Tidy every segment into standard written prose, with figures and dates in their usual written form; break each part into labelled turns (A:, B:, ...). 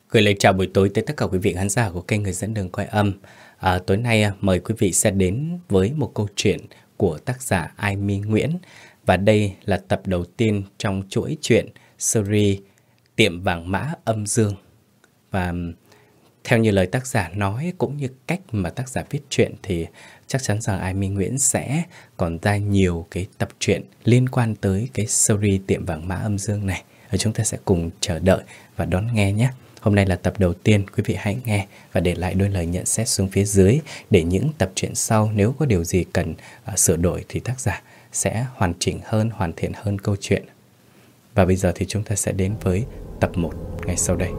A: Gửi lời chào buổi tối tới tất cả quý vị khán giả của kênh Người dẫn đường quay âm. Tối nay mời quý vị sẽ đến với một câu chuyện của tác giả Ai My Nguyễn. Và đây là tập đầu tiên trong chuỗi chuyện series Tiệm Vàng Mã Âm Dương. Và theo như lời tác giả nói cũng như cách mà tác giả viết truyện thì chắc chắn rằng Ai My Nguyễn sẽ còn ra nhiều cái tập truyện liên quan tới cái series Tiệm Vàng Mã Âm Dương này. Chúng ta sẽ cùng chờ đợi và đón nghe nhé. Hôm nay là tập đầu tiên, quý vị hãy nghe và để lại đôi lời nhận xét xuống phía dưới để những tập truyện sau nếu có điều gì cần sửa đổi thì tác giả sẽ hoàn chỉnh hơn, hoàn thiện hơn câu chuyện. Và bây giờ thì chúng ta sẽ đến với tập 1 ngay sau đây.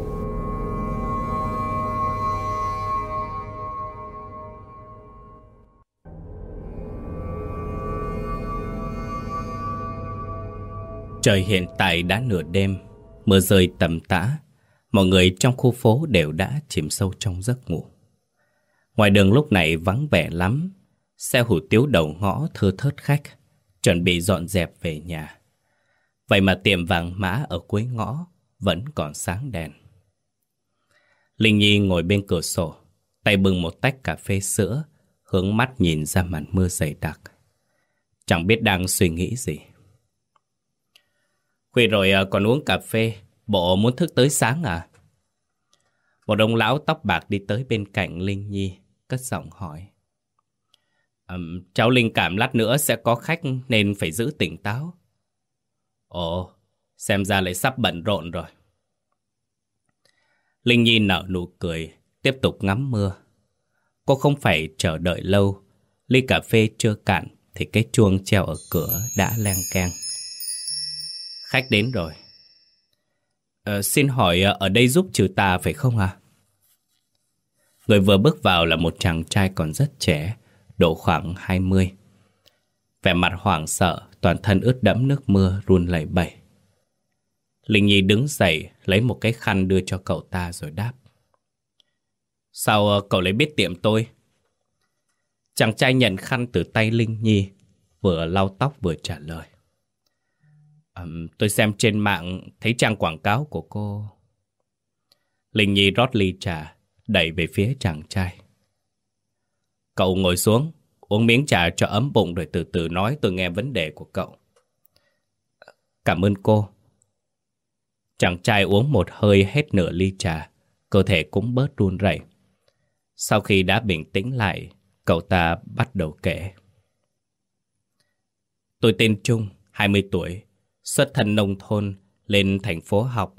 A: Trời hiện tại đã nửa đêm, mưa rơi tầm tã. Mọi người trong khu phố đều đã chìm sâu trong giấc ngủ. Ngoài đường lúc này vắng vẻ lắm. Xe hủ tiếu đầu ngõ thưa thớt khách, chuẩn bị dọn dẹp về nhà. Vậy mà tiệm vàng mã ở cuối ngõ vẫn còn sáng đèn. Linh Nhi ngồi bên cửa sổ, tay bưng một tách cà phê sữa, hướng mắt nhìn ra màn mưa dày đặc. Chẳng biết đang suy nghĩ gì. Khuya rồi còn uống cà phê, bộ muốn thức tới sáng à? Một ông lão tóc bạc đi tới bên cạnh Linh Nhi, cất giọng hỏi. Cháu linh cảm lát nữa sẽ có khách nên phải giữ tỉnh táo. Ồ, xem ra lại sắp bận rộn rồi. Linh Nhi nở nụ cười, tiếp tục ngắm mưa. Cô không phải chờ đợi lâu, ly cà phê chưa cạn thì cái chuông treo ở cửa đã leng keng. Khách đến rồi. Xin hỏi ở đây giúp trừ tà phải không ạ? Người vừa bước vào là một chàng trai còn rất trẻ, độ khoảng 20. Vẻ mặt hoảng sợ, toàn thân ướt đẫm nước mưa run lẩy bẩy. Linh Nhi đứng dậy, lấy một cái khăn đưa cho cậu ta rồi đáp. Sao cậu lại biết tiệm tôi? Chàng trai nhận khăn từ tay Linh Nhi, vừa lau tóc vừa trả lời. Tôi xem trên mạng thấy trang quảng cáo của cô. Linh Nhi rót ly trà, đẩy về phía chàng trai. Cậu ngồi xuống, uống miếng trà cho ấm bụng rồi từ từ nói tôi nghe vấn đề của cậu. Cảm ơn cô. Chàng trai uống một hơi hết nửa ly trà, cơ thể cũng bớt run rẩy. Sau khi đã bình tĩnh lại, cậu ta bắt đầu kể. Tôi tên Trung, 20 tuổi, xuất thân nông thôn, lên thành phố học.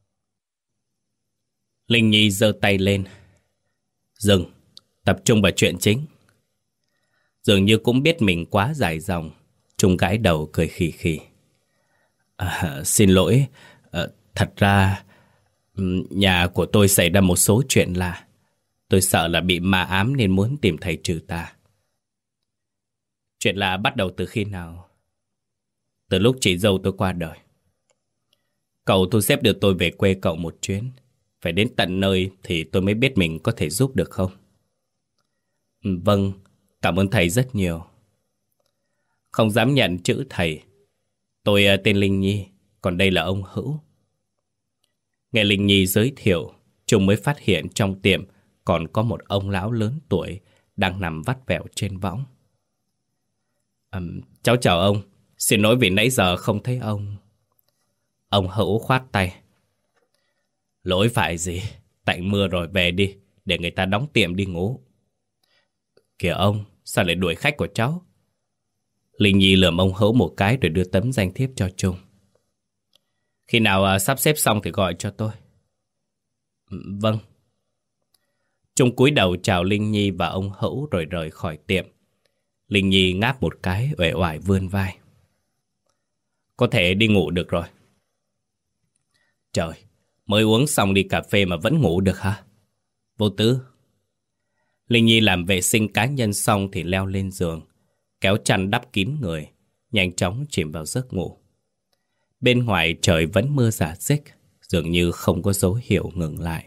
A: Linh Nhi giơ tay lên. Dừng, tập trung vào chuyện chính. Dường như cũng biết mình quá dài dòng, Trung gãi đầu cười khì khì. Xin lỗi, thật ra nhà của tôi xảy ra một số chuyện lạ. Tôi sợ là bị ma ám nên muốn tìm thầy trừ tà. Chuyện lạ bắt đầu từ khi nào? Từ lúc chị dâu tôi qua đời. Cậu thu xếp đưa tôi về quê cậu một chuyến. Phải đến tận nơi thì tôi mới biết mình có thể giúp được không? Vâng, cảm ơn thầy rất nhiều. Không dám nhận chữ thầy. Tôi tên Linh Nhi, còn đây là ông Hữu. Nghe Linh Nhi giới thiệu, Trung mới phát hiện trong tiệm còn có một ông lão lớn tuổi đang nằm vắt vẹo trên võng. Cháu chào ông. Xin lỗi vì nãy giờ không thấy ông. Ông Hữu khoát tay. Lỗi phải gì? Tạnh mưa rồi về đi, để người ta đóng tiệm đi ngủ. Kìa ông, sao lại đuổi khách của cháu? Linh Nhi lườm ông Hữu một cái rồi đưa tấm danh thiếp cho Trung. Khi nào sắp xếp xong thì gọi cho tôi. Vâng. Trung cúi đầu chào Linh Nhi và ông Hữu rồi rời khỏi tiệm. Linh Nhi ngáp một cái uể oải vươn vai. Có thể đi ngủ được rồi. Trời, mới uống xong ly cà phê mà vẫn ngủ được hả? Vô tư. Linh Nhi làm vệ sinh cá nhân xong thì leo lên giường, kéo chăn đắp kín người, nhanh chóng chìm vào giấc ngủ. Bên ngoài trời vẫn mưa rả rích, dường như không có dấu hiệu ngừng lại.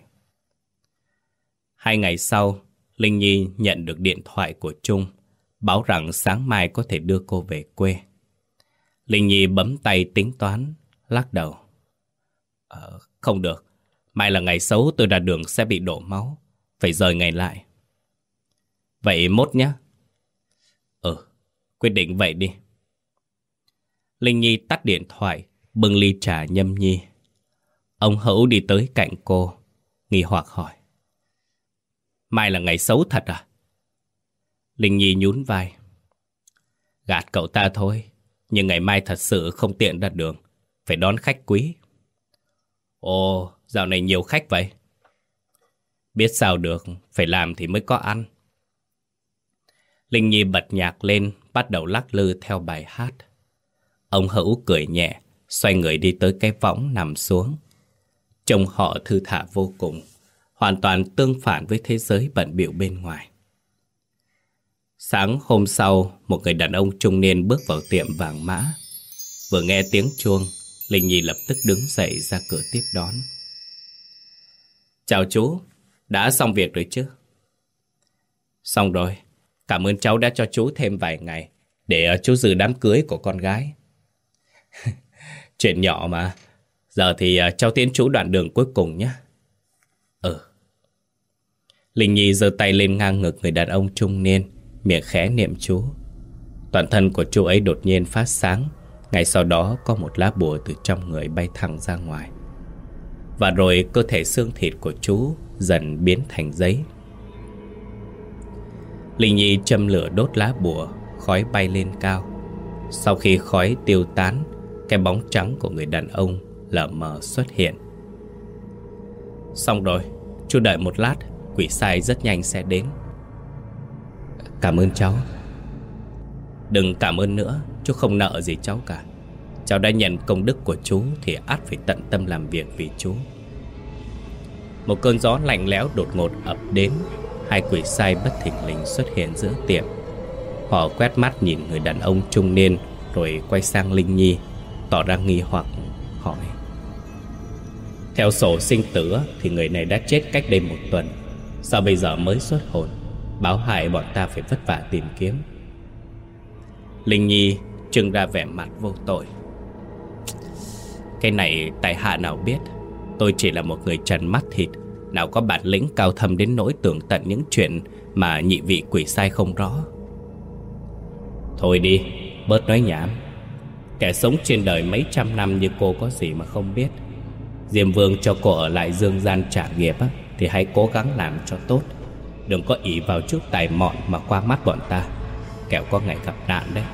A: 2 ngày sau, Linh Nhi nhận được điện thoại của Trung, báo rằng sáng mai có thể đưa cô về quê. Linh Nhi bấm tay tính toán, lắc đầu. Không được, Mai là ngày xấu, tôi ra đường sẽ bị đổ máu, phải rời ngày lại. Vậy mốt nhé. Quyết định vậy đi. Linh Nhi tắt điện thoại, bưng ly trà nhâm nhi. Ông Hữu đi tới cạnh cô, nghi hoặc hỏi: Mai là ngày xấu thật à? Linh Nhi nhún vai: Gạt cậu ta thôi, nhưng ngày mai thật sự không tiện ra đường, phải đón khách quý. Ồ, dạo này nhiều khách vậy? Biết sao được, phải làm thì mới có ăn. Linh Nhi bật nhạc lên, bắt đầu lắc lư theo bài hát. Ông Hữu cười nhẹ, xoay người đi tới cái võng nằm xuống. Trông họ thư thả vô cùng, hoàn toàn tương phản với thế giới bận bịu bên ngoài. Sáng hôm sau, một người đàn ông trung niên bước vào tiệm vàng mã. Vừa nghe tiếng chuông, Linh Nhi lập tức đứng dậy ra cửa tiếp đón. Chào chú, đã xong việc rồi chứ? Xong rồi, cảm ơn cháu đã cho chú thêm vài ngày để chú dự đám cưới của con gái. Chuyện nhỏ mà. Giờ thì cháu tiễn chú đoạn đường cuối cùng nhé. Linh Nhi giơ tay lên ngang ngực người đàn ông trung niên, miệng khẽ niệm chú. Toàn thân của chú ấy đột nhiên phát sáng. Ngay sau đó có một lá bùa từ trong người bay thẳng ra ngoài. Và rồi cơ thể xương thịt của chú dần biến thành giấy. Linh Nhi châm lửa đốt lá bùa, khói bay lên cao. Sau khi khói tiêu tán, cái bóng trắng của người đàn ông lờ mờ xuất hiện. Xong rồi, chú đợi một lát, quỷ sai rất nhanh sẽ đến. Cảm ơn cháu. Đừng cảm ơn nữa, chú không nợ gì cháu cả. Cháu đã nhận công đức của chú thì ắt phải tận tâm làm việc vì chú. Một cơn gió lạnh lẽo đột ngột ập đến. Hai quỷ sai bất thình lình xuất hiện giữa tiệm. Họ quét mắt nhìn người đàn ông trung niên, rồi quay sang Linh Nhi, tỏ ra nghi hoặc hỏi: Theo sổ sinh tử thì người này đã chết cách đây 1 tuần. Sao bây giờ mới xuất hồn? Báo hại bọn ta phải vất vả tìm kiếm. Linh Nhi trưng ra vẻ mặt vô tội: Cái này tại hạ nào biết. Tôi chỉ là một người trần mắt thịt, nào có bản lĩnh cao thâm đến nỗi tường tận những chuyện mà nhị vị quỷ sai không rõ. Thôi đi, bớt nói nhảm. Kẻ sống trên đời mấy trăm năm như cô có gì mà không biết. Diêm Vương cho cô ở lại dương gian trả nghiệp thì hãy cố gắng làm cho tốt. Đừng có ỷ vào chút tài mọn mà qua mắt bọn ta, kẻo có ngày gặp nạn đấy.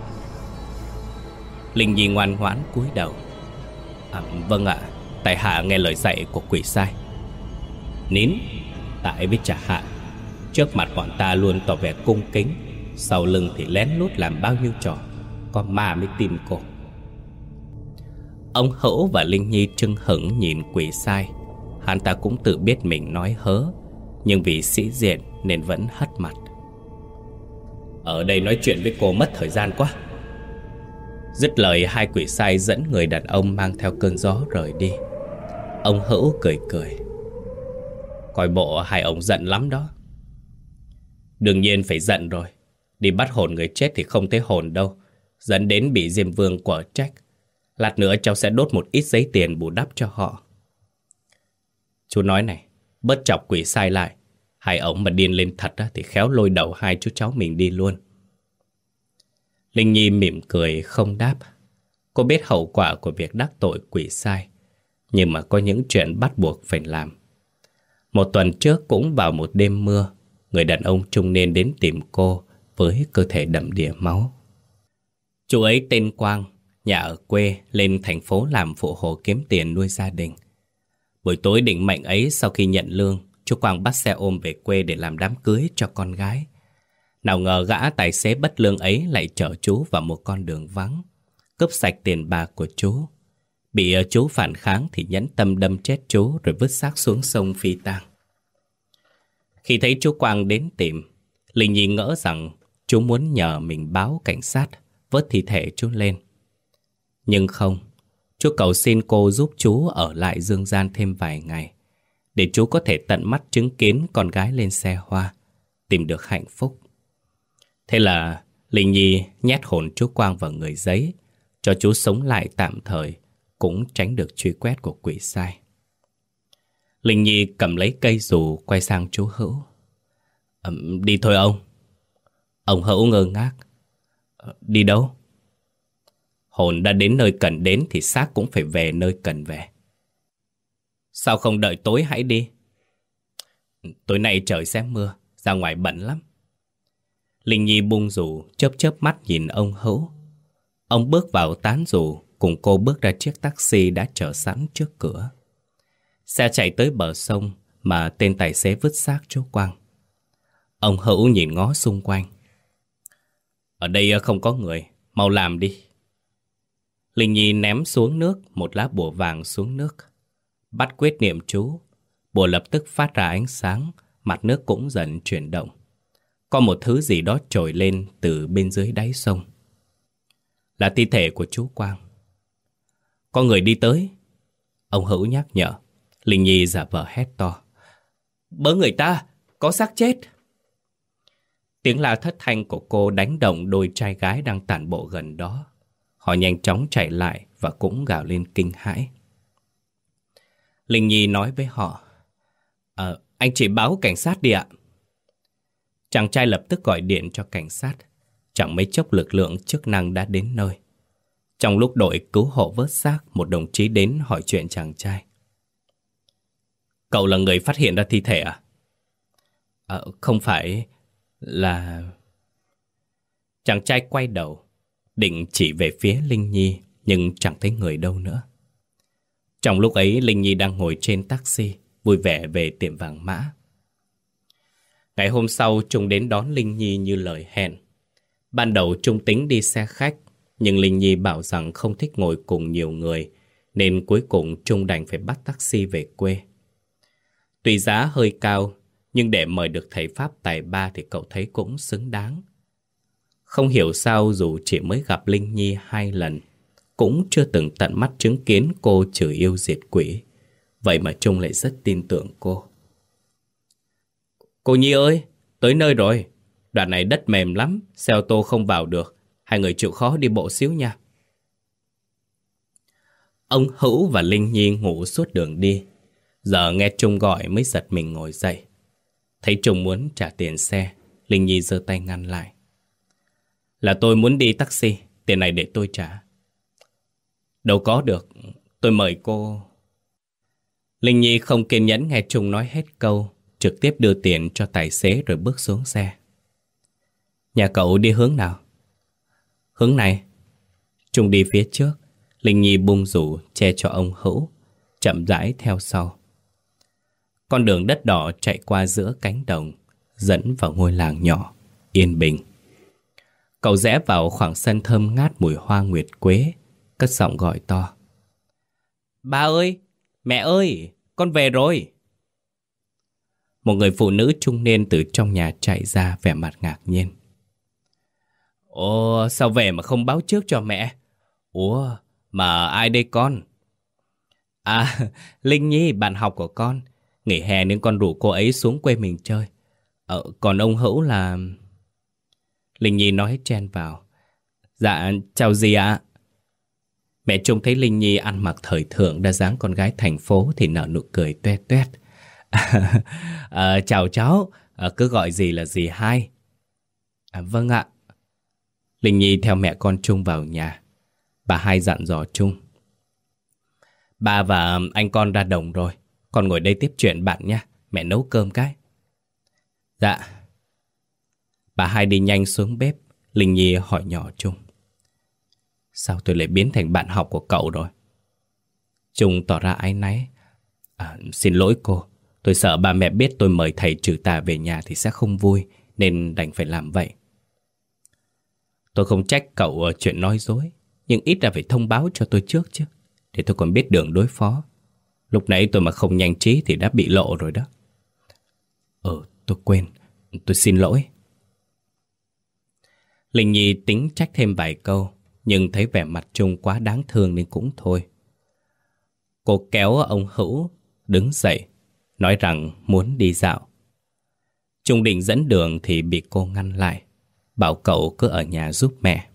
A: Linh Nhi ngoan ngoãn cúi đầu: Vâng ạ, tại hạ nghe lời dạy của quỷ sai. Nín, tại với trả hạ. Trước mặt bọn ta luôn tỏ vẻ cung kính, sau lưng thì lén lút làm bao nhiêu trò, con ma mới tin cô. Ông Hữu và Linh Nhi trưng hửng nhìn quỷ sai. Hắn ta cũng tự biết mình nói hớ, nhưng vì sĩ diện nên vẫn hất mặt. Ở đây nói chuyện với cô mất thời gian quá. Dứt lời, hai quỷ sai dẫn người đàn ông mang theo cơn gió rời đi. Ông Hữu cười cười: Coi bộ hai ông giận lắm đó. Đương nhiên phải giận rồi. Đi bắt hồn người chết thì không thấy hồn đâu, dẫn đến bị Diêm Vương quở trách. Lát nữa cháu sẽ đốt một ít giấy tiền bù đắp cho họ. Chú nói này, bớt chọc quỷ sai lại. Hai ông mà điên lên thật thì khéo lôi đầu hai chú cháu mình đi luôn. Linh Nhi mỉm cười không đáp. Cô biết hậu quả của việc đắc tội quỷ sai, nhưng mà có những chuyện bắt buộc phải làm. 1 tuần trước cũng vào một đêm mưa, người đàn ông trung niên đến tìm cô với cơ thể đầm đìa máu. Chú ấy tên Quang, nhà ở quê, lên thành phố làm phụ hồ kiếm tiền nuôi gia đình. Buổi tối định mệnh ấy, sau khi nhận lương, chú Quang bắt xe ôm về quê để làm đám cưới cho con gái. Nào ngờ gã tài xế bất lương ấy lại chở chú vào một con đường vắng, cướp sạch tiền bạc của chú. Bị chú phản kháng thì nhẫn tâm đâm chết chú rồi vứt xác xuống sông phi tang. Khi thấy chú Quang đến tìm, Linh Nhi ngỡ rằng chú muốn nhờ mình báo cảnh sát vớt thi thể chú lên. Nhưng không, chú cầu xin cô giúp chú ở lại dương gian thêm vài ngày, để chú có thể tận mắt chứng kiến con gái lên xe hoa, tìm được hạnh phúc. Thế là Linh Nhi nhét hồn chú Quang vào người giấy, cho chú sống lại tạm thời, cũng tránh được truy quét của quỷ sai. Linh Nhi cầm lấy cây dù quay sang chú Hữu. Đi thôi ông. Ông Hữu ngơ ngác. Đi đâu? Hồn đã đến nơi cần đến thì xác cũng phải về nơi cần về. Sao không đợi tối hãy đi? Tối nay trời sẽ mưa, ra ngoài bận lắm. Linh Nhi bung dù, chớp chớp mắt nhìn ông Hữu. Ông bước vào tán dù, cùng cô bước ra chiếc taxi đã chờ sẵn trước cửa. Xe chạy tới bờ sông mà tên tài xế vứt xác chú Quang. Ông Hữu nhìn ngó xung quanh. Ở đây không có người, mau làm đi. Linh Nhi ném xuống nước một lá bùa vàng xuống nước. Bắt quyết niệm chú, bùa lập tức phát ra ánh sáng, mặt nước cũng dần chuyển động. Có một thứ gì đó trồi lên từ bên dưới đáy sông. Là thi thể của chú Quang. Có người đi tới. Ông Hữu nhắc nhở. Linh Nhi giả vờ hét to. Bớ người ta, có xác chết. Tiếng la thất thanh của cô đánh động đôi trai gái đang tản bộ gần đó. Họ nhanh chóng chạy lại và cũng gào lên kinh hãi. Linh Nhi nói với họ. Anh chỉ báo cảnh sát đi ạ. Chàng trai lập tức gọi điện cho cảnh sát. Chẳng mấy chốc lực lượng chức năng đã đến nơi. Trong lúc đội cứu hộ vớt xác, một đồng chí đến hỏi chuyện chàng trai. Cậu là người phát hiện ra thi thể à? Không phải là... Chàng trai quay đầu, định chỉ về phía Linh Nhi, nhưng chẳng thấy người đâu nữa. Trong lúc ấy, Linh Nhi đang ngồi trên taxi, vui vẻ về tiệm vàng mã. Ngày hôm sau, Trung đến đón Linh Nhi như lời hẹn. Ban đầu Trung tính đi xe khách, nhưng Linh Nhi bảo rằng không thích ngồi cùng nhiều người, nên cuối cùng Trung đành phải bắt taxi về quê. Tuy giá hơi cao, nhưng để mời được thầy Pháp tài ba thì cậu thấy cũng xứng đáng. Không hiểu sao dù chỉ mới gặp Linh Nhi 2 lần, cũng chưa từng tận mắt chứng kiến cô trừ yêu diệt quỷ, vậy mà Trung lại rất tin tưởng cô. Cô Nhi ơi, tới nơi rồi. Đoạn này đất mềm lắm, xe ô tô không vào được. Hai người chịu khó đi bộ xíu nha. Ông Hữu và Linh Nhi ngủ suốt đường đi. Giờ nghe Trung gọi mới giật mình ngồi dậy. Thấy Trung muốn trả tiền xe, Linh Nhi giơ tay ngăn lại. Là tôi muốn đi taxi, tiền này để tôi trả. Đâu có được, tôi mời cô. Linh Nhi không kiên nhẫn nghe Trung nói hết câu, trực tiếp đưa tiền cho tài xế rồi bước xuống xe. Nhà cậu đi hướng nào? Hướng này. Trung đi phía trước, Linh Nhi bung rủ che cho ông Hữu, chậm rãi theo sau. Con đường đất đỏ chạy qua giữa cánh đồng, dẫn vào ngôi làng nhỏ, yên bình. Cậu rẽ vào khoảng sân thơm ngát mùi hoa nguyệt quế, cất giọng gọi to. Ba ơi, mẹ ơi, con về rồi. Một người phụ nữ trung niên từ trong nhà chạy ra vẻ mặt ngạc nhiên. Ồ, sao về mà không báo trước cho mẹ? Ủa, mà ai đây con? À, Linh Nhi, bạn học của con. Nghỉ hè nên con rủ cô ấy xuống quê mình chơi. Còn ông Hữu là... Linh Nhi nói chen vào. Dạ, chào dì ạ. Mẹ Trung thấy Linh Nhi ăn mặc thời thượng đa dáng con gái thành phố thì nở nụ cười tuét tuét. Chào cháu, cứ gọi dì là dì Hai. Vâng ạ. Linh Nhi theo mẹ con Trung vào nhà. Bà Hai dặn dò Trung. Bà và anh con ra đồng rồi, con ngồi đây tiếp chuyện bạn nha. Mẹ nấu cơm cái. Dạ. Bà Hai đi nhanh xuống bếp. Linh Nhi hỏi nhỏ Trung. Sao tôi lại biến thành bạn học của cậu rồi? Trung tỏ ra áy náy. Xin lỗi cô, tôi sợ ba mẹ biết tôi mời thầy trừ tà về nhà thì sẽ không vui, nên đành phải làm vậy. Tôi không trách cậu chuyện nói dối, nhưng ít ra phải thông báo cho tôi trước chứ, để tôi còn biết đường đối phó. Lúc nãy tôi mà không nhanh trí thì đã bị lộ rồi đó. Tôi quên, tôi xin lỗi. Linh Nhi tính trách thêm vài câu, nhưng thấy vẻ mặt Trung quá đáng thương nên cũng thôi. Cô kéo ông Hữu đứng dậy, nói rằng muốn đi dạo. Trung định dẫn đường thì bị cô ngăn lại, bảo cậu cứ ở nhà giúp mẹ.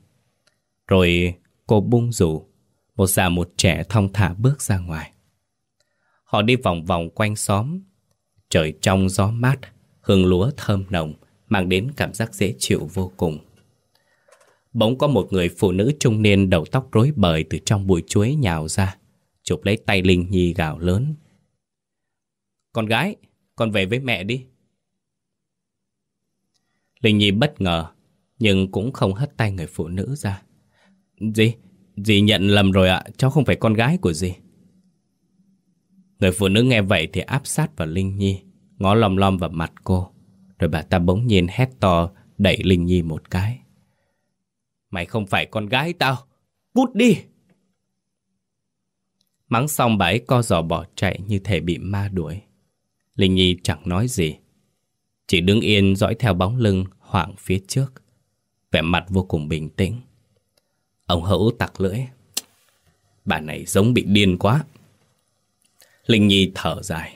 A: Rồi cô bung rủ, một già một trẻ thong thả bước ra ngoài. Họ đi vòng vòng quanh xóm. Trời trong gió mát, hương lúa thơm nồng, mang đến cảm giác dễ chịu vô cùng. Bỗng có một người phụ nữ trung niên đầu tóc rối bời từ trong bụi chuối nhào ra, chụp lấy tay Linh Nhi gào lớn: "Con gái, con về với mẹ đi." Linh Nhi bất ngờ, nhưng cũng không hất tay người phụ nữ ra. Dì nhận lầm rồi ạ, cháu không phải con gái của dì." Người phụ nữ nghe vậy thì áp sát vào Linh Nhi, ngó lom lom vào mặt cô. Rồi bà ta bỗng nhiên hét to, đẩy Linh Nhi một cái: "Mày không phải con gái tao, cút đi!" Mắng xong bà ấy co giò bỏ chạy như thể bị ma đuổi. Linh Nhi chẳng nói gì, chỉ đứng yên dõi theo bóng lưng hoảng phía trước, vẻ mặt vô cùng bình tĩnh. Ông Hữu tặc lưỡi: "Bà này giống bị điên quá." Linh Nhi thở dài: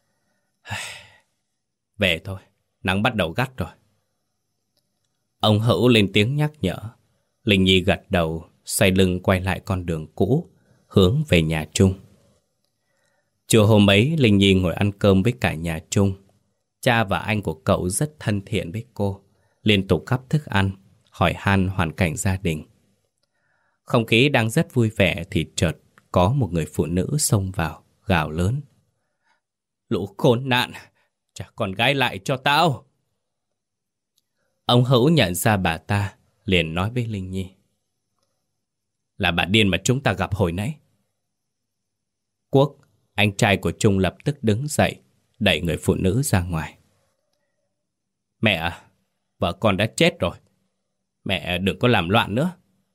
A: "Về thôi, nắng bắt đầu gắt rồi." Ông Hữu lên tiếng nhắc nhở. Linh Nhi gật đầu, xoay lưng quay lại con đường cũ, hướng về nhà Trung. Chiều hôm ấy, Linh Nhi ngồi ăn cơm với cả nhà Trung. Cha và anh của cậu rất thân thiện với cô, liên tục gắp thức ăn, hỏi han hoàn cảnh gia đình. Không khí đang rất vui vẻ thì chợt có một người phụ nữ xông vào, gào lớn: "Lũ khốn nạn, trả con gái lại cho tao!" Ông Hữu nhận ra bà ta, liền nói với Linh Nhi: "Là bà điên mà chúng ta gặp hồi nãy." Quốc, anh trai của Trung, lập tức đứng dậy, đẩy người phụ nữ ra ngoài. "Mẹ à, vợ con đã chết rồi. Mẹ đừng có làm loạn nữa."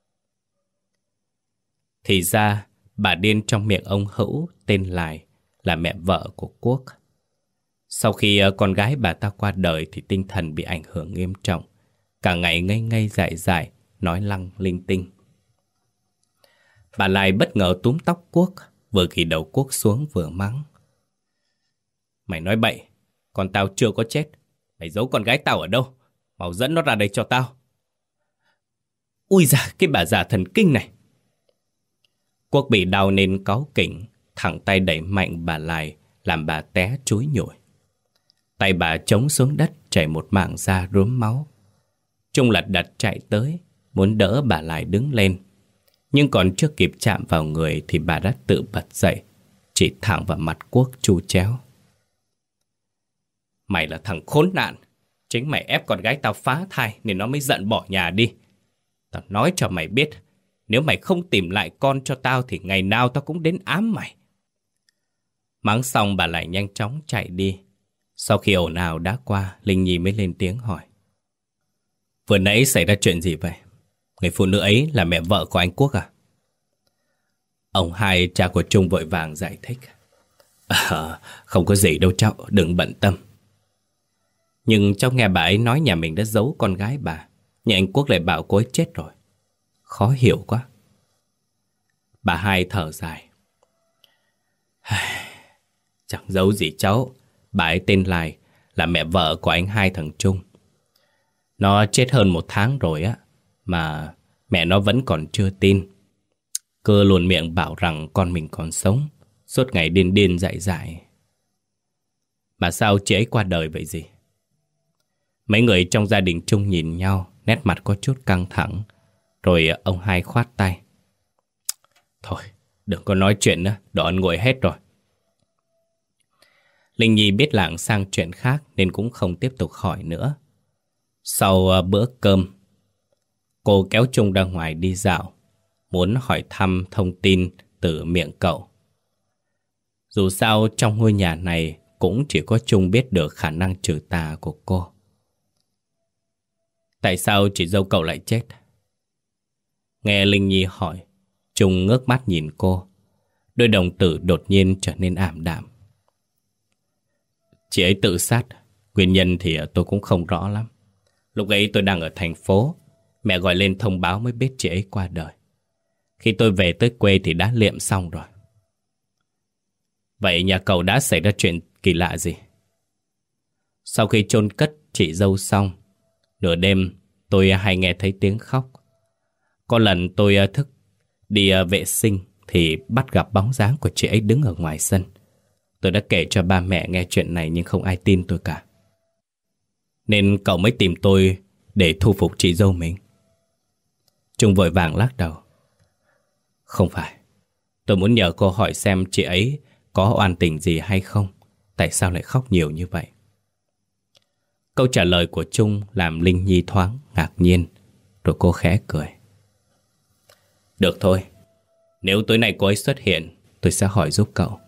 A: Thì ra, bà điên trong miệng ông Hữu tên Lài là mẹ vợ của Quốc. Sau khi con gái bà ta qua đời thì tinh thần bị ảnh hưởng nghiêm trọng, cả ngày ngây ngây dại dại, nói lăng linh tinh. Bà Lài bất ngờ túm tóc Quốc, vừa ghi đầu Quốc xuống vừa mắng: "Mày nói bậy, con tao chưa có chết. Mày giấu con gái tao ở đâu? Mau dẫn nó ra đây cho tao." Ui da, cái bà già thần kinh này! Quốc bị đau nên cáu kỉnh, thẳng tay đẩy mạnh bà Lài, làm bà té chúi nhủi. Tay bà chống xuống đất, chảy một mảng da rúm máu. Trung lật đật chạy tới, muốn đỡ bà Lài đứng lên. Nhưng còn chưa kịp chạm vào người thì bà đã tự bật dậy, chỉ thẳng vào mặt Quốc chu chéo: "Mày là thằng khốn nạn. Chính mày ép con gái tao phá thai nên nó mới giận bỏ nhà đi. Tao nói cho mày biết, nếu mày không tìm lại con cho tao thì ngày nào tao cũng đến ám mày." Mắng xong bà lại nhanh chóng chạy đi. Sau khi ồn ào đã qua, Linh Nhi mới lên tiếng hỏi: "Vừa nãy xảy ra chuyện gì vậy? Người phụ nữ ấy là mẹ vợ của anh Quốc à?" Ông Hai, cha của Trung, vội vàng giải thích: Không có gì đâu cháu, đừng bận tâm." Nhưng cháu nghe bà ấy nói nhà mình đã giấu con gái bà, nhưng anh Quốc lại bảo cô ấy chết rồi. Khó hiểu quá. Bà Hai thở dài: "Chẳng giấu gì cháu. Bà ấy tên Lài, là mẹ vợ của anh Hai thằng Trung. Nó chết hơn 1 tháng rồi á, mà mẹ nó vẫn còn chưa tin. Cứ luôn miệng bảo rằng con mình còn sống, suốt ngày điên điên dại dại." "Mà sao chị ấy qua đời vậy gì?" Mấy người trong gia đình Trung nhìn nhau, nét mặt có chút căng thẳng. Rồi ông Hai khoát tay: "Thôi, đừng có nói chuyện nữa, đồ ăn nguội hết rồi." Linh Nhi biết lảng sang chuyện khác nên cũng không tiếp tục hỏi nữa. Sau bữa cơm, cô kéo Trung ra ngoài đi dạo, muốn hỏi thăm thông tin từ miệng cậu. Dù sao trong ngôi nhà này cũng chỉ có Trung biết được khả năng trừ tà của cô. "Tại sao chị dâu cậu lại chết?" Nghe Linh Nhi hỏi, Trung ngước mắt nhìn cô. Đôi đồng tử đột nhiên trở nên ảm đạm. "Chị ấy tự sát. Nguyên nhân thì tôi cũng không rõ lắm. Lúc ấy tôi đang ở thành phố, mẹ gọi lên thông báo mới biết chị ấy qua đời. Khi tôi về tới quê thì đã liệm xong rồi." "Vậy nhà cậu đã xảy ra chuyện kỳ lạ gì?" "Sau khi chôn cất chị dâu xong, nửa đêm tôi hay nghe thấy tiếng khóc. Có lần tôi thức đi vệ sinh thì bắt gặp bóng dáng của chị ấy đứng ở ngoài sân. Tôi đã kể cho ba mẹ nghe chuyện này nhưng không ai tin tôi cả. Nên cậu mới tìm tôi để thu phục chị dâu mình. Trung vội vàng lắc đầu. Không phải. Tôi muốn nhờ cô hỏi xem chị ấy có oan tình gì hay không. Tại sao lại khóc nhiều như vậy? Câu trả lời của Trung làm Linh Nhi thoáng ngạc nhiên. Rồi cô khẽ cười. Được thôi. Nếu tối nay cô ấy xuất hiện, tôi sẽ hỏi giúp cậu.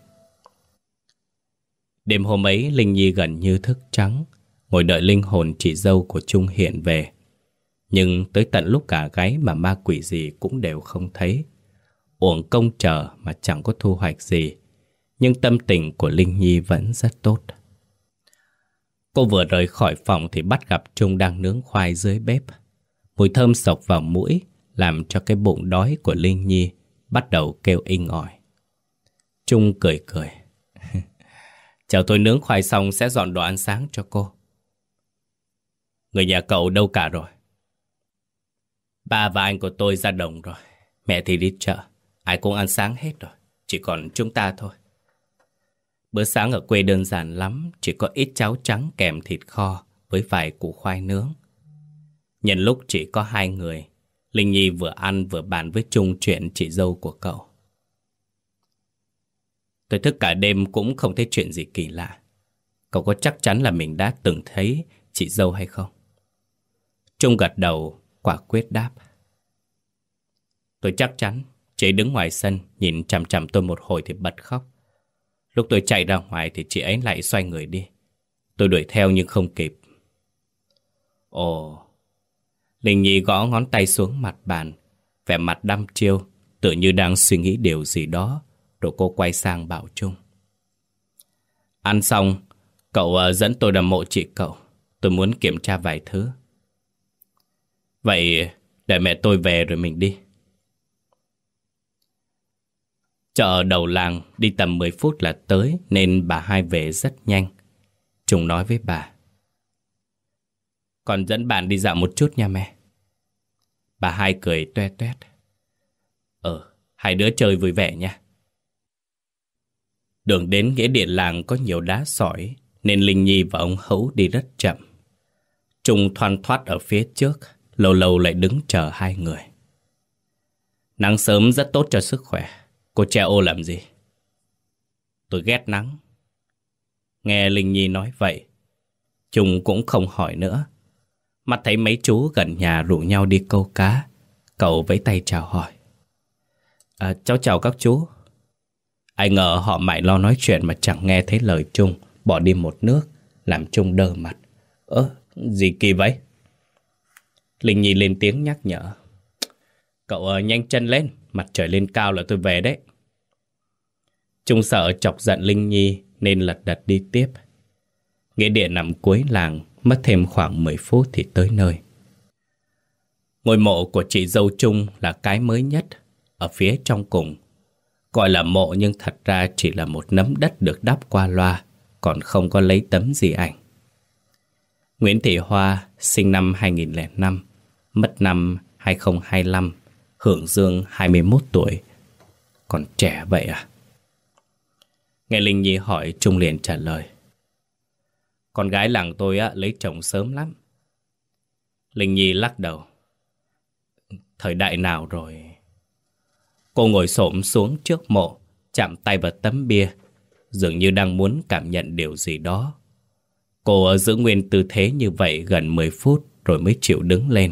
A: Đêm hôm ấy, Linh Nhi gần như thức trắng, ngồi đợi linh hồn chị dâu của Trung hiện về. Nhưng tới tận lúc cả gáy mà ma quỷ gì cũng đều không thấy. Uổng công chờ mà chẳng có thu hoạch gì. Nhưng tâm tình của Linh Nhi vẫn rất tốt. Cô vừa rời khỏi phòng thì bắt gặp Trung đang nướng khoai dưới bếp. Mùi thơm xộc vào mũi, làm cho cái bụng đói của Linh Nhi bắt đầu kêu inh ỏi. Trung cười cười. Chờ tôi nướng khoai xong sẽ dọn đồ ăn sáng cho cô. Người nhà cậu đâu cả rồi? Ba và anh của tôi ra đồng rồi. Mẹ thì đi chợ. Ai cũng ăn sáng hết rồi. Chỉ còn chúng ta thôi. Bữa sáng ở quê đơn giản lắm. Chỉ có ít cháo trắng kèm thịt kho với vài củ khoai nướng. Nhân lúc chỉ có hai người, Linh Nhi vừa ăn vừa bàn với Trung chuyện chị dâu của cậu. Tôi thức cả đêm cũng không thấy chuyện gì kỳ lạ. Cậu có chắc chắn là mình đã từng thấy chị dâu hay không? Trung gật đầu, quả quyết đáp. Tôi chắc chắn. Chị ấy đứng ngoài sân, nhìn chằm chằm tôi một hồi thì bật khóc. Lúc tôi chạy ra ngoài thì chị ấy lại xoay người đi. Tôi đuổi theo nhưng không kịp. Ồ. Linh Nhi gõ ngón tay xuống mặt bàn, vẻ mặt đăm chiêu, tự như đang suy nghĩ điều gì đó. Rồi cô quay sang bảo Trung. Ăn xong, cậu dẫn tôi đến mộ chị cậu. Tôi muốn kiểm tra vài thứ. Vậy để mẹ tôi về rồi mình đi. Chợ đầu làng đi tầm 10 phút là tới, nên bà hai về rất nhanh. Trung nói với bà. Con dẫn bạn đi dạo một chút nha mẹ. Bà hai cười toe toét. Hai đứa chơi vui vẻ nha. Đường đến nghĩa địa làng có nhiều đá sỏi, nên Linh Nhi và ông Hữu đi rất chậm. Trung thoăn thoắt ở phía trước, lâu lâu lại đứng chờ hai người. Nắng sớm rất tốt cho sức khỏe. Cô che ô làm gì? Tôi ghét nắng. Nghe Linh Nhi nói vậy, Trung cũng không hỏi nữa. Mắt thấy mấy chú gần nhà rủ nhau đi câu cá, cậu vẫy tay chào hỏi. Cháu chào các chú. Ai ngờ họ mải lo nói chuyện mà chẳng nghe thấy lời Trung, bỏ đi một nước, làm Trung đơ mặt. Gì kỳ vậy? Linh Nhi lên tiếng nhắc nhở. Cậu nhanh chân lên, mặt trời lên cao là tôi về đấy. Trung sợ chọc giận Linh Nhi nên lật đật đi tiếp. Nghĩa địa nằm cuối làng, mất thêm khoảng 10 phút thì tới nơi. Ngôi mộ của chị dâu Trung là cái mới nhất, ở phía trong cùng. Gọi là mộ nhưng thật ra chỉ là một nấm đất được đắp qua loa, còn không có lấy tấm gì ảnh. Nguyễn Thị Hoa sinh năm 2005, mất năm 2025, hưởng dương 21 tuổi. Còn trẻ vậy à? Nghe Linh Nhi hỏi, Trung liền trả lời. Con gái làng tôi lấy chồng sớm lắm. Linh Nhi lắc đầu. Thời đại nào rồi? Cô ngồi xổm xuống trước mộ, chạm tay vào tấm bia, dường như đang muốn cảm nhận điều gì đó. Cô giữ nguyên tư thế như vậy gần 10 phút rồi mới chịu đứng lên.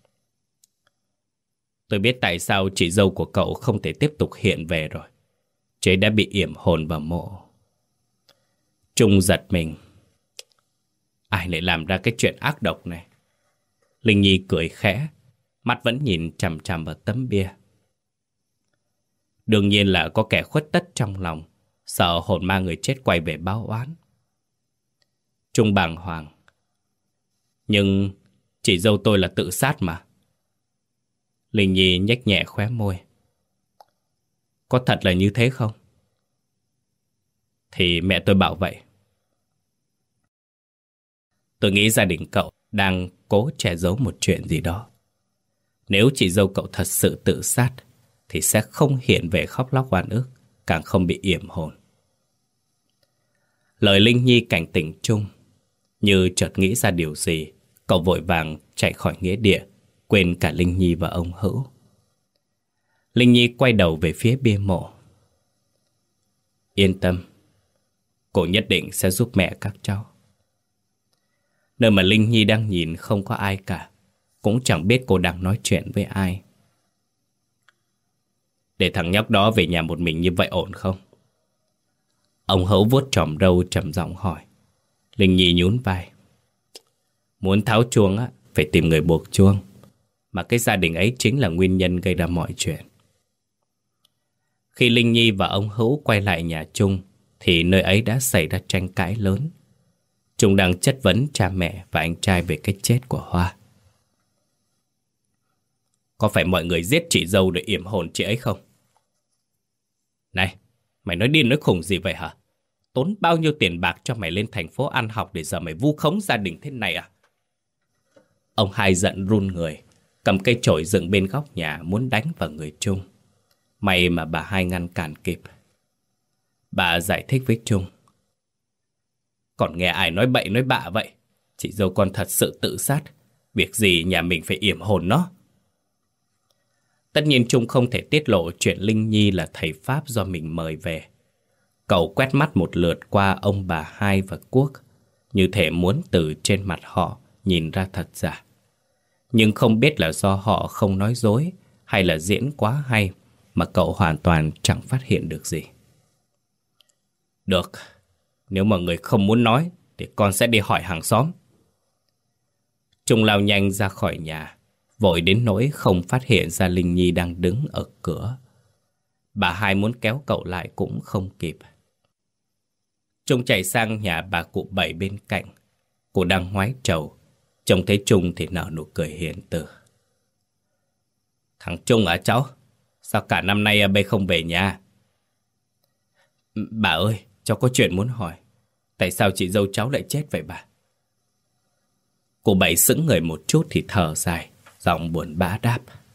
A: Tôi biết tại sao chị dâu của cậu không thể tiếp tục hiện về rồi. Chị đã bị yểm hồn vào mộ. Trung giật mình. Ai lại làm ra cái chuyện ác độc này? Linh Nhi cười khẽ, mắt vẫn nhìn chằm chằm vào tấm bia. Đương nhiên là có kẻ khuất tất trong lòng, sợ hồn ma người chết quay về báo oán. Trung bàng hoàng. Nhưng chị dâu tôi là tự sát mà. Linh Nhi nhếch nhẹ khóe môi. Có thật là như thế không? Thì mẹ tôi bảo vậy. Tôi nghĩ gia đình cậu đang cố che giấu một chuyện gì đó. Nếu chị dâu cậu thật sự tự sát thì sẽ không hiện về khóc lóc oan ức, càng không bị yểm hồn. Lời Linh Nhi cảnh tỉnh Trung. Như chợt nghĩ ra điều gì, cậu vội vàng chạy khỏi nghĩa địa, quên cả Linh Nhi và ông Hữu. Linh Nhi quay đầu về phía bia mộ. Yên tâm, cô nhất định sẽ giúp mẹ các cháu. Nơi mà Linh Nhi đang nhìn không có ai cả, cũng chẳng biết cô đang nói chuyện với ai. Để thằng nhóc đó về nhà một mình như vậy ổn không? Ông Hữu vuốt chòm râu trầm giọng hỏi. Linh Nhi nhún vai. Muốn tháo chuông á, phải tìm người buộc chuông. Mà cái gia đình ấy chính là nguyên nhân gây ra mọi chuyện. Khi Linh Nhi và ông Hữu quay lại nhà Trung, thì nơi ấy đã xảy ra tranh cãi lớn. Trung đang chất vấn cha mẹ và anh trai về cái chết của Hoa. Có phải mọi người giết chị dâu để yểm hồn chị ấy không? Này, mày nói điên nói khùng gì vậy hả? Tốn bao nhiêu tiền bạc cho mày lên thành phố ăn học để giờ mày vu khống gia đình thế này à? Ông Hai giận run người, cầm cây chổi dựng bên góc nhà muốn đánh vào người Trung. May mà bà Hai ngăn cản kịp. Bà giải thích với Trung. Còn nghe ai nói bậy nói bạ vậy? Chị dâu con thật sự tự sát. Việc gì nhà mình phải yểm hồn nó? Tất nhiên Trung không thể tiết lộ chuyện Linh Nhi là thầy Pháp do mình mời về. Cậu quét mắt một lượt qua ông bà Hai và Quốc, như thể muốn từ trên mặt họ nhìn ra thật giả. Nhưng không biết là do họ không nói dối hay là diễn quá hay mà cậu hoàn toàn chẳng phát hiện được gì. Được, nếu mà người không muốn nói thì con sẽ đi hỏi hàng xóm. Trung lao nhanh ra khỏi nhà, vội đến nỗi không phát hiện ra Linh Nhi đang đứng ở cửa. Bà Hai muốn kéo cậu lại cũng không kịp. Trung chạy sang nhà bà cụ Bảy bên cạnh. Cô đang ngoái trầu. Trông thấy Trung thì nở nụ cười hiền từ. Thằng Trung à cháu? Sao cả năm nay bây không về nhà? Bà ơi, cháu có chuyện muốn hỏi. Tại sao chị dâu cháu lại chết vậy bà? Cô Bảy sững người một chút thì thở dài, giọng buồn bã đáp.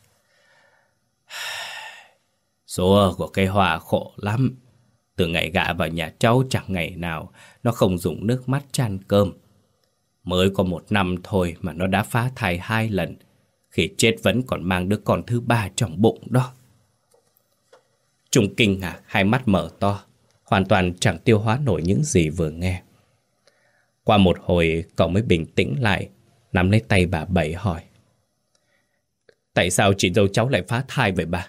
A: Số của cây Hoa khổ lắm. Từ ngày gả vào nhà cháu chẳng ngày nào nó không dùng nước mắt chan cơm. Mới có 1 năm thôi mà nó đã phá thai 2 lần. Khi chết vẫn còn mang đứa con thứ 3 trong bụng đó. Trung kinh ngạc, hai mắt mở to, hoàn toàn chẳng tiêu hóa nổi những gì vừa nghe. Qua một hồi cậu mới bình tĩnh lại, nắm lấy tay bà Bảy hỏi. Tại sao chị dâu cháu lại phá thai vậy bà?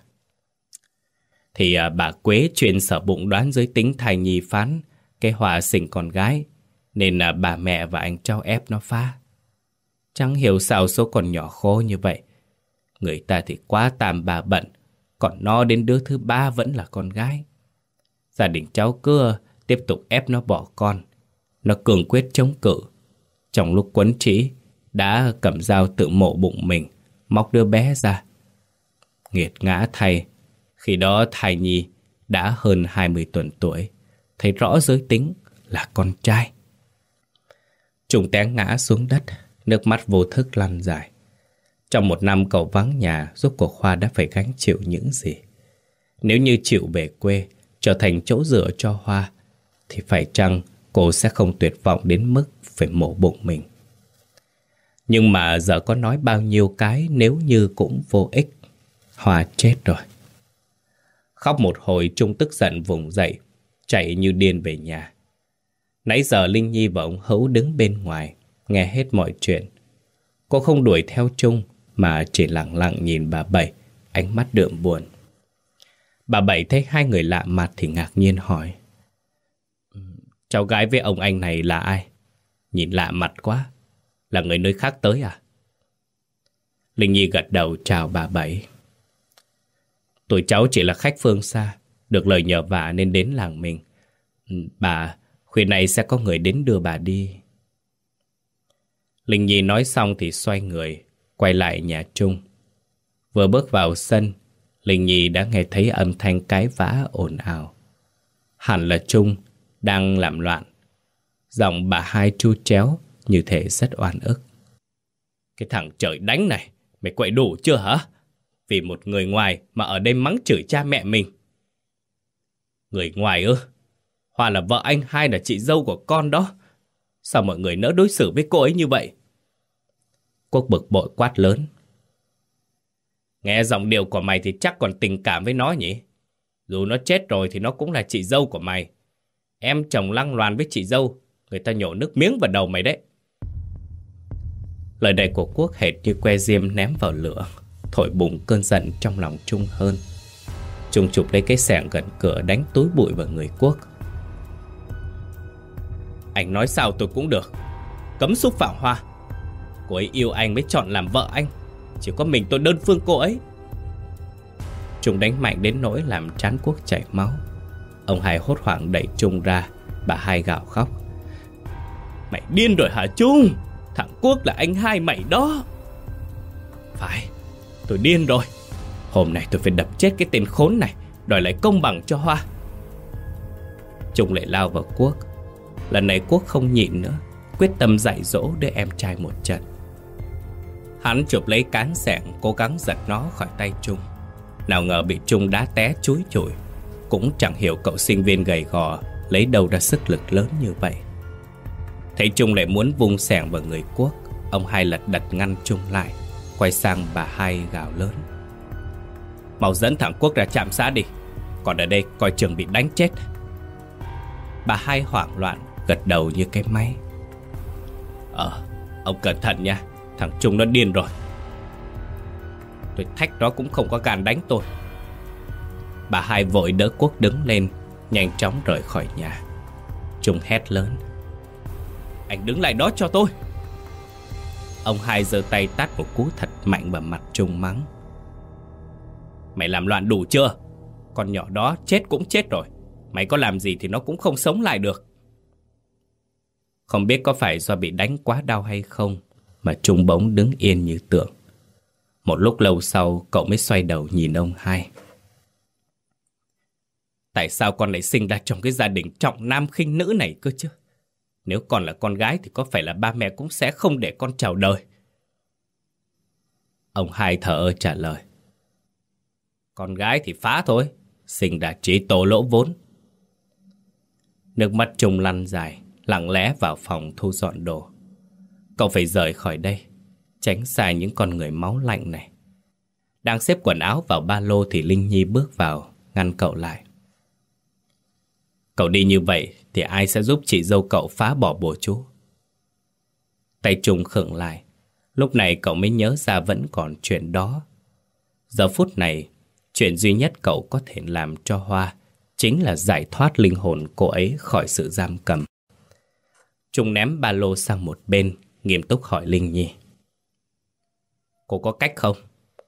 A: Thì bà Quế chuyên sở bụng đoán giới tính thai nhi phán cái Hoa sinh con gái, nên bà mẹ và anh cháu ép nó phá. Chẳng hiểu sao số con nhỏ khô như vậy. Người ta thì quá tam bà bận, còn nó đến đứa thứ 3 vẫn là con gái. Gia đình cháu cứ tiếp tục ép nó bỏ con. Nó cường quyết chống cự. Trong lúc quấn trĩ, đã cầm dao tự mổ bụng mình, móc đứa bé ra. Nghiệt ngã thay, khi đó thai nhi đã hơn 20 tuần tuổi, thấy rõ giới tính là con trai. Trung té ngã xuống đất, nước mắt vô thức lăn dài. Trong 1 năm cậu vắng nhà, rốt cuộc Khoa đã phải gánh chịu những gì. Nếu như chịu về quê, trở thành chỗ dựa cho Hoa, thì phải chăng cô sẽ không tuyệt vọng đến mức phải mổ bụng mình. Nhưng mà giờ có nói bao nhiêu cái nếu như cũng vô ích. Hoa chết rồi. Khóc một hồi, Trung tức giận vùng dậy, chạy như điên về nhà. Nãy giờ Linh Nhi và ông Hữu đứng bên ngoài, nghe hết mọi chuyện. Cô không đuổi theo Trung, mà chỉ lặng lặng nhìn bà Bảy, ánh mắt đượm buồn. Bà Bảy thấy hai người lạ mặt thì ngạc nhiên hỏi. Cháu gái với ông anh này là ai? Nhìn lạ mặt quá. Là người nơi khác tới à? Linh Nhi gật đầu chào bà Bảy. Tụi cháu chỉ là khách phương xa, được lời nhờ vả nên đến làng mình. Bà, khuya này sẽ có người đến đưa bà đi. Linh Nhi nói xong thì xoay người, quay lại nhà Trung. Vừa bước vào sân, Linh Nhi đã nghe thấy âm thanh cái vã ồn ào. Hẳn là Trung đang làm loạn. Giọng bà Hai tru chéo, như thể rất oan ức. Cái thằng trời đánh này, mày quậy đủ chưa hả? Vì một người ngoài mà ở đây mắng chửi cha mẹ mình. Người ngoài ư? Hoa là vợ anh hai, là chị dâu của con đó. Sao mọi người nỡ đối xử với cô ấy như vậy? Quốc bực bội quát lớn. Nghe giọng điệu của mày thì chắc còn tình cảm với nó nhỉ? Dù nó chết rồi thì nó cũng là chị dâu của mày. Em chồng lăng loàn với chị dâu, người ta nhổ nước miếng vào đầu mày đấy. Lời này của Quốc hệt như que diêm ném vào lửa, thổi bùng cơn giận trong lòng Trung hơn. Trung chụp lấy cái xẻng gần cửa đánh túi bụi vào người Quốc. Anh nói sao tôi cũng được, cấm xúc phạm Hoa. Cô ấy yêu anh mới chọn làm vợ anh, chỉ có mình tôi đơn phương cô ấy. Trung đánh mạnh đến nỗi làm trán Quốc chảy máu. Ông hai hốt hoảng đẩy Trung ra. Bà hai gào khóc. Mày điên rồi hả Trung? Thằng Quốc là anh hai mày đó. Phải, tôi điên rồi. Hôm nay tôi phải đập chết cái tên khốn này, đòi lại công bằng cho Hoa. Trung lại lao vào Quốc. Lần này Quốc không nhịn nữa, quyết tâm dạy dỗ đứa em trai một trận. Hắn chụp lấy cán xẻng, cố gắng giật nó khỏi tay Trung. Nào ngờ bị Trung đá té chúi chùi. Cũng chẳng hiểu cậu sinh viên gầy gò lấy đâu ra sức lực lớn như vậy. Thấy Trung lại muốn vung xẻng vào người Quốc, ông hai lật đật ngăn Trung lại, quay sang bà hai gào lớn. Mau dẫn thằng Quốc ra trạm xá đi, còn ở đây coi chừng bị đánh chết. Bà hai hoảng loạn gật đầu như cái máy. Ông cẩn thận nha, thằng Trung nó điên rồi. Tôi thách nó cũng không có gan đánh tôi. Bà hai vội đỡ Quốc đứng lên, nhanh chóng rời khỏi nhà. Trung hét lớn. Anh đứng lại đó cho tôi. Ông hai giơ tay tát một cú thật mạnh vào mặt Trung mắng. Mày làm loạn đủ chưa? Con nhỏ đó chết cũng chết rồi, mày có làm gì thì nó cũng không sống lại được. Không biết có phải do bị đánh quá đau hay không mà Trung bỗng đứng yên như tượng. Một lúc lâu sau cậu mới xoay đầu nhìn ông hai. Tại sao con lại sinh ra trong cái gia đình trọng nam khinh nữ này cơ chứ? Nếu con là con gái thì có phải là ba mẹ cũng sẽ không để con chào đời? Ông hai thở ơ trả lời. Con gái thì phá thôi, sinh ra chỉ tổ lỗ vốn. Nước mắt Trung lăn dài, lặng lẽ vào phòng thu dọn đồ. Cậu phải rời khỏi đây, tránh xa những con người máu lạnh này. Đang xếp quần áo vào ba lô thì Linh Nhi bước vào, ngăn cậu lại. Cậu đi như vậy thì ai sẽ giúp chị dâu cậu phá bỏ bùa chú? Tay Trung khựng lại. Lúc này cậu mới nhớ ra vẫn còn chuyện đó. Giờ phút này, chuyện duy nhất cậu có thể làm cho Hoa chính là giải thoát linh hồn cô ấy khỏi sự giam cầm. Trung ném ba lô sang một bên, nghiêm túc hỏi Linh Nhi. Cô có cách không?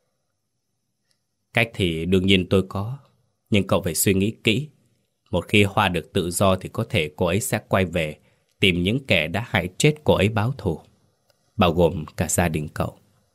A: Cách thì đương nhiên tôi có, nhưng cậu phải suy nghĩ kỹ. Một khi Hoa được tự do thì có thể cô ấy sẽ quay về tìm những kẻ đã hại chết cô ấy báo thù, bao gồm cả gia đình cậu.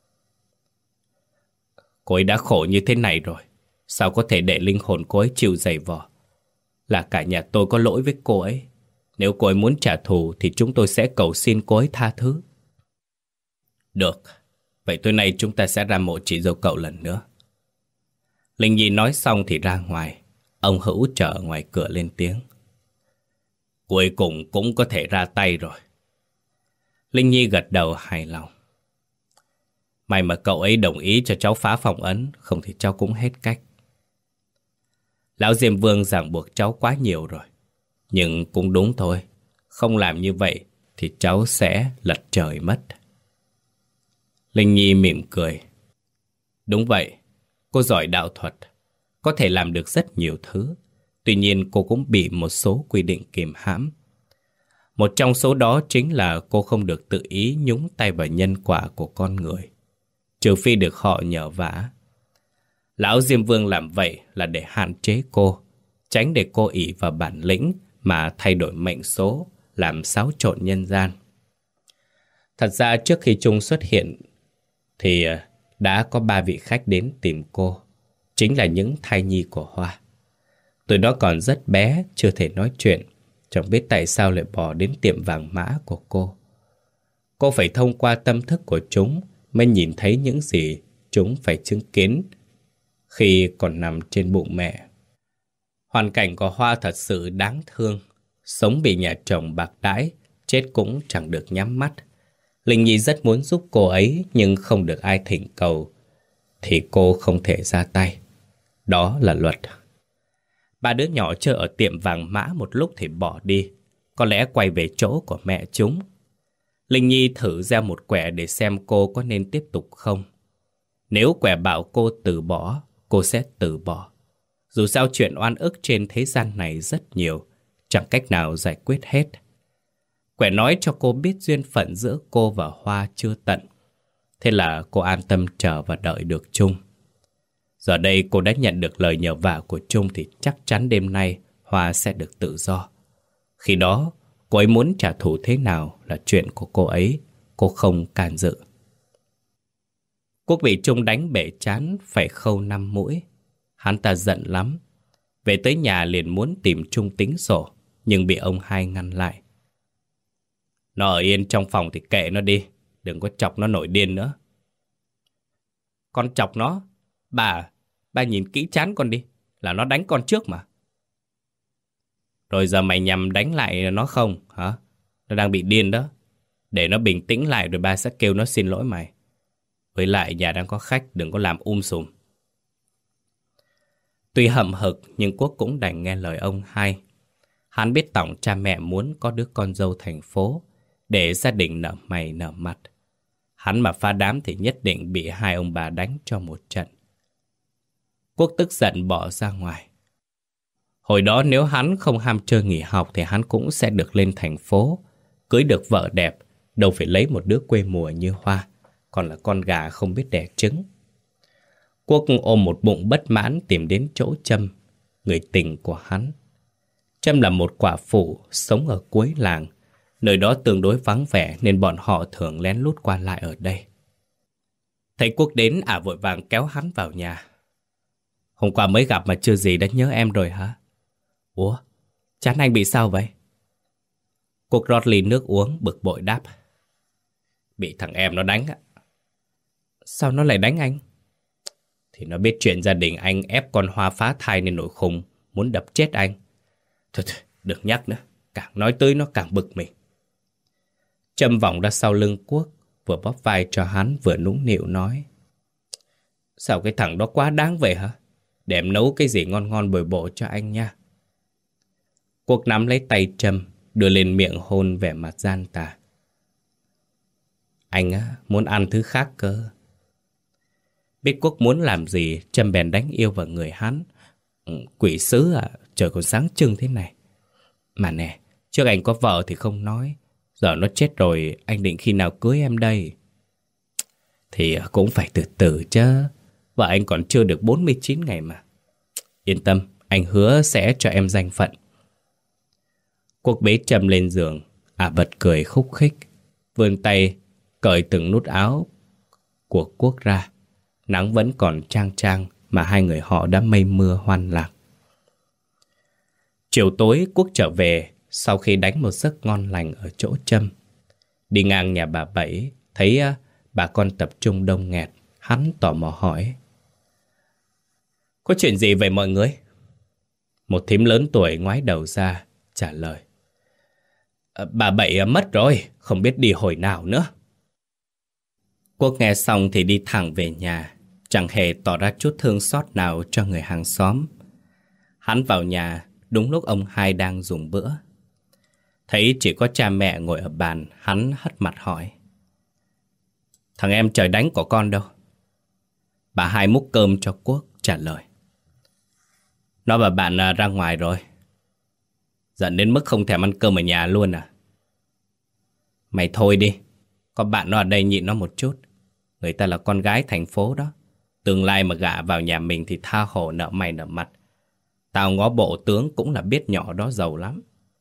A: Cô ấy đã khổ như thế này rồi, sao có thể để linh hồn cô ấy chịu dày vò? Là cả nhà tôi có lỗi với cô ấy. Nếu cô ấy muốn trả thù thì chúng tôi sẽ cầu xin cô ấy tha thứ. Được, vậy tối nay chúng ta sẽ ra mộ chị dâu cậu lần nữa. Linh Nhi nói xong thì ra ngoài. Ông Hữu chờ ngoài cửa lên tiếng. Cuối cùng cũng có thể ra tay rồi. Linh Nhi gật đầu hài lòng. May mà cậu ấy đồng ý cho cháu phá phong ấn, không thì cháu cũng hết cách. Lão Diêm Vương ràng buộc cháu quá nhiều rồi. Nhưng cũng đúng thôi, không làm như vậy thì cháu sẽ lật trời mất. Linh Nhi mỉm cười. Đúng vậy, cô giỏi đạo thuật, có thể làm được rất nhiều thứ. Tuy nhiên cô cũng bị một số quy định kìm hãm. Một trong số đó chính là cô không được tự ý nhúng tay vào nhân quả của con người, trừ phi được họ nhờ vả. Lão Diêm Vương làm vậy là để hạn chế cô, tránh để cô ỷ vào bản lĩnh mà thay đổi mệnh số, làm xáo trộn nhân gian. Thật ra trước khi Trung xuất hiện thì đã có 3 vị khách đến tìm cô, chính là những thai nhi của Hoa. Tụi nó còn rất bé, chưa thể nói chuyện, chẳng biết tại sao lại bỏ đến tiệm vàng mã của cô. Cô phải thông qua tâm thức của chúng mới nhìn thấy những gì chúng phải chứng kiến khi còn nằm trên bụng mẹ. Hoàn cảnh của Hoa thật sự đáng thương. Sống bị nhà chồng bạc đãi, chết cũng chẳng được nhắm mắt. Linh Nhi rất muốn giúp cô ấy nhưng không được ai thỉnh cầu, thì cô không thể ra tay. Đó là luật. Ba đứa nhỏ chơi ở tiệm vàng mã một lúc thì bỏ đi, có lẽ quay về chỗ của mẹ chúng. Linh Nhi thử gieo một quẻ để xem cô có nên tiếp tục không. Nếu quẻ bảo cô từ bỏ, cô sẽ từ bỏ. Dù sao chuyện oan ức trên thế gian này rất nhiều, chẳng cách nào giải quyết hết. Quẻ nói cho cô biết duyên phận giữa cô và Hoa chưa tận. Thế là cô an tâm chờ và đợi được Trung. Giờ đây cô đã nhận được lời nhờ vả của Trung thì chắc chắn đêm nay Hoa sẽ được tự do. Khi đó, cô ấy muốn trả thù thế nào là chuyện của cô ấy, cô không can dự. Quốc bị Trung đánh bể trán phải khâu 5 mũi. Hắn ta giận lắm. Về tới nhà liền muốn tìm Trung tính sổ, nhưng bị ông hai ngăn lại. Nó ở yên trong phòng thì kệ nó đi, đừng có chọc nó nổi điên nữa. Con chọc nó? Bà nhìn kỹ trán con đi, là nó đánh con trước mà. Rồi giờ mày nhằm đánh lại nó không, hả? Nó đang bị điên đó. Để nó bình tĩnh lại rồi ba sẽ kêu nó xin lỗi mày. Với lại nhà đang có khách, đừng có làm sùm. Tuy hậm hực nhưng Quốc cũng đành nghe lời ông hai. Hắn biết tổng cha mẹ muốn có đứa con dâu thành phố để gia đình nở mày nở mặt. Hắn mà phá đám thì nhất định bị hai ông bà đánh cho một trận. Quốc tức giận bỏ ra ngoài. Hồi đó nếu hắn không ham chơi nghỉ học thì hắn cũng sẽ được lên thành phố, cưới được vợ đẹp, đâu phải lấy một đứa quê mùa như Hoa, còn là con gà không biết đẻ trứng. Quốc ôm một bụng bất mãn tìm đến chỗ Trâm, người tình của hắn. Trâm là một quả phụ sống ở cuối làng, nơi đó tương đối vắng vẻ nên bọn họ thường lén lút qua lại ở đây. Thấy Quốc đến vội vàng kéo hắn vào nhà. Hôm qua mới gặp mà chưa gì đã nhớ em rồi hả? Ủa, chán anh bị sao vậy? Quốc rót ly nước uống bực bội đáp. Bị thằng em nó đánh á. Sao nó lại đánh anh? Thì nó biết chuyện gia đình anh ép con Hoa phá thai nên nổi khùng, muốn đập chết anh. Thôi, đừng nhắc nữa, càng nói tới nó càng bực mình. Trâm vòng ra sau lưng Quốc, vừa bóp vai cho hắn vừa nũng nịu nói. Sao cái thằng đó quá đáng vậy hả? Để em nấu cái gì ngon ngon bồi bổ cho anh nha. Quốc nắm lấy tay Trâm, đưa lên miệng hôn vẻ mặt gian tà. Anh muốn ăn thứ khác cơ. Biết Quốc muốn làm gì, Trâm bèn đánh yêu vào người hắn. Quỷ sứ trời còn sáng trưng thế này. Mà nè, trước anh có vợ thì không nói. Giờ nó chết rồi, anh định khi nào cưới em đây? Thì cũng phải từ từ chứ. Vợ anh còn chưa được 49 ngày mà. Yên tâm, anh hứa sẽ cho em danh phận. Quốc bế Trâm lên giường, bật cười khúc khích, vươn tay cởi từng nút áo của Quốc ra. Nắng vẫn còn chang chang mà hai người họ đã mây mưa hoan lạc. Chiều tối Quốc trở về sau khi đánh một giấc ngon lành ở chỗ Trâm. Đi ngang nhà bà Bảy, thấy bà con tập trung đông nghẹt, hắn tò mò hỏi. Có chuyện gì vậy mọi người? Một thím lớn tuổi ngoái đầu ra, trả lời. Bà Bảy mất rồi, không biết đi hồi nào nữa. Quốc nghe xong thì đi thẳng về nhà, chẳng hề tỏ ra chút thương xót nào cho người hàng xóm. Hắn vào nhà đúng lúc ông hai đang dùng bữa. Thấy chỉ có cha mẹ ngồi ở bàn, hắn hất mặt hỏi. Thằng em trời đánh của con đâu? Bà hai múc cơm cho Quốc, trả lời. Nó và bạn ra ngoài rồi. Giận đến mức không thèm ăn cơm ở nhà luôn à? Mày thôi đi, có bạn nó ở đây nhịn nó một chút. Người ta là con gái thành phố đó. Tương lai mà gả vào nhà mình thì tha hồ nợ mày nợ mặt. Tao ngó bộ tướng cũng là biết nhỏ đó giàu lắm.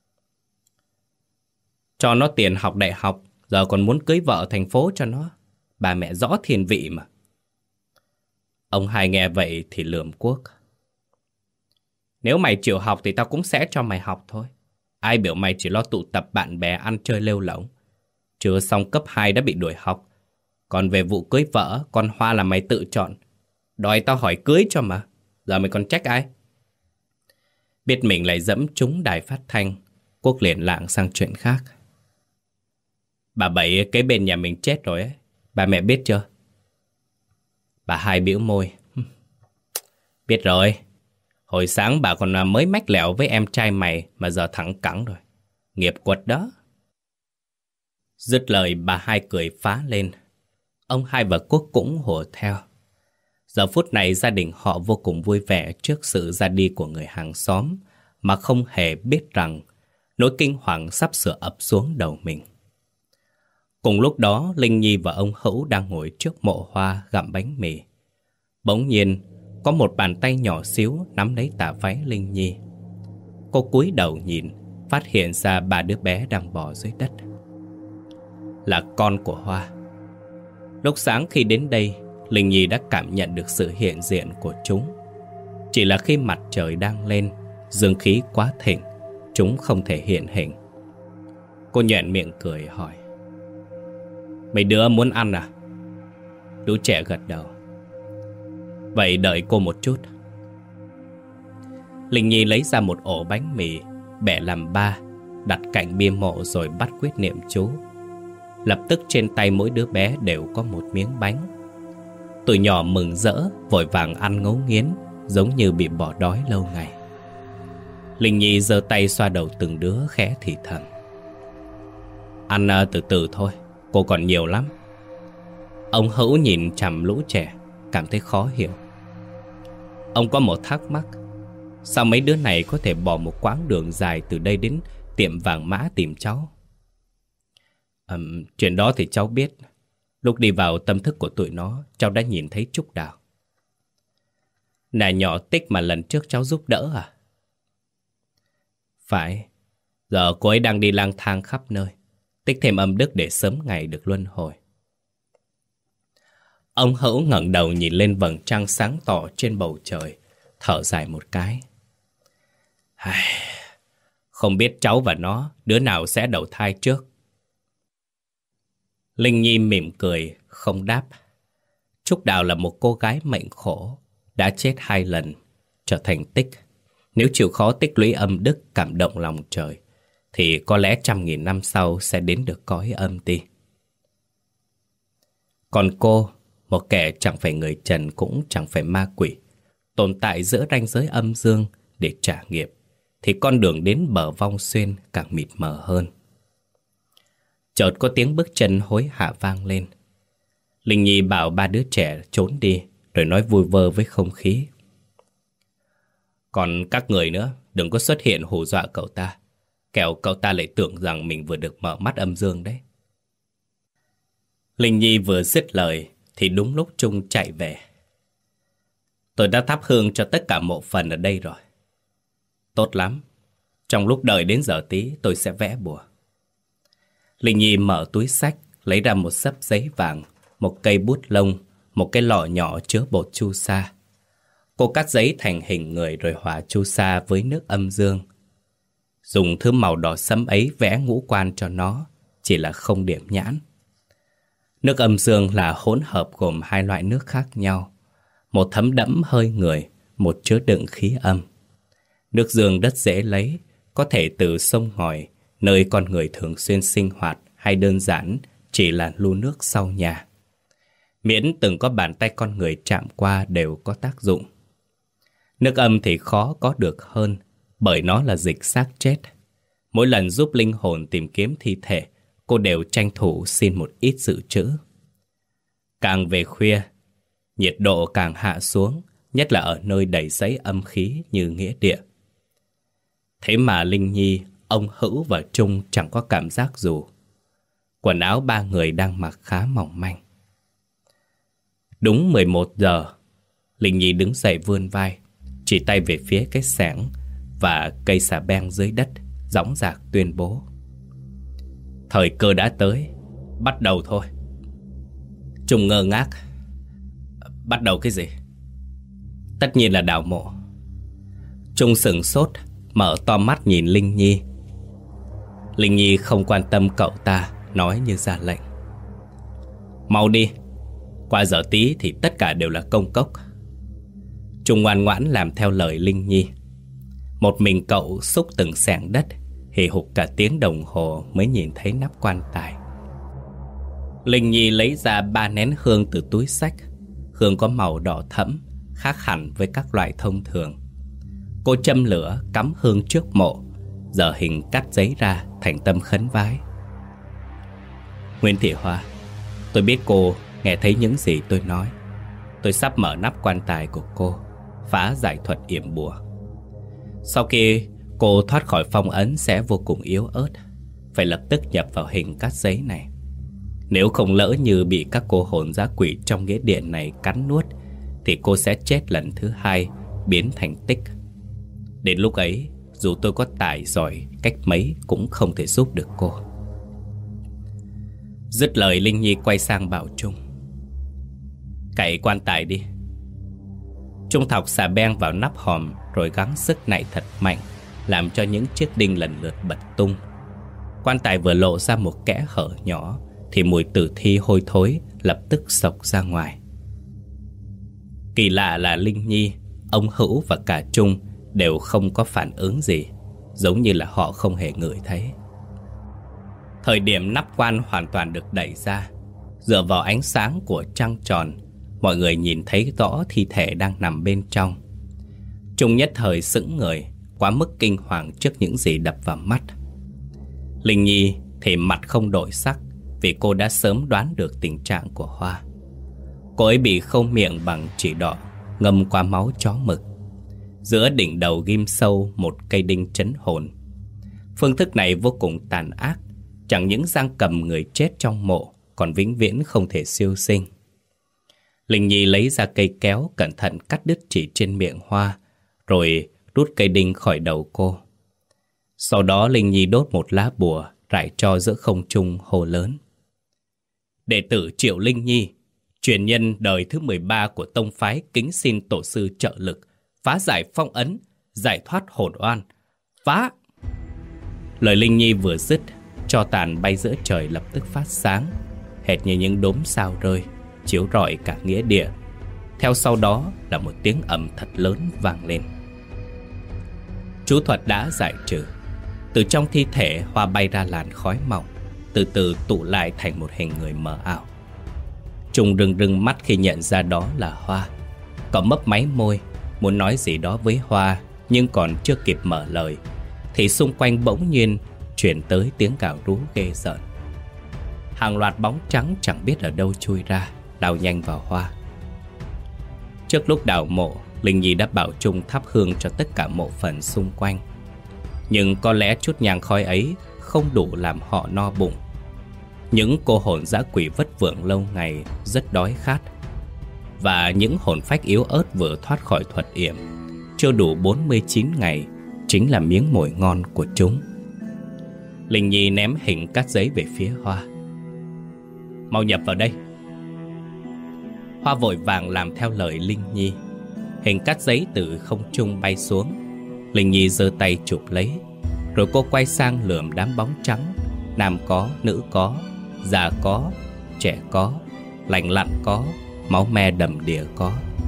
A: Cho nó tiền học đại học, giờ còn muốn cưới vợ thành phố cho nó. Bà mẹ rõ thiên vị mà. Ông hai nghe vậy thì lườm Quốc. Nếu mày chịu học thì tao cũng sẽ cho mày học thôi. Ai biểu mày chỉ lo tụ tập bạn bè ăn chơi lêu lổng. Chưa xong cấp 2 đã bị đuổi học. Còn về vụ cưới vợ, con Hoa là mày tự chọn. Đòi tao hỏi cưới cho mà. Giờ mày còn trách ai? Biết mình lại dẫm trúng đài phát thanh, Quốc liền lảng sang chuyện khác. Bà Bảy kế bên nhà mình chết rồi ấy. Bà mẹ biết chưa? Bà Hai bĩu môi. Biết rồi. Hồi sáng bà còn mới mách lẹo với em trai mày mà giờ thẳng cẳng rồi. Nghiệp quật đó. Dứt lời bà Hai cười phá lên. Ông Hai và Quốc cũng hùa theo. Giờ phút này gia đình họ vô cùng vui vẻ trước sự ra đi của người hàng xóm, mà không hề biết rằng nỗi kinh hoàng sắp sửa ập xuống đầu mình. Cùng lúc đó, Linh Nhi và ông Hữu đang ngồi trước mộ hoa gặm bánh mì. Bỗng nhiên, có một bàn tay nhỏ xíu nắm lấy tà váy Linh Nhi. Cô cúi đầu nhìn, phát hiện ra 3 đứa bé đang bò dưới đất. Là con của Hoa. Lúc sáng khi đến đây, Linh Nhi đã cảm nhận được sự hiện diện của chúng. Chỉ là khi mặt trời đang lên, dương khí quá thịnh, chúng không thể hiện hình. Cô nhoẻn miệng cười hỏi: Mấy đứa muốn ăn à? Đứa trẻ gật đầu. Vậy đợi cô một chút. Linh Nhi lấy ra một ổ bánh mì, bẻ làm 3, đặt cạnh bia mộ rồi bắt quyết niệm chú. Lập tức trên tay mỗi đứa bé đều có một miếng bánh. Tụi nhỏ mừng rỡ, vội vàng ăn ngấu nghiến, giống như bị bỏ đói lâu ngày. Linh Nhi giơ tay xoa đầu từng đứa khẽ thì thầm: Ăn từ từ thôi, cô còn nhiều lắm. Ông Hữu nhìn chằm lũ trẻ, cảm thấy khó hiểu. Ông có một thắc mắc: sao mấy đứa này có thể bỏ một quãng đường dài từ đây đến tiệm vàng mã tìm cháu? Chuyện đó thì cháu biết. Lúc đi vào tâm thức của tụi nó, cháu đã nhìn thấy Trúc Đào. Nà nhỏ Tích mà lần trước cháu giúp đỡ à? Phải. Giờ cô ấy đang đi lang thang khắp nơi, tích thêm âm đức để sớm ngày được luân hồi. Ông Hữu ngẩng đầu nhìn lên vầng trăng sáng tỏ trên bầu trời, thở dài một cái. Không biết cháu và nó, đứa nào sẽ đầu thai trước? Linh Nhi mỉm cười, không đáp. Trúc Đào là một cô gái mệnh khổ, đã chết 2 lần, trở thành Tích. Nếu chịu khó tích lũy âm đức cảm động lòng trời, thì có lẽ 100.000 năm sau sẽ đến được cõi âm ti. Còn cô, một kẻ chẳng phải người trần cũng chẳng phải ma quỷ, tồn tại giữa ranh giới âm dương để trả nghiệp, thì con đường đến bờ vong xuyên càng mịt mờ hơn. Chợt có tiếng bước chân hối hả vang lên. Linh Nhi bảo 3 đứa trẻ trốn đi, rồi nói vui vơ với không khí: Còn các người nữa, đừng có xuất hiện hù dọa cậu ta, kẻo cậu ta lại tưởng rằng mình vừa được mở mắt âm dương đấy. Linh Nhi vừa dứt lời thì đúng lúc Trung chạy về. Tôi đã thắp hương cho tất cả mộ phần ở đây rồi. Tốt lắm. Trong lúc đợi đến giờ tí tôi sẽ vẽ bùa. Linh Nhi mở túi xách, lấy ra một xấp giấy vàng, một cây bút lông, một cái lọ nhỏ chứa bột chu sa. Cô cắt giấy thành hình người rồi hòa chu sa với nước âm dương. Dùng thứ màu đỏ sẫm ấy vẽ ngũ quan cho nó, chỉ là không điểm nhãn. Nước âm dương là hỗn hợp gồm 2 loại nước khác nhau. Một thấm đẫm hơi người, một chứa đựng khí âm. Nước dương đất dễ lấy, có thể từ sông ngòi, nơi con người thường xuyên sinh hoạt, hay đơn giản chỉ là lu nước sau nhà. Miễn từng có bàn tay con người chạm qua đều có tác dụng. Nước âm thì khó có được hơn, bởi nó là dịch xác chết. Mỗi lần giúp linh hồn tìm kiếm thi thể, cô đều tranh thủ xin một ít dự trữ. Càng về khuya, nhiệt độ càng hạ xuống, nhất là ở nơi đầy giấy âm khí như nghĩa địa. Thế mà Linh Nhi, ông Hữu và Trung chẳng có cảm giác dù. Quần áo 3 người đang mặc khá mỏng manh. Đúng 11 giờ, Linh Nhi đứng dậy vươn vai, chỉ tay về phía cái xẻng và cây xà beng dưới đất, dõng dạc tuyên bố: Thời cơ đã tới, bắt đầu thôi. Trung ngơ ngác: Bắt đầu cái gì? Tất nhiên là đào mộ. Trung sửng sốt, mở to mắt nhìn Linh Nhi. Linh Nhi không quan tâm cậu ta, nói như ra lệnh: Mau đi, qua giờ tí thì tất cả đều là công cốc. Trung ngoan ngoãn làm theo lời Linh Nhi. Một mình cậu xúc từng xẻng đất, hì hục cả tiếng đồng hồ mới nhìn thấy nắp quan tài. Linh Nhi lấy ra 3 nén hương từ túi xách. Hương có màu đỏ thẫm, khác hẳn với các loại thông thường. Cô châm lửa cắm hương trước mộ, giờ hình cắt giấy ra thành tâm khấn vái. Nguyễn Thị Hoa, tôi biết cô nghe thấy những gì tôi nói. Tôi sắp mở nắp quan tài của cô, phá giải thuật yểm bùa. Sau khi cô thoát khỏi phong ấn sẽ vô cùng yếu ớt, phải lập tức nhập vào hình cắt giấy này. Nếu không lỡ như bị các cô hồn dã quỷ trong nghĩa điện này cắn nuốt, thì cô sẽ chết lần thứ 2, biến thành tích. Đến lúc ấy, dù tôi có tài giỏi cách mấy cũng không thể giúp được cô. Dứt lời, Linh Nhi quay sang bảo Trung: cậy quan tài đi. Trung thọc xà beng vào nắp hòm rồi gắng sức nạy thật mạnh, làm cho những chiếc đinh lần lượt bật tung. Quan tài vừa lộ ra một kẽ hở nhỏ thì mùi tử thi hôi thối lập tức xộc ra ngoài. Kỳ lạ là Linh Nhi, ông Hữu và cả Trung đều không có phản ứng gì, giống như là họ không hề ngửi thấy. Thời điểm nắp quan hoàn toàn được đẩy ra, dựa vào ánh sáng của trăng tròn, mọi người nhìn thấy rõ thi thể đang nằm bên trong. Trung nhất thời sững người, quá mức kinh hoàng trước những gì đập vào mắt. Linh Nhi thì mặt không đổi sắc, vì cô đã sớm đoán được tình trạng của Hoa. Cô ấy bị khâu miệng bằng chỉ đỏ, ngâm qua máu chó mực. Giữa đỉnh đầu ghim sâu một cây đinh trấn hồn. Phương thức này vô cùng tàn ác, chẳng những giam cầm người chết trong mộ, còn vĩnh viễn không thể siêu sinh. Linh Nhi lấy ra cây kéo, cẩn thận cắt đứt chỉ trên miệng Hoa, rồi rút cây đinh khỏi đầu cô. Sau đó Linh Nhi đốt một lá bùa, rải cho giữa không trung, hô lớn: đệ tử Triệu Linh Nhi, truyền nhân đời thứ 13 của tông phái, kính xin tổ sư trợ lực, phá giải phong ấn, giải thoát hồn oan. Phá! Lời Linh Nhi vừa dứt, tro tàn bay giữa trời lập tức phát sáng, hệt như những đốm sao rơi, chiếu rọi cả nghĩa địa. Theo sau đó là một tiếng ầm thật lớn vang lên. Chú thuật đã giải trừ. Từ trong thi thể, Hoa bay ra làn khói mỏng, từ từ tụ lại thành một hình người mờ ảo. Trung rưng rưng mắt khi nhận ra đó là Hoa. Cậu mấp máy môi, muốn nói gì đó với Hoa, nhưng còn chưa kịp mở lời thì xung quanh bỗng nhiên truyền tới tiếng gào rú ghê rợn. Hàng loạt bóng trắng chẳng biết ở đâu chui ra, đào nhanh vào Hoa. Trước lúc đào mộ, Linh Nhi đã bảo Trung thắp hương cho tất cả mộ phần xung quanh. Nhưng có lẽ chút nhang khói ấy không đủ làm họ no bụng. Những cô hồn dã quỷ vất vưởng lâu ngày rất đói khát, và những hồn phách yếu ớt vừa thoát khỏi thuật yểm, chưa đủ 49 ngày, chính là miếng mồi ngon của chúng. Linh Nhi ném hình cắt giấy về phía Hoa: mau nhập vào đây. Hoa vội vàng làm theo lời Linh Nhi. Hình cắt giấy từ không trung bay xuống. Linh Nhi giơ tay chụp lấy, rồi cô quay sang lườm đám bóng trắng. Nam có, nữ có, già có, trẻ có, lành lặn có, máu me đầm đìa có.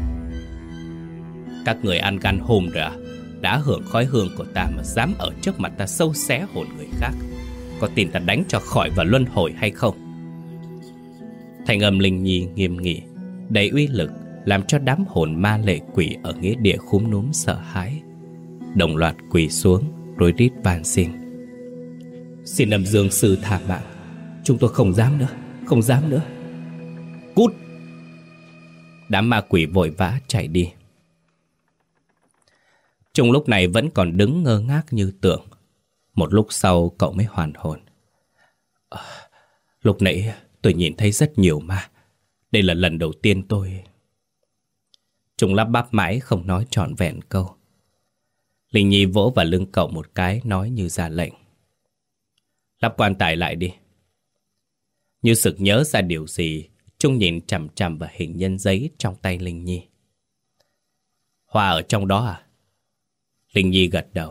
A: Các người ăn gan hùm rồi à? Đã hưởng khói hương của ta mà dám ở trước mặt ta sâu xé hồn người khác. Có tin ta đánh cho khỏi và luân hồi hay không? Thanh âm Linh Nhi nghiêm nghị, đầy uy lực, làm cho đám hồn ma lệ quỷ ở nghĩa địa khúm núm sợ hãi, đồng loạt quỳ xuống rối rít van xin: xin âm dương sư tha mạng, chúng tôi không dám nữa, không dám nữa. Cút! Đám ma quỷ vội vã chạy đi. Trung lúc này vẫn còn đứng ngơ ngác như tượng. Một lúc sau cậu mới hoàn hồn. Lúc nãy tôi nhìn thấy rất nhiều ma. Đây là lần đầu tiên tôi... Trung lắp bắp mãi không nói trọn vẹn câu. Linh Nhi vỗ vào lưng cậu một cái, nói như ra lệnh: lắp quan tài lại đi. Như sực nhớ ra điều gì, Trung nhìn chằm chằm vào hình nhân giấy trong tay Linh Nhi. Hoa ở trong đó à? Linh Nhi gật đầu.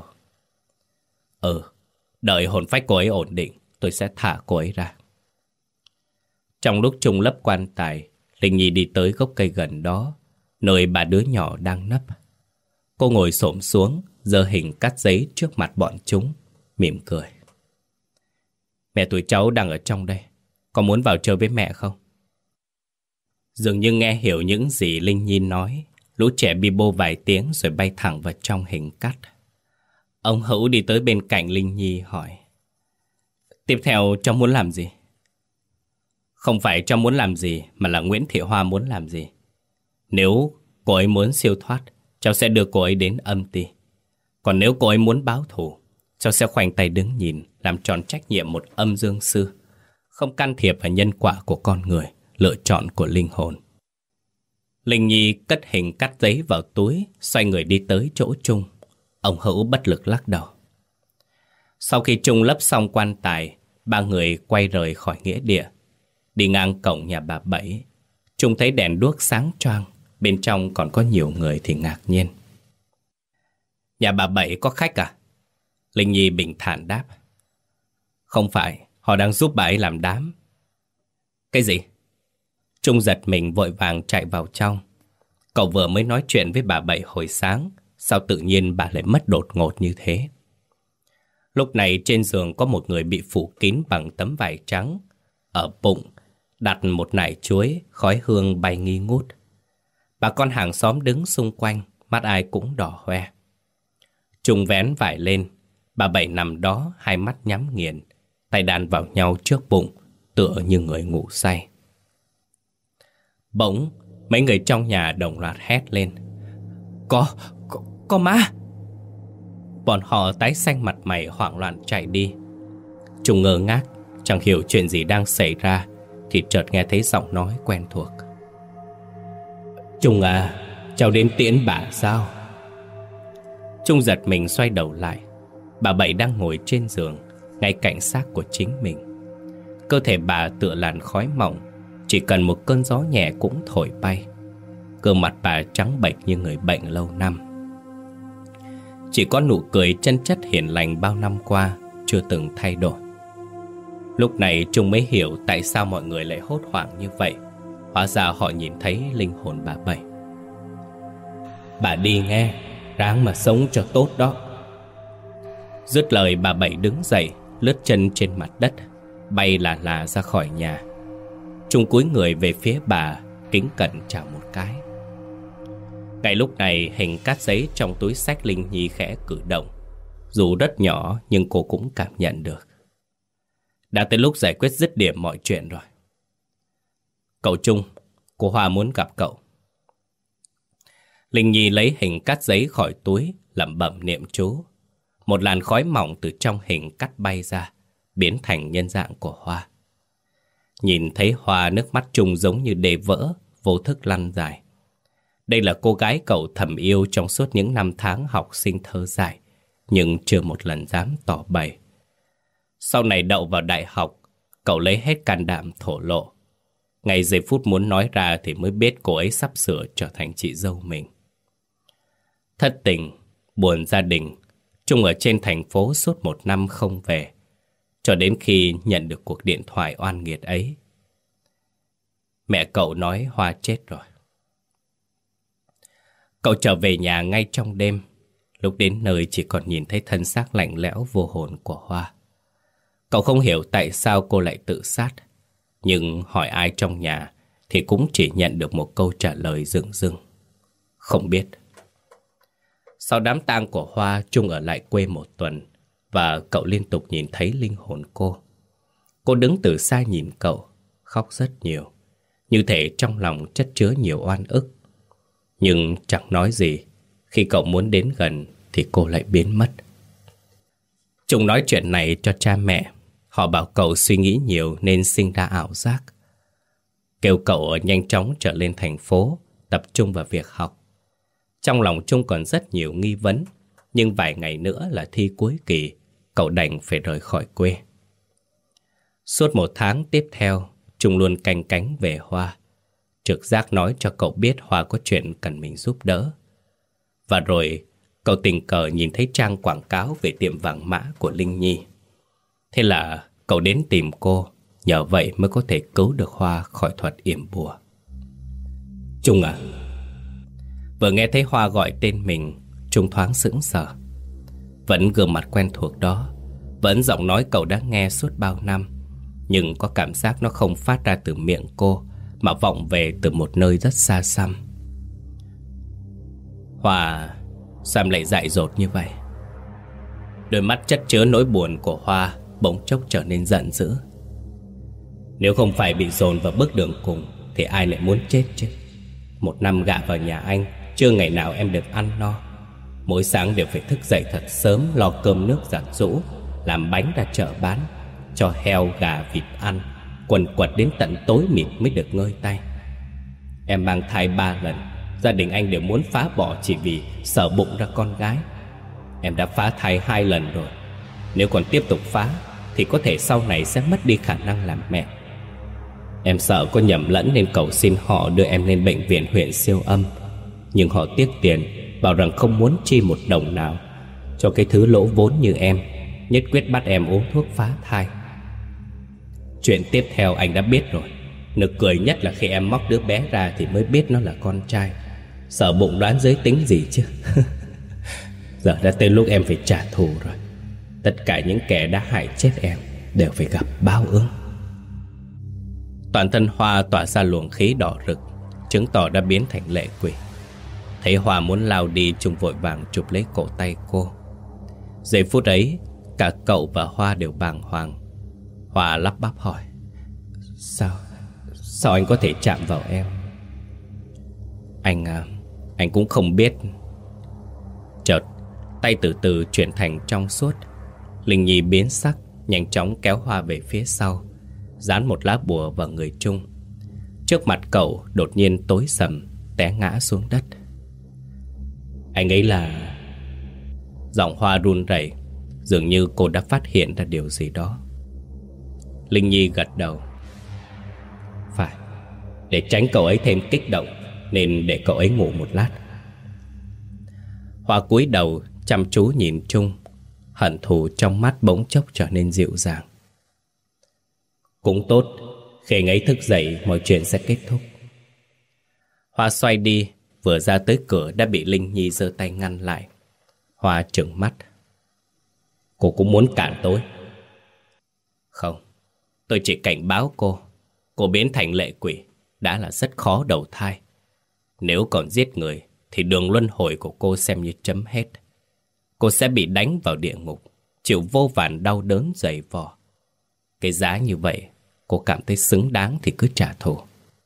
A: Đợi hồn phách cô ấy ổn định, tôi sẽ thả cô ấy ra. Trong lúc Trung lấp quan tài, Linh Nhi đi tới gốc cây gần đó, nơi bà đứa nhỏ đang nấp. Cô ngồi xổm xuống, giơ hình cắt giấy trước mặt bọn chúng, mỉm cười. Mẹ tụi cháu đang ở trong đây, có muốn vào chơi với mẹ không? Dường như nghe hiểu những gì Linh Nhi nói, lũ trẻ bi bô vài tiếng rồi bay thẳng vào trong hình cắt. Ông Hữu đi tới bên cạnh Linh Nhi hỏi: Tiếp theo cháu muốn làm gì? Không phải cháu muốn làm gì, mà là Nguyễn Thị Hoa muốn làm gì. Nếu cô ấy muốn siêu thoát, cháu sẽ đưa cô ấy đến âm ty. Còn nếu cô ấy muốn báo thù, cháu sẽ khoanh tay đứng nhìn, làm tròn trách nhiệm một âm dương sư, không can thiệp vào nhân quả của con người, lựa chọn của linh hồn. Linh Nhi cất hình cắt giấy vào túi, xoay người đi tới chỗ Trung. Ông Hữu bất lực lắc đầu. Sau khi Trung lấp xong quan tài, ba người quay rời khỏi nghĩa địa. Đi ngang cổng nhà bà Bảy, Trung thấy đèn đuốc sáng choang, bên trong còn có nhiều người thì ngạc nhiên. Nhà bà Bảy có khách à? Linh Nhi bình thản đáp. Không phải, họ đang giúp bà ấy làm đám. Cái gì? Trung giật mình vội vàng chạy vào trong. Cậu vừa mới nói chuyện với bà Bảy hồi sáng, sao tự nhiên bà lại mất đột ngột như thế? Lúc này trên giường có một người bị phủ kín bằng tấm vải trắng. Ở bụng đặt một nải chuối, khói hương bay nghi ngút. Bà con hàng xóm đứng xung quanh, mắt ai cũng đỏ hoe. Trung vén vải lên, bà Bảy nằm đó, hai mắt nhắm nghiền, tay đan vào nhau trước bụng, tựa như người ngủ say. Bỗng, mấy người trong nhà đồng loạt hét lên: Có ma! Bọn họ tái xanh mặt mày hoảng loạn chạy đi. Trung ngơ ngác, chẳng hiểu chuyện gì đang xảy ra, thì chợt nghe thấy giọng nói quen thuộc. Trung à, cháu đến tiễn bà sao? Trung giật mình xoay đầu lại. Bà Bảy đang ngồi trên giường, ngay cạnh xác của chính mình. Cơ thể bà tựa làn khói mỏng, chỉ cần một cơn gió nhẹ cũng thổi bay. Gương mặt bà trắng bệch như người bệnh lâu năm. Chỉ có nụ cười chân chất hiền lành bao năm qua chưa từng thay đổi. Lúc này Trung mới hiểu tại sao mọi người lại hốt hoảng như vậy. Hóa ra họ nhìn thấy linh hồn bà Bảy. Bà đi nghe, ráng mà sống cho tốt đó. Dứt lời bà Bảy đứng dậy, lướt chân trên mặt đất, bay là ra khỏi nhà. Trung cúi người về phía bà, kính cẩn chào một cái. Ngay lúc này hình cát giấy trong túi xách Linh Nhi khẽ cử động. Dù rất nhỏ nhưng cô cũng cảm nhận được. Đã tới lúc giải quyết dứt điểm mọi chuyện rồi. Cậu Trung, cô Hoa muốn gặp cậu. Linh Nhi lấy hình cát giấy khỏi túi, lẩm bẩm niệm chú. Một làn khói mỏng từ trong hình cắt bay ra, biến thành nhân dạng của Hoa. Nhìn thấy Hoa, nước mắt Trung giống như đê vỡ, vô thức lăn dài. Đây là cô gái cậu thầm yêu trong suốt những năm tháng học sinh thơ dại, nhưng chưa một lần dám tỏ bày. Sau này đậu vào đại học, cậu lấy hết can đảm thổ lộ. Ngay giây phút muốn nói ra thì mới biết cô ấy sắp sửa trở thành chị dâu mình. Thất tình, buồn gia đình, Trung ở trên thành phố suốt 1 năm không về, cho đến khi nhận được cuộc điện thoại oan nghiệt ấy. Mẹ cậu nói Hoa chết rồi. Cậu trở về nhà ngay trong đêm. Lúc đến nơi chỉ còn nhìn thấy thân xác lạnh lẽo vô hồn của Hoa. Cậu không hiểu tại sao cô lại tự sát, nhưng hỏi ai trong nhà thì cũng chỉ nhận được một câu trả lời dửng dưng: không biết. Sau đám tang của Hoa, Trung ở lại quê 1 tuần, và cậu liên tục nhìn thấy linh hồn cô. Cô đứng từ xa nhìn cậu, khóc rất nhiều, như thể trong lòng chất chứa nhiều oan ức. Nhưng chẳng nói gì. Khi cậu muốn đến gần thì cô lại biến mất. Trung nói chuyện này cho cha mẹ. Họ bảo cậu suy nghĩ nhiều nên sinh ra ảo giác, kêu cậu nhanh chóng trở lên thành phố, tập trung vào việc học. Trong lòng Trung còn rất nhiều nghi vấn, nhưng vài ngày nữa là thi cuối kỳ, cậu đành phải rời khỏi quê. Suốt 1 tháng tiếp theo, Trung luôn canh cánh về Hoa. Trực giác nói cho cậu biết Hoa có chuyện cần mình giúp đỡ. Và rồi cậu tình cờ nhìn thấy trang quảng cáo về tiệm vàng mã của Linh Nhi. Thế là cậu đến tìm cô, nhờ vậy mới có thể cứu được Hoa khỏi thuật yểm bùa. Trung à? Vừa nghe thấy Hoa gọi tên mình, Trung thoáng sững sờ. Vẫn gương mặt quen thuộc đó, Vẫn giọng nói cậu đã nghe suốt bao năm, nhưng có cảm giác nó không phát ra từ miệng cô, mà vọng về từ một nơi rất xa xăm. Hoa, sao em lại dại dột như vậy? Đôi mắt chất chứa nỗi buồn của Hoa bỗng chốc trở nên giận dữ. Nếu không phải bị dồn vào bước đường cùng thì ai lại muốn chết chứ? 1 năm gả vào nhà anh, chưa ngày nào em được ăn no. Mỗi sáng đều phải thức dậy thật sớm, lo cơm nước giặt giũ, làm bánh ra chợ bán, cho heo gà vịt ăn, quần quật đến tận tối mịt mới được ngơi tay. Em mang thai 3 lần, gia đình anh đều muốn phá bỏ chỉ vì sợ bụng ra con gái. Em đã phá thai 2 lần rồi. Nếu còn tiếp tục phá thì có thể sau này sẽ mất đi khả năng làm mẹ. Em sợ có nhầm lẫn nên cầu xin họ đưa em lên bệnh viện huyện siêu âm. Nhưng họ tiếc tiền, bảo rằng không muốn chi một đồng nào cho cái thứ lỗ vốn như em, nhất quyết bắt em uống thuốc phá thai. Chuyện tiếp theo anh đã biết rồi. Nực cười nhất là khi em móc đứa bé ra thì mới biết nó là con trai. Sợ bụng đoán giới tính gì chứ. Giờ đã tới lúc em phải trả thù rồi. Tất cả những kẻ đã hại chết em đều phải gặp báo ứng. Toàn thân Hoa tỏa ra luồng khí đỏ rực, chứng tỏ đã biến thành lệ quỷ. Thấy Hoa muốn lao đi, Trung vội vàng chụp lấy cổ tay cô. Giây phút ấy, cả cậu và Hoa đều bàng hoàng. Hoa lắp bắp hỏi: Sao anh có thể chạm vào em? Anh cũng không biết. Chợt tay từ từ chuyển thành trong suốt. Linh Nhi biến sắc, nhanh chóng kéo Hoa về phía sau, dán một lá bùa vào người Trung. Trước mặt cậu đột nhiên tối sầm, té ngã xuống đất. Anh ấy là... Giọng Hoa run rẩy, dường như cô đã phát hiện ra điều gì đó. Linh Nhi gật đầu. Phải, để tránh cậu ấy thêm kích động nên để cậu ấy ngủ một lát. Hoa cúi đầu chăm chú nhìn Trung, hận thù trong mắt bỗng chốc trở nên dịu dàng. Cũng tốt, khi anh ấy thức dậy mọi chuyện sẽ kết thúc. Hoa xoay đi, vừa ra tới cửa đã bị Linh Nhi giơ tay ngăn lại. Hoa trừng mắt. Cô cũng muốn cản tôi? Không, tôi chỉ cảnh báo cô biến thành lệ quỷ đã là rất khó đầu thai. Nếu còn giết người thì đường luân hồi của cô xem như chấm hết. Cô sẽ bị đánh vào địa ngục, chịu vô vàn đau đớn dày vò. Cái giá như vậy, cô cảm thấy xứng đáng thì cứ trả thù.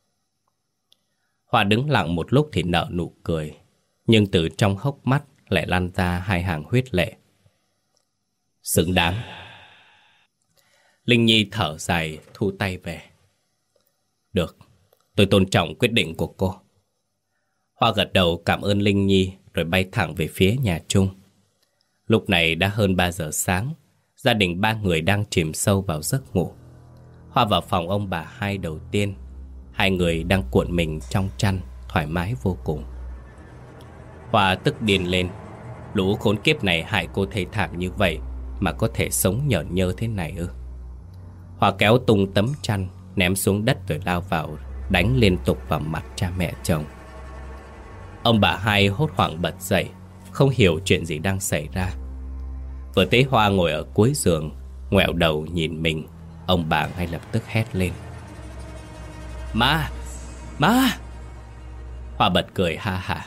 A: Hoa đứng lặng một lúc thì nở nụ cười, nhưng từ trong hốc mắt lại lan ra 2 hàng huyết lệ. Xứng đáng. Linh Nhi thở dài, thu tay về. Được, tôi tôn trọng quyết định của cô. Hoa gật đầu cảm ơn Linh Nhi rồi bay thẳng về phía nhà Trung. Lúc này đã hơn 3 giờ sáng, gia đình 3 người đang chìm sâu vào giấc ngủ. Hoa vào phòng ông bà Hai đầu tiên. 2 người đang cuộn mình trong chăn, thoải mái vô cùng. Hoa tức điên lên. Lũ khốn kiếp này hại cô thê thảm như vậy mà có thể sống nhởn nhơ thế này ư? Hoa kéo tung tấm chăn, ném xuống đất rồi lao vào, đánh liên tục vào mặt cha mẹ chồng. Ông bà Hai hốt hoảng bật dậy, không hiểu chuyện gì đang xảy ra. Vừa thấy Hoa ngồi ở cuối giường, ngoẹo đầu nhìn mình, ông bà ngay lập tức hét lên. Ma! Ma! Hoa bật cười ha hả.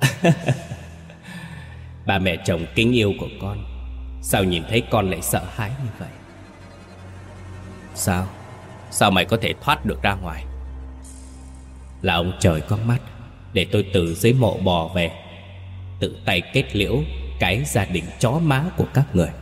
A: Bà mẹ chồng kính yêu của con, sao nhìn thấy con lại sợ hãi như vậy? Sao mày có thể thoát được ra ngoài? Là ông trời có mắt, để tôi từ dưới mộ bò về, tự tay kết liễu cái gia đình chó má của các người.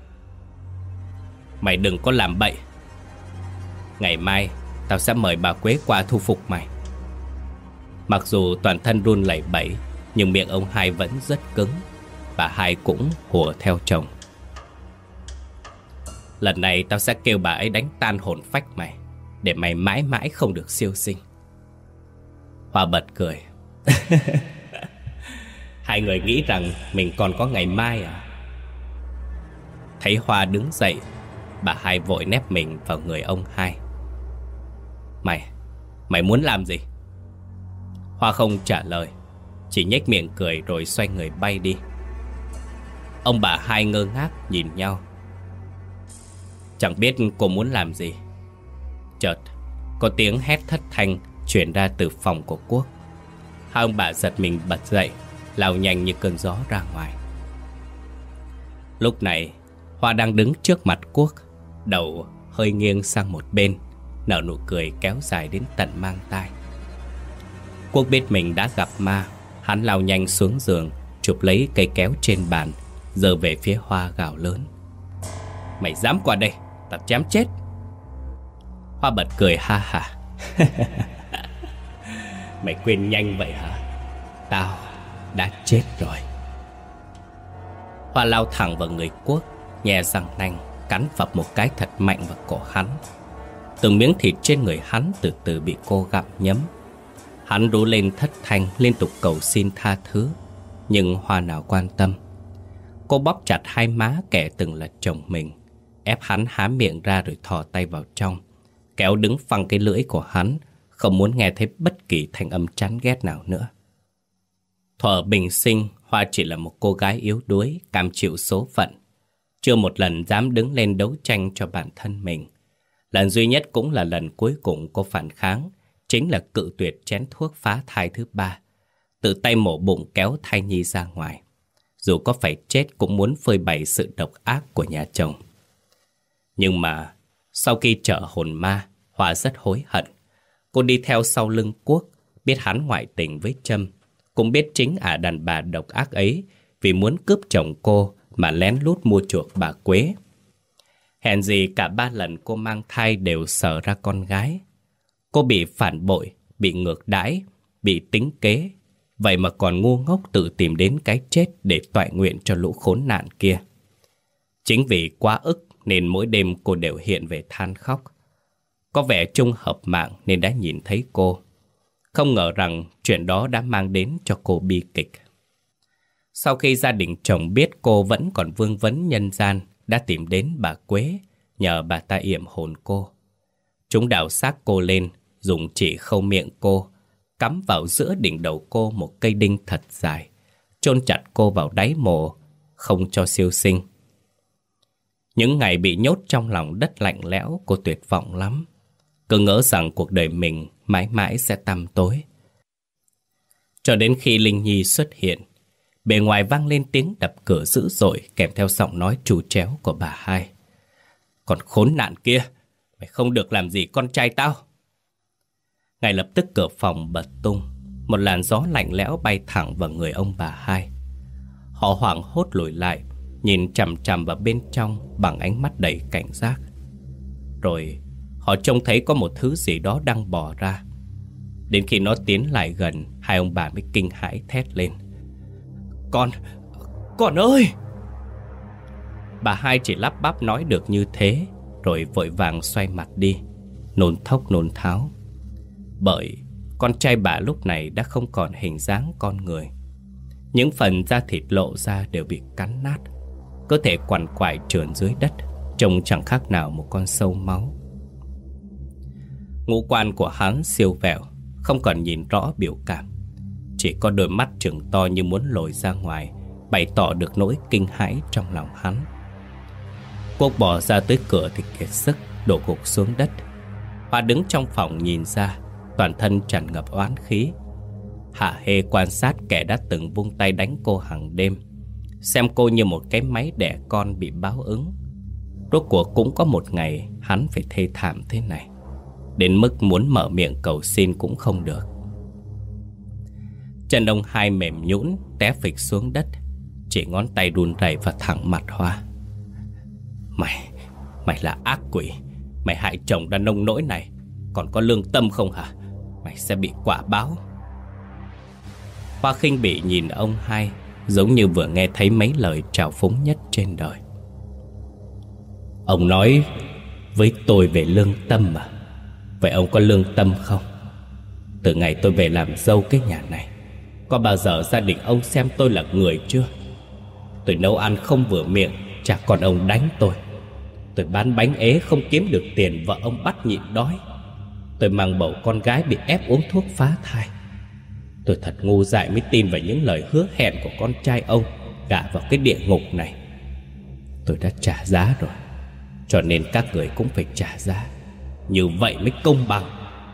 A: Mày đừng có làm bậy. Ngày mai tao sẽ mời bà Quế qua thu phục mày. Mặc dù toàn thân run lẩy bẩy, nhưng miệng ông Hai vẫn rất cứng. Bà Hai cũng hùa theo chồng. Lần này tao sẽ kêu bà ấy đánh tan hồn phách mày, để mày mãi mãi không được siêu sinh. Hoa bật cười. 2 người nghĩ rằng mình còn có ngày mai à? Thấy Hoa đứng dậy, bà Hai vội nép mình vào người ông Hai. Mày muốn làm gì? Hoa không trả lời, chỉ nhếch miệng cười rồi xoay người bay đi. Ông bà Hai ngơ ngác nhìn nhau. Chẳng biết cô muốn làm gì. Chợt có tiếng hét thất thanh truyền ra từ phòng của Quốc. Hai ông bà giật mình bật dậy, lao nhanh như cơn gió ra ngoài. Lúc này Hoa đang đứng trước mặt Quốc, đầu hơi nghiêng sang một bên, nở nụ cười kéo dài đến tận mang tai. Quốc biết mình đã gặp ma. Hắn lao nhanh xuống giường, chụp lấy cây kéo trên bàn, giơ về phía Hoa gào lớn: "Mày dám qua đây, tao chém chết!" Hoa bật cười ha hả. "Mày quên nhanh vậy hả? Tao đã chết rồi." Hoa lao thẳng vào người Quốc, nhe răng nanh cắn phập một cái thật mạnh vào cổ hắn. Từng miếng thịt trên người hắn từ từ bị cô gặm nhấm. Hắn rú lên thất thanh, liên tục cầu xin tha thứ, nhưng Hoa nào quan tâm. Cô bóp chặt hai má kẻ từng là chồng mình, ép hắn há miệng ra rồi thò tay vào trong, kéo đứng phăng cái lưỡi của hắn, không muốn nghe thấy bất kỳ thanh âm chán ghét nào nữa. Thuở bình sinh, Hoa chỉ là một cô gái yếu đuối, cam chịu số phận, chưa một lần dám đứng lên đấu tranh cho bản thân mình. Lần duy nhất cũng là lần cuối cùng cô phản kháng, chính là cự tuyệt chén thuốc phá thai thứ 3, tự tay mổ bụng kéo thai nhi ra ngoài. Dù có phải chết cũng muốn phơi bày sự độc ác của nhà chồng. Nhưng mà sau khi trợ hồn ma, Hoa rất hối hận. Cô đi theo sau lưng Quốc, biết hắn ngoại tình với Trâm, cũng biết chính đàn bà độc ác ấy vì muốn cướp chồng cô mà lén lút mua chuộc bà Quế. Hèn gì cả 3 lần cô mang thai đều sờ ra con gái. Cô bị phản bội, bị ngược đãi, bị tính kế, vậy mà còn ngu ngốc tự tìm đến cái chết để toại nguyện cho lũ khốn nạn kia. Chính vì quá ức nên mỗi đêm cô đều hiện về than khóc. Có vẻ trùng hợp mạng nên đã nhìn thấy cô. Không ngờ rằng chuyện đó đã mang đến cho cô bi kịch. Sau khi gia đình chồng biết cô vẫn còn vương vấn nhân gian, đã tìm đến bà Quế, nhờ bà ta yểm hồn cô. Chúng đào xác cô lên, dùng chỉ khâu miệng cô, cắm vào giữa đỉnh đầu cô một cây đinh thật dài, chôn chặt cô vào đáy mộ, không cho siêu sinh. Những ngày bị nhốt trong lòng đất lạnh lẽo, cô tuyệt vọng lắm. Cứ ngỡ rằng cuộc đời mình mãi mãi sẽ tăm tối. Cho đến khi Linh Nhi xuất hiện, bề ngoài vang lên tiếng đập cửa dữ dội kèm theo giọng nói trù tréo của bà hai. "Còn khốn nạn kia, mày không được làm gì con trai tao." Ngay lập tức cửa phòng bật tung, một làn gió lạnh lẽo bay thẳng vào người ông bà hai. Họ hoảng hốt lùi lại, nhìn chằm chằm vào bên trong bằng ánh mắt đầy cảnh giác. Rồi họ trông thấy có một thứ gì đó đang bò ra. Đến khi nó tiến lại gần, hai ông bà mới kinh hãi thét lên: Con ơi!" Bà hai chỉ lắp bắp nói được như thế, rồi vội vàng xoay mặt đi, nôn thốc nôn tháo. Bởi con trai bà lúc này đã không còn hình dáng con người. Những phần da thịt lộ ra đều bị cắn nát, cơ thể quằn quại trườn dưới đất, trông chẳng khác nào một con sâu máu. Ngũ quan của hắn siêu vẹo, không còn nhìn rõ biểu cảm, chỉ có đôi mắt trừng to như muốn lồi ra ngoài, bày tỏ được nỗi kinh hãi trong lòng hắn. Quốc bỏ ra tới cửa thì kiệt sức, đổ gục xuống đất. Hoa đứng trong phòng nhìn ra, toàn thân tràn ngập oán khí. Hạ hê quan sát kẻ đã từng vung tay đánh cô hàng đêm, xem cô như một cái máy đẻ con bị báo ứng. Rốt cuộc cũng có một ngày hắn phải thê thảm thế này, đến mức muốn mở miệng cầu xin cũng không được. Chân ông hai mềm nhũn té phịch xuống đất, chỉ ngón tay run rẩy vào thẳng mặt Hoa. Mày là ác quỷ. Mày hại chồng đã nông nỗi này, còn có lương tâm không hả? Mày sẽ bị quả báo. Hoa khinh bỉ nhìn ông hai, giống như vừa nghe thấy mấy lời trào phúng nhất trên đời. Ông nói với tôi về lương tâm mà. Vậy ông có lương tâm không? Từ ngày tôi về làm dâu cái nhà này, có bao giờ gia đình ông xem tôi là người chưa? Tôi nấu ăn không vừa miệng, chả còn ông đánh tôi. Tôi bán bánh ế không kiếm được tiền, vợ ông bắt nhịn đói. Tôi mang bầu con gái bị ép uống thuốc phá thai. Tôi thật ngu dại mới tin vào những lời hứa hẹn của con trai ông, gả vào cái địa ngục này. Tôi đã trả giá rồi, cho nên các người cũng phải trả giá. Như vậy mới công bằng.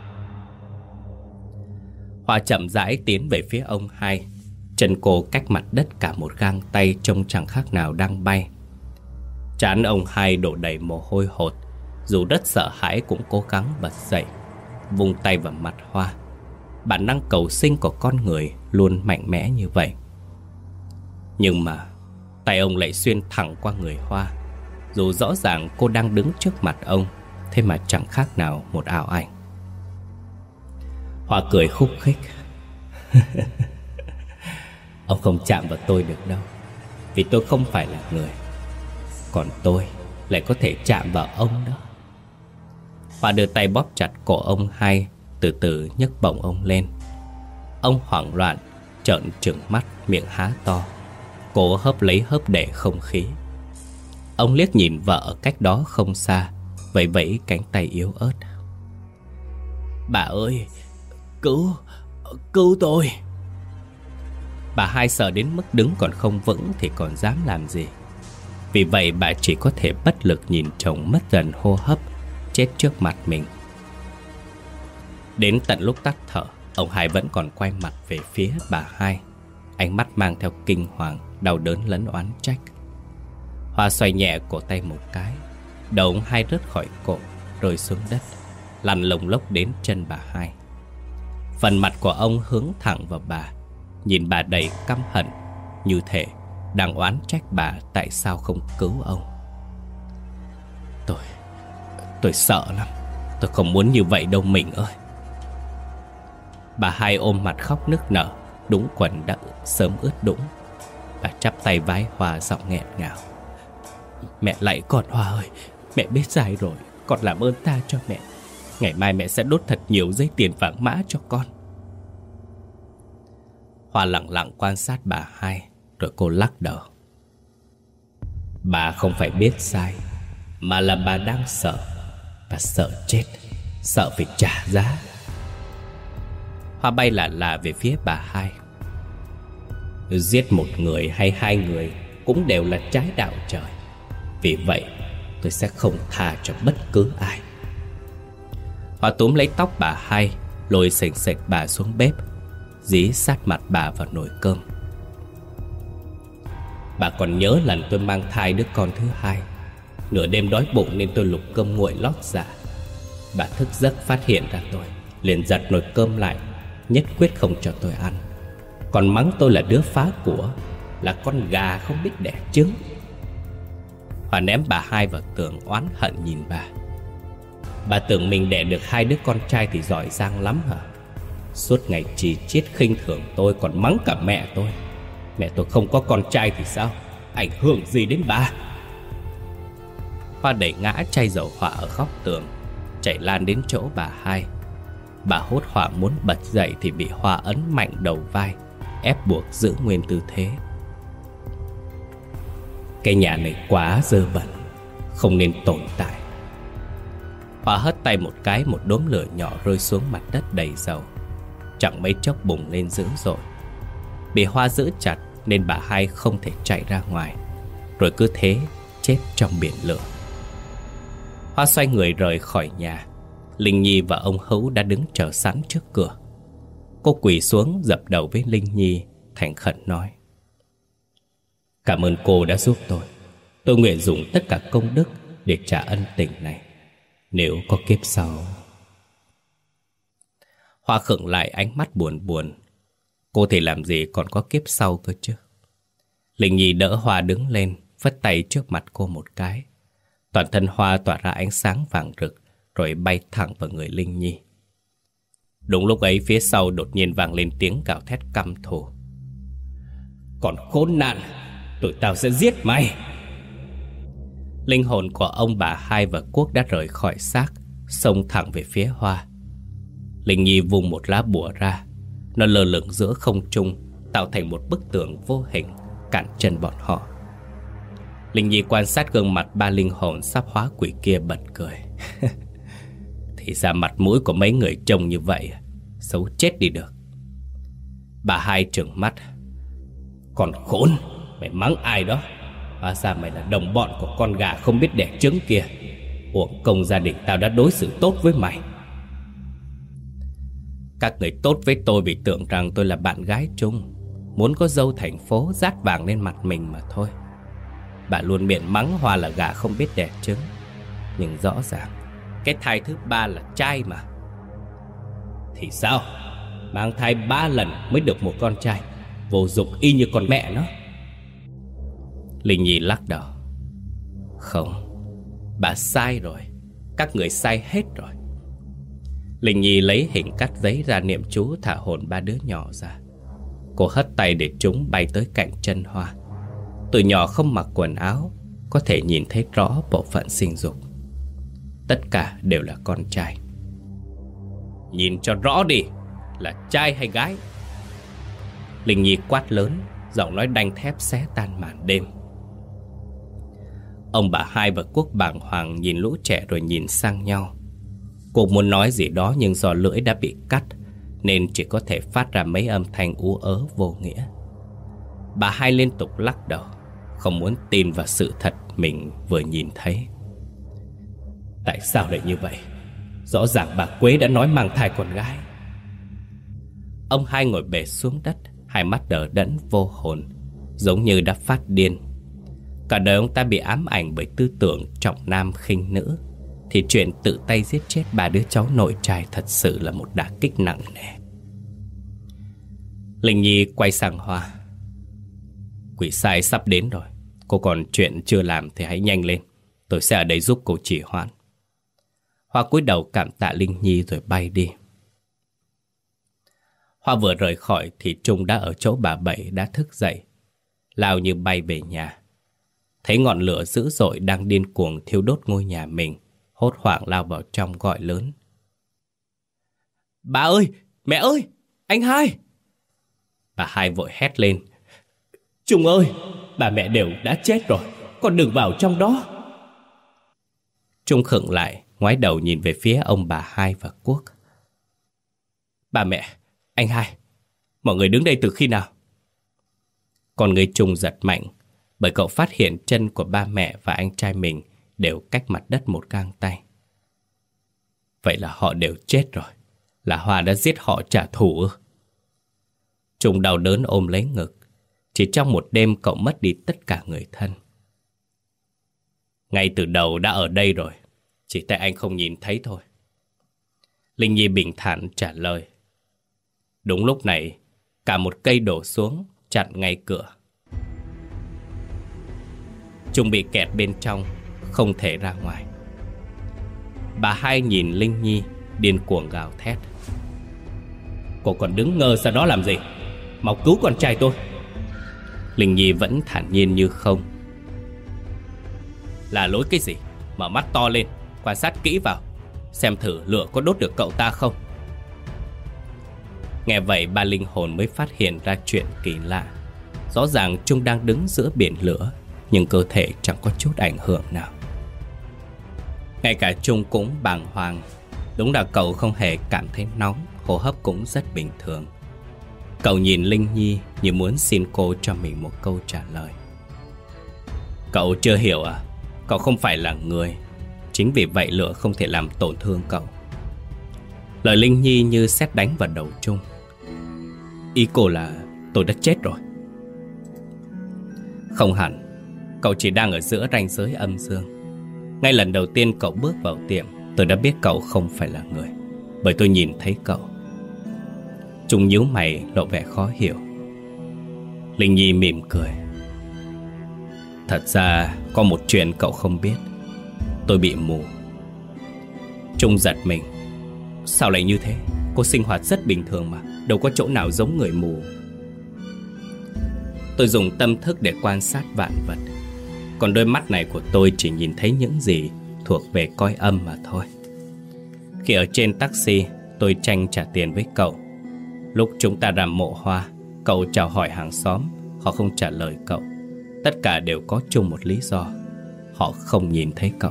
A: Hoa chậm rãi tiến về phía ông hai. Chân cô cách mặt đất cả một gang tay, trông chẳng khác nào đang bay. Trán ông hai đổ đầy mồ hôi hột. Dù rất sợ hãi cũng cố gắng bật dậy, vung tay vào mặt Hoa. Bản năng cầu sinh của con người luôn mạnh mẽ như vậy. Nhưng mà tay ông lại xuyên thẳng qua người Hoa. Dù rõ ràng cô đang đứng trước mặt ông, thế mà chẳng khác nào một ảo ảnh. Hoa cười khúc khích. Ông không chạm vào tôi được đâu, vì tôi không phải là người. Còn tôi lại có thể chạm vào ông đó. Hoa đưa tay bóp chặt cổ ông hai, từ từ nhấc bổng ông lên. Ông hoảng loạn, trợn trừng mắt, miệng há to, cố hớp lấy hớp để không khí. Ông liếc nhìn vợ ở cách đó không xa, vẫy vẫy cánh tay yếu ớt. Bà ơi, cứu tôi. Bà hai sợ đến mức đứng còn không vững thì còn dám làm gì. Vì vậy bà chỉ có thể bất lực nhìn chồng mất dần hô hấp, chết trước mặt mình. Đến tận lúc tắt thở, ông hai vẫn còn quay mặt về phía bà hai, ánh mắt mang theo kinh hoàng, đau đớn lẫn oán trách. Hoa xoay nhẹ cổ tay một cái, đầu ông hai rớt khỏi cổ, rơi xuống đất, lăn lồng lốc đến chân bà hai. Phần mặt của ông hướng thẳng vào bà, nhìn bà đầy căm hận, như thể đang oán trách bà tại sao không cứu ông. Tôi sợ lắm. Tôi không muốn như vậy đâu mình ơi. Bà hai ôm mặt khóc nức nở, đúng quần đã sớm ướt đũng. Bà chắp tay vái Hoa giọng nghẹn ngào. Mẹ lạy con Hoa ơi, mẹ biết sai rồi, con làm ơn tha cho mẹ. Ngày mai mẹ sẽ đốt thật nhiều giấy tiền vàng mã cho con. Hoa lặng lặng quan sát bà hai, rồi cô lắc đầu. Bà không phải biết sai, mà là bà đang sợ. Bà sợ chết, sợ phải trả giá. Hoa bay lả về phía bà hai. Giết một người hay hai người cũng đều là trái đạo trời. Vì vậy tôi sẽ không tha cho bất cứ ai. Hoa túm lấy tóc bà hai, lôi sềnh sệch bà xuống bếp, dí sát mặt bà vào nồi cơm. Bà còn nhớ lần tôi mang thai đứa con thứ hai. Nửa đêm đói bụng nên tôi lục cơm nguội lót dạ. Bà thức giấc phát hiện ra tôi, liền giật nồi cơm lại, nhất quyết không cho tôi ăn. Còn mắng tôi là đứa phá của, là con gà không biết đẻ trứng. Hoa ném bà hai vào tường, oán hận nhìn bà. Bà tưởng mình đẻ được hai đứa con trai thì giỏi giang lắm hả? Suốt ngày chỉ chiết khinh thường tôi, còn mắng cả mẹ tôi. Mẹ tôi không có con trai thì sao? Ảnh hưởng gì đến bà? Hoa đẩy ngã chai dầu hỏa ở góc tường, chạy lan đến chỗ bà hai. Bà hốt hoảng muốn bật dậy thì bị Hoa ấn mạnh đầu vai, ép buộc giữ nguyên tư thế. Cái nhà này quá dơ bẩn, không nên tồn tại. Hoa hất tay một cái, một đốm lửa nhỏ rơi xuống mặt đất đầy dầu, chẳng mấy chốc bùng lên dữ dội. Bị Hoa giữ chặt nên bà hai không thể chạy ra ngoài, rồi cứ thế chết trong biển lửa. Hoa xoay người rời khỏi nhà. Linh Nhi và ông Hữu đã đứng chờ sẵn trước cửa. Cô quỳ xuống dập đầu với Linh Nhi, thành khẩn nói: Cảm ơn cô đã giúp tôi. Tôi nguyện dùng tất cả công đức để trả ân tình này. Nếu có kiếp sau. Hoa khựng lại, ánh mắt buồn buồn. Cô thì làm gì còn có kiếp sau cơ chứ. Linh Nhi đỡ Hoa đứng lên, phất tay trước mặt cô một cái. Toàn thân Hoa tỏa ra ánh sáng vàng rực, rồi bay thẳng vào người Linh Nhi. Đúng lúc ấy, phía sau đột nhiên vang lên tiếng gào thét căm thù: Còn khốn nạn, tụi tao sẽ giết mày! Linh hồn của ông bà hai và Quốc đã rời khỏi xác, xông thẳng về phía Hoa. Linh Nhi vung một lá bùa ra. Nó lơ lửng giữa không trung, tạo thành một bức tường vô hình cản chân bọn họ. Linh Nhi quan sát gương mặt ba linh hồn sắp hóa quỷ kia, bật cười. Thì ra mặt mũi của mấy người trông như vậy, xấu chết đi được. Bà hai trừng mắt: Còn khốn, mày mắng ai đó? Hóa ra mày là đồng bọn của con gà không biết đẻ trứng kia. Uổng công gia đình tao đã đối xử tốt với mày. Các người tốt với tôi vì tưởng rằng tôi là bạn gái chung, muốn có dâu thành phố dát vàng lên mặt mình mà thôi. Bà luôn miệng mắng Hoa là gà không biết đẻ trứng, nhưng rõ ràng cái thai thứ 3 là trai mà. Thì sao? Mang thai 3 lần mới được một con trai, vô dụng y như con mẹ nó. Linh Nhi lắc đầu. Không, bà sai rồi. Các người sai hết rồi. Linh Nhi lấy hình cắt giấy ra niệm chú thả hồn 3 đứa nhỏ ra. Cô hất tay để chúng bay tới cạnh chân Hoa. Tụi nhỏ không mặc quần áo, có thể nhìn thấy rõ bộ phận sinh dục. Tất cả đều là con trai. Nhìn cho rõ đi, là trai hay gái? Linh Nhi quát lớn, giọng nói đanh thép xé tan màn đêm. Ông bà Hai và Quốc bàng hoàng nhìn lũ trẻ rồi nhìn sang nhau. Cô muốn nói gì đó nhưng do lưỡi đã bị cắt nên chỉ có thể phát ra mấy âm thanh ú ớ vô nghĩa. Bà Hai liên tục lắc đầu, không muốn tin vào sự thật mình vừa nhìn thấy. Tại sao lại như vậy? Rõ ràng bà Quế đã nói mang thai con gái. Ông Hai ngồi bệt xuống đất, hai mắt đờ đẫn vô hồn, giống như đã phát điên. Cả đời ông ta bị ám ảnh bởi tư tưởng trọng nam khinh nữ, thì chuyện tự tay giết chết 3 đứa cháu nội trai thật sự là một đả kích nặng nề. Linh Nhi quay sang Hoa. Quỷ sai sắp đến rồi, cô còn chuyện chưa làm thì hãy nhanh lên, tôi sẽ ở đây giúp cô trì hoãn. Hoa cúi đầu cảm tạ Linh Nhi rồi bay đi. Hoa vừa rời khỏi thì Trung đã ở chỗ bà Bảy đã thức dậy, lao như bay về nhà. Thấy ngọn lửa dữ dội đang điên cuồng thiêu đốt ngôi nhà mình, hốt hoảng lao vào trong gọi lớn. Bà ơi, mẹ ơi, anh Hai! Bà Hai vội hét lên. Trung ơi, bà mẹ đều đã chết rồi, con đừng vào trong đó. Trung khựng lại, ngoái đầu nhìn về phía ông bà Hai và Quốc. Bà mẹ, anh Hai, mọi người đứng đây từ khi nào? Con người Trung giật mạnh, bởi cậu phát hiện chân của ba mẹ và anh trai mình đều cách mặt đất một gang tay. Vậy là họ đều chết rồi, là Hoa đã giết họ trả thù ư? Trung đau đớn ôm lấy ngực. Chỉ trong một đêm cậu mất đi tất cả người thân. Ngay từ đầu đã ở đây rồi, chỉ tại anh không nhìn thấy thôi. Linh Nhi bình thản trả lời. Đúng lúc này, cả một cây đổ xuống, chặn ngay cửa. Trung bị kẹt bên trong, không thể ra ngoài. Bà Hai nhìn Linh Nhi, điên cuồng gào thét. Cô còn đứng ngơ ra đó làm gì? Mau cứu con trai tôi! Linh Nhi vẫn thản nhiên như không. Là lỗi cái gì? Mở mắt to lên, quan sát kỹ vào, xem thử lửa có đốt được cậu ta không. Nghe vậy ba linh hồn mới phát hiện ra chuyện kỳ lạ. Rõ ràng Trung đang đứng giữa biển lửa, nhưng cơ thể chẳng có chút ảnh hưởng nào. Ngay cả Trung cũng bàng hoàng. Đúng là cậu không hề cảm thấy nóng, hô hấp cũng rất bình thường. Cậu nhìn Linh Nhi như muốn xin cô cho mình một câu trả lời. Cậu chưa hiểu à? Cậu không phải là người, chính vì vậy lửa không thể làm tổn thương cậu. Lời Linh Nhi như sét đánh vào đầu Trung. Ý cô là tôi đã chết rồi? Không hẳn, cậu chỉ đang ở giữa ranh giới âm dương. Ngay lần đầu tiên cậu bước vào tiệm, tôi đã biết cậu không phải là người, bởi tôi nhìn thấy cậu. Trung nhíu mày lộ vẻ khó hiểu. Linh Nhi mỉm cười. Thật ra có một chuyện cậu không biết. Tôi bị mù. Trung giật mình. Sao lại như thế? Cô sinh hoạt rất bình thường mà, đâu có chỗ nào giống người mù. Tôi dùng tâm thức để quan sát vạn vật, còn đôi mắt này của tôi chỉ nhìn thấy những gì thuộc về cõi âm mà thôi. Khi ở trên taxi, tôi tranh trả tiền với cậu. Lúc chúng ta ra mộ Hoa, cậu chào hỏi hàng xóm, họ không trả lời cậu. Tất cả đều có chung một lý do: họ không nhìn thấy cậu.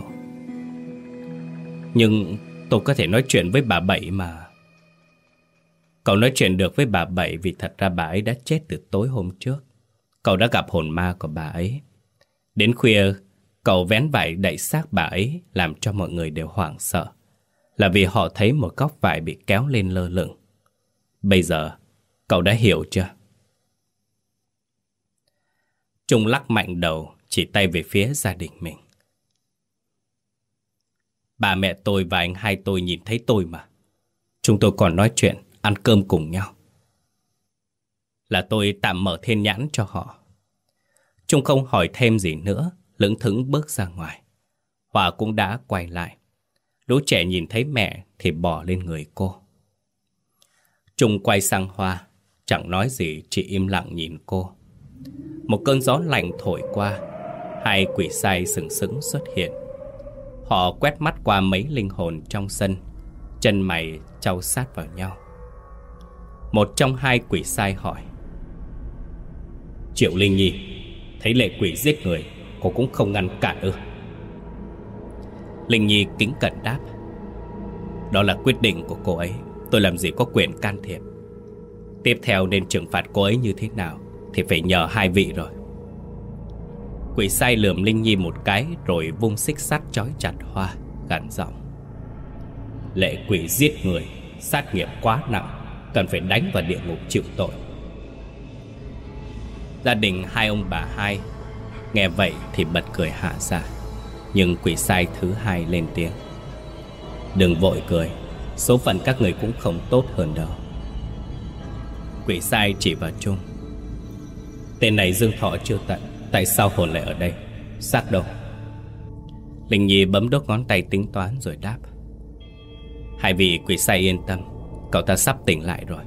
A: Nhưng tôi có thể nói chuyện với bà Bảy mà. Cậu nói chuyện được với bà Bảy vì thật ra bà ấy đã chết từ tối hôm trước. Cậu đã gặp hồn ma của bà ấy. Đến khuya, cậu vén vải đậy xác bà ấy làm cho mọi người đều hoảng sợ. Là vì họ thấy một góc vải bị kéo lên lơ lửng. Bây giờ, cậu đã hiểu chưa? Trung lắc mạnh đầu, chỉ tay về phía gia đình mình. Bà mẹ tôi và anh hai tôi nhìn thấy tôi mà. Chúng tôi còn nói chuyện, ăn cơm cùng nhau. Là tôi tạm mở thiên nhãn cho họ. Trung không hỏi thêm gì nữa, lững thững bước ra ngoài. Hòa cũng đã quay lại. Lũ trẻ nhìn thấy mẹ thì bò lên người cô. Trung quay sang Hoa, chẳng nói gì, chỉ im lặng nhìn cô. Một cơn gió lạnh thổi qua, hai quỷ sai sừng sững xuất hiện. Họ quét mắt qua mấy linh hồn trong sân, chân mày chau sát vào nhau. Một trong hai quỷ sai hỏi: Triệu Linh Nhi, thấy lệ quỷ giết người, cô cũng không ngăn cản ư? Linh Nhi kính cẩn đáp: Đó là quyết định của cô ấy, tôi làm gì có quyền can thiệp. Tiếp theo nên trừng phạt cô ấy như thế nào thì phải nhờ hai vị rồi. Quỷ sai lườm Linh Nhi một cái rồi vung xích sắt trói chặt Hoa, gằn giọng: Lệ quỷ giết người, sát nghiệp quá nặng, cần phải đánh vào địa ngục chịu tội. Gia đình hai ông bà hai nghe vậy thì bật cười hạ ra. Nhưng quỷ sai thứ hai lên tiếng: Đừng vội cười, số phận các người cũng không tốt hơn đâu. Quỷ sai chỉ vào Trung: Tên này dương thọ chưa tận, tại sao hồn lại ở đây? Xác đâu? Linh Nhi bấm đốt ngón tay tính toán rồi đáp: Hai vị quỷ sai yên tâm, cậu ta sắp tỉnh lại rồi.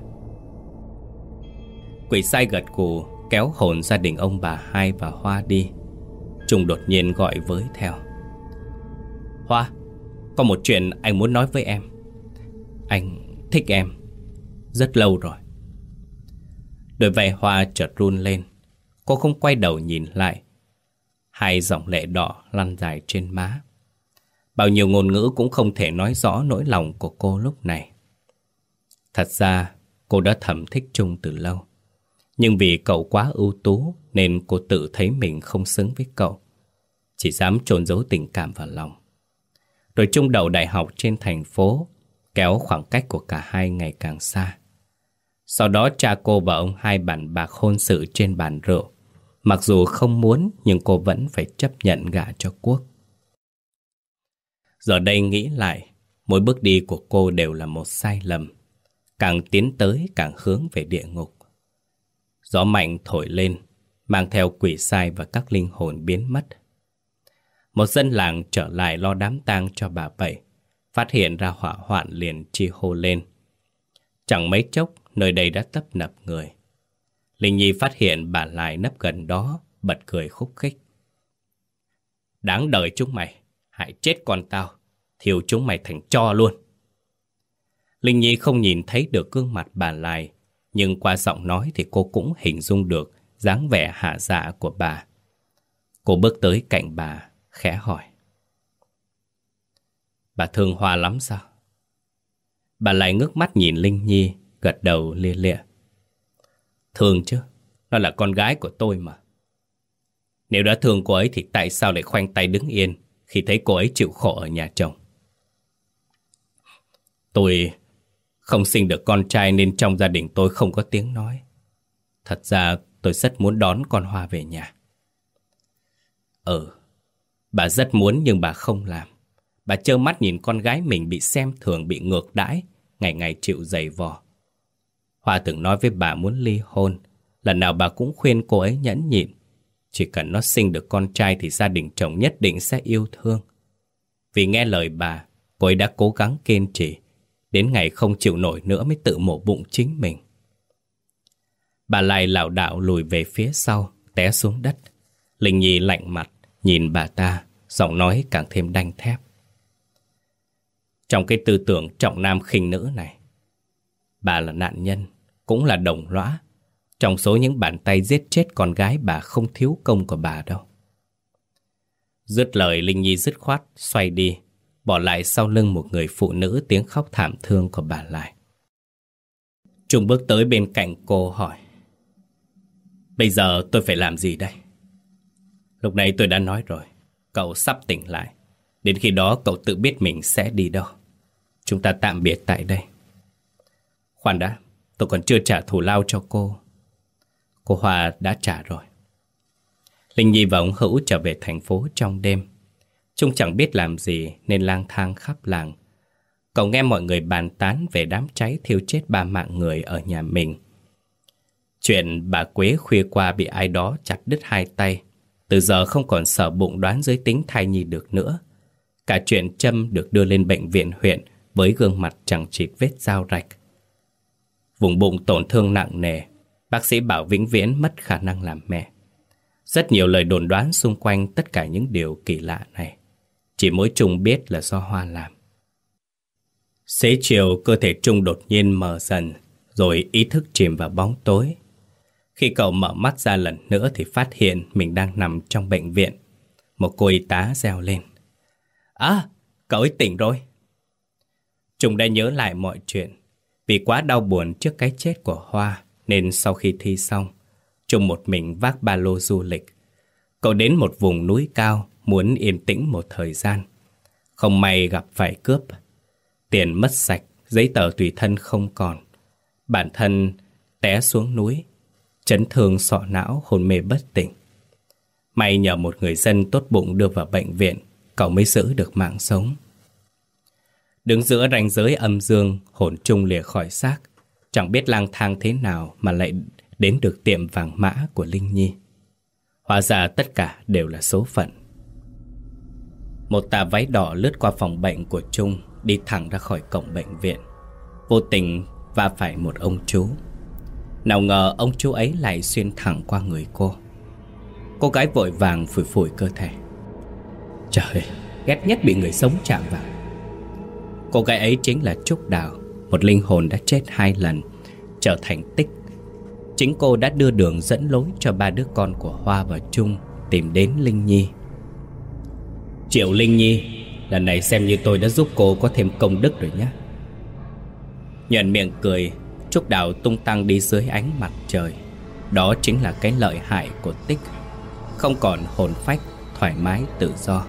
A: Quỷ sai gật gù kéo hồn gia đình ông bà hai và Hoa đi. Trung đột nhiên gọi với theo: Hoa, có một chuyện anh muốn nói với em. Anh thích em rất lâu rồi. Đôi vai Hoa chợt run lên. Cô không quay đầu nhìn lại. Hai dòng lệ đỏ lăn dài trên má. Bao nhiêu ngôn ngữ cũng không thể nói rõ nỗi lòng của cô lúc này. Thật ra cô đã thầm thích Trung từ lâu. Nhưng vì cậu quá ưu tú nên cô tự thấy mình không xứng với cậu, chỉ dám chôn giấu tình cảm vào lòng. Rồi Trung đậu đại học trên thành phố, kéo khoảng cách của cả hai ngày càng xa. Sau đó cha cô và ông hai bàn bạc hôn sự trên bàn rượu. Mặc dù không muốn nhưng cô vẫn phải chấp nhận gả cho Quốc. Giờ đây nghĩ lại, mỗi bước đi của cô đều là một sai lầm. Càng tiến tới càng hướng về địa ngục. Gió mạnh thổi lên, mang theo quỷ sai và các linh hồn biến mất. Một dân làng trở lại lo đám tang cho bà Bảy, phát hiện ra hỏa hoạn liền chi hô lên. Chẳng mấy chốc, nơi đây đã tấp nập người. Linh Nhi phát hiện bà Lại nấp gần đó, bật cười khúc khích. Đáng đời chúng mày, hại chết con tao, thiêu chúng mày thành tro luôn. Linh Nhi không nhìn thấy được gương mặt bà Lại, nhưng qua giọng nói thì cô cũng hình dung được dáng vẻ hạ dạ của bà. Cô bước tới cạnh bà, khẽ hỏi: Bà thương Hoa lắm sao? Bà lại ngước mắt nhìn Linh Nhi, gật đầu lia lịa: Thương chứ, nó là con gái của tôi mà. Nếu đã thương cô ấy thì tại sao lại khoanh tay đứng yên khi thấy cô ấy chịu khổ ở nhà chồng? Tôi không sinh được con trai nên trong gia đình tôi không có tiếng nói. Thật ra tôi rất muốn đón con Hoa về nhà. Bà rất muốn nhưng bà không làm. Bà trơ mắt nhìn con gái mình bị xem thường, bị ngược đãi, ngày ngày chịu giày vò. Hoa từng nói với bà muốn ly hôn. Lần nào bà cũng khuyên cô ấy nhẫn nhịn. Chỉ cần nó sinh được con trai thì gia đình chồng nhất định sẽ yêu thương. Vì nghe lời bà, cô ấy đã cố gắng kiên trì. Đến ngày không chịu nổi nữa mới tự mổ bụng chính mình. Bà lại lảo đảo lùi về phía sau, té xuống đất. Linh Nhi lạnh mặt nhìn bà ta, giọng nói càng thêm đanh thép. Trong cái tư tưởng trọng nam khinh nữ này, bà là nạn nhân, cũng là đồng lõa. Trong số những bàn tay giết chết con gái bà không thiếu công của bà đâu. Dứt lời, Linh Nhi dứt khoát xoay đi, bỏ lại sau lưng một người phụ nữ tiếng khóc thảm thương của bà Lại. Trung bước tới bên cạnh cô hỏi: Bây giờ tôi phải làm gì đây? Lúc này tôi đã nói rồi, cậu sắp tỉnh lại. Đến khi đó cậu tự biết mình sẽ đi đâu. Chúng ta tạm biệt tại đây. Khoan đã, tôi còn chưa trả thù lao cho cô. Cô Hoa đã trả rồi. Linh Nhi và ông Hữu trở về thành phố trong đêm. Chúng chẳng biết làm gì nên lang thang khắp làng. Cậu nghe mọi người bàn tán về đám cháy thiêu chết 3 mạng người ở nhà mình. Chuyện bà Quế khuya qua bị ai đó chặt đứt 2 tay, từ giờ không còn sợ bụng đoán giới tính thai nhi được nữa. Cả chuyện Trâm được đưa lên bệnh viện huyện với gương mặt chẳng chịt vết dao rạch. Vùng bụng tổn thương nặng nề, bác sĩ bảo vĩnh viễn mất khả năng làm mẹ. Rất nhiều lời đồn đoán xung quanh tất cả những điều kỳ lạ này. Chỉ mỗi Trung biết là do Hoa làm. Xế chiều, cơ thể Trung đột nhiên mờ dần, rồi ý thức chìm vào bóng tối. Khi cậu mở mắt ra lần nữa thì phát hiện mình đang nằm trong bệnh viện. Một cô y tá reo lên: "À, cậu ấy tỉnh rồi." Trung đã nhớ lại mọi chuyện. Vì quá đau buồn trước cái chết của Hoa nên sau khi thi xong, Trung một mình vác ba lô du lịch. Cậu đến một vùng núi cao muốn yên tĩnh một thời gian. Không may gặp phải cướp. Tiền mất sạch, giấy tờ tùy thân không còn. Bản thân té xuống núi, chấn thương sọ não, hôn mê bất tỉnh. May nhờ một người dân tốt bụng đưa vào bệnh viện, cậu mới giữ được mạng sống. Đứng giữa ranh giới âm dương, hồn Trung lìa khỏi xác. Chẳng biết lang thang thế nào mà lại đến được tiệm vàng mã của Linh Nhi. Hóa ra tất cả đều là số phận. Một tà váy đỏ lướt qua phòng bệnh của Trung, đi thẳng ra khỏi cổng bệnh viện. Vô tình va phải một ông chú. Nào ngờ ông chú ấy lại xuyên thẳng qua người cô. Cô gái vội vàng phủi phủi cơ thể. Trời, ghét nhất bị người sống chạm vào. Cô gái ấy chính là Trúc Đào, một linh hồn đã chết 2 lần, trở thành tích. Chính cô đã đưa đường dẫn lối cho 3 đứa con của Hoa và Trung tìm đến Linh Nhi. Triệu Linh Nhi, lần này xem như tôi đã giúp cô có thêm công đức rồi nhé. Nhuận miệng cười, Trúc Đào tung tăng đi dưới ánh mặt trời. Đó chính là cái lợi hại của tích. Không còn hồn phách, thoải mái tự do.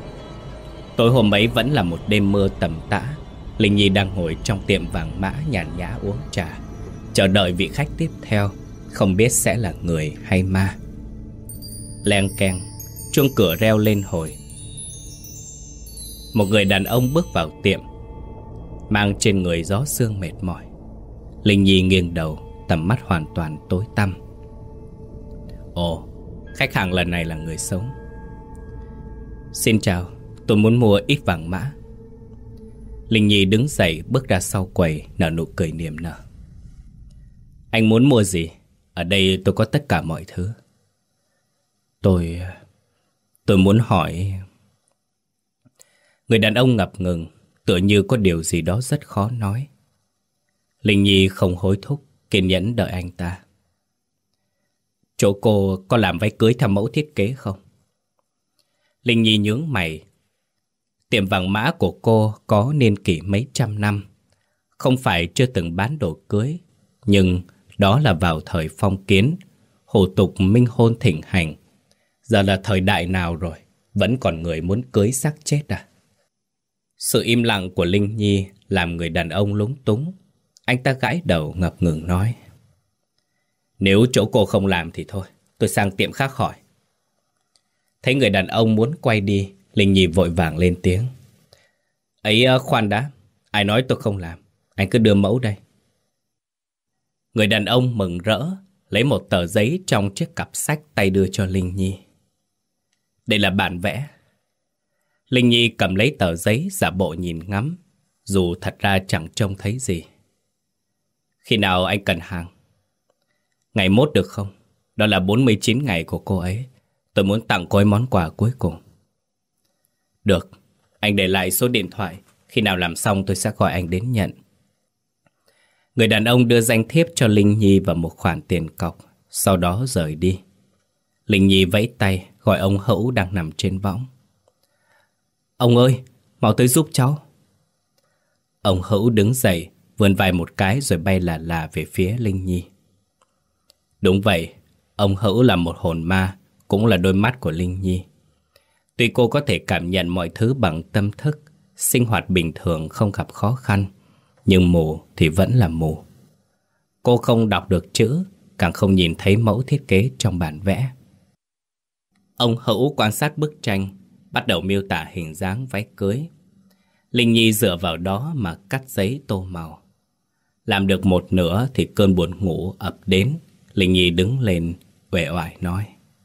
A: Tối hôm ấy vẫn là một đêm mưa tầm tã. Linh Nhi đang ngồi trong tiệm vàng mã nhàn nhã uống trà, chờ đợi vị khách tiếp theo, không biết sẽ là người hay ma. Leng keng, chuông cửa reo lên hồi. Một người đàn ông bước vào tiệm, mang trên người gió sương mệt mỏi. Linh Nhi nghiêng đầu, tầm mắt hoàn toàn tối tăm. Ồ, khách hàng lần này là người sống. Xin chào, tôi muốn mua ít vàng mã. Linh Nhi đứng dậy bước ra sau quầy, nở nụ cười niềm nở. Anh muốn mua gì? Ở đây tôi có tất cả mọi thứ. Tôi muốn hỏi... Người đàn ông ngập ngừng, tựa như có điều gì đó rất khó nói. Linh Nhi không hối thúc, kiên nhẫn đợi anh ta. Chỗ cô có làm váy cưới theo mẫu thiết kế không? Linh Nhi nhướng mày. Tiệm vàng mã của cô có niên kỷ mấy trăm năm. Không phải chưa từng bán đồ cưới, nhưng đó là vào thời phong kiến, hủ tục minh hôn thịnh hành. Giờ là thời đại nào rồi, vẫn còn người muốn cưới xác chết à? Sự im lặng của Linh Nhi làm người đàn ông lúng túng. Anh ta gãi đầu ngập ngừng nói: Nếu chỗ cô không làm thì thôi, tôi sang tiệm khác hỏi. Thấy người đàn ông muốn quay đi, Linh Nhi vội vàng lên tiếng: Ấy khoan đã, ai nói tôi không làm, anh cứ đưa mẫu đây. Người đàn ông mừng rỡ, lấy một tờ giấy trong chiếc cặp sách tay đưa cho Linh Nhi. Đây là bản vẽ. Linh Nhi cầm lấy tờ giấy giả bộ nhìn ngắm, dù thật ra chẳng trông thấy gì. Khi nào anh cần hàng? Ngày mốt được không? Đó là 49 ngày của cô ấy. Tôi muốn tặng cô ấy món quà cuối cùng. Được, anh để lại số điện thoại. Khi nào làm xong tôi sẽ gọi anh đến nhận. Người đàn ông đưa danh thiếp cho Linh Nhi và một khoản tiền cọc, sau đó rời đi. Linh Nhi vẫy tay gọi ông Hữu đang nằm trên võng. Ông ơi, mau tới giúp cháu. Ông Hữu đứng dậy, vươn vai một cái rồi bay lả lả về phía Linh Nhi. Đúng vậy, ông Hữu là một hồn ma, cũng là đôi mắt của Linh Nhi. Tuy cô có thể cảm nhận mọi thứ bằng tâm thức, sinh hoạt bình thường không gặp khó khăn, nhưng mù thì vẫn là mù. Cô không đọc được chữ, càng không nhìn thấy mẫu thiết kế trong bản vẽ. Ông Hữu quan sát bức tranh, bắt đầu miêu tả hình dáng váy cưới. Linh Nhi dựa vào đó mà cắt giấy tô màu. Làm được một nửa thì cơn buồn ngủ ập đến. Linh Nhi đứng lên uể oải nói: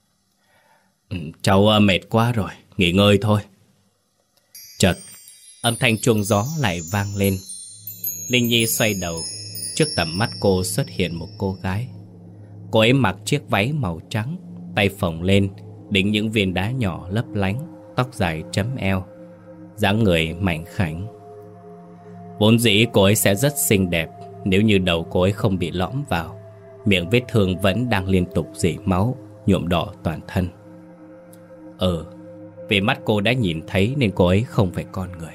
A: Cháu mệt quá rồi, nghỉ ngơi thôi. Chợt âm thanh chuông gió lại vang lên. Linh Nhi xoay đầu. Trước tầm mắt cô xuất hiện một cô gái. Cô ấy mặc chiếc váy màu trắng, tay phồng lên, đính những viên đá nhỏ lấp lánh, tóc dài chấm eo, dáng người mảnh khảnh. Vốn dĩ cô ấy sẽ rất xinh đẹp nếu như đầu cô ấy không bị lõm vào. Miệng vết thương vẫn đang liên tục rỉ máu, nhuộm đỏ toàn thân. Vì mắt cô đã nhìn thấy nên cô ấy không phải con người.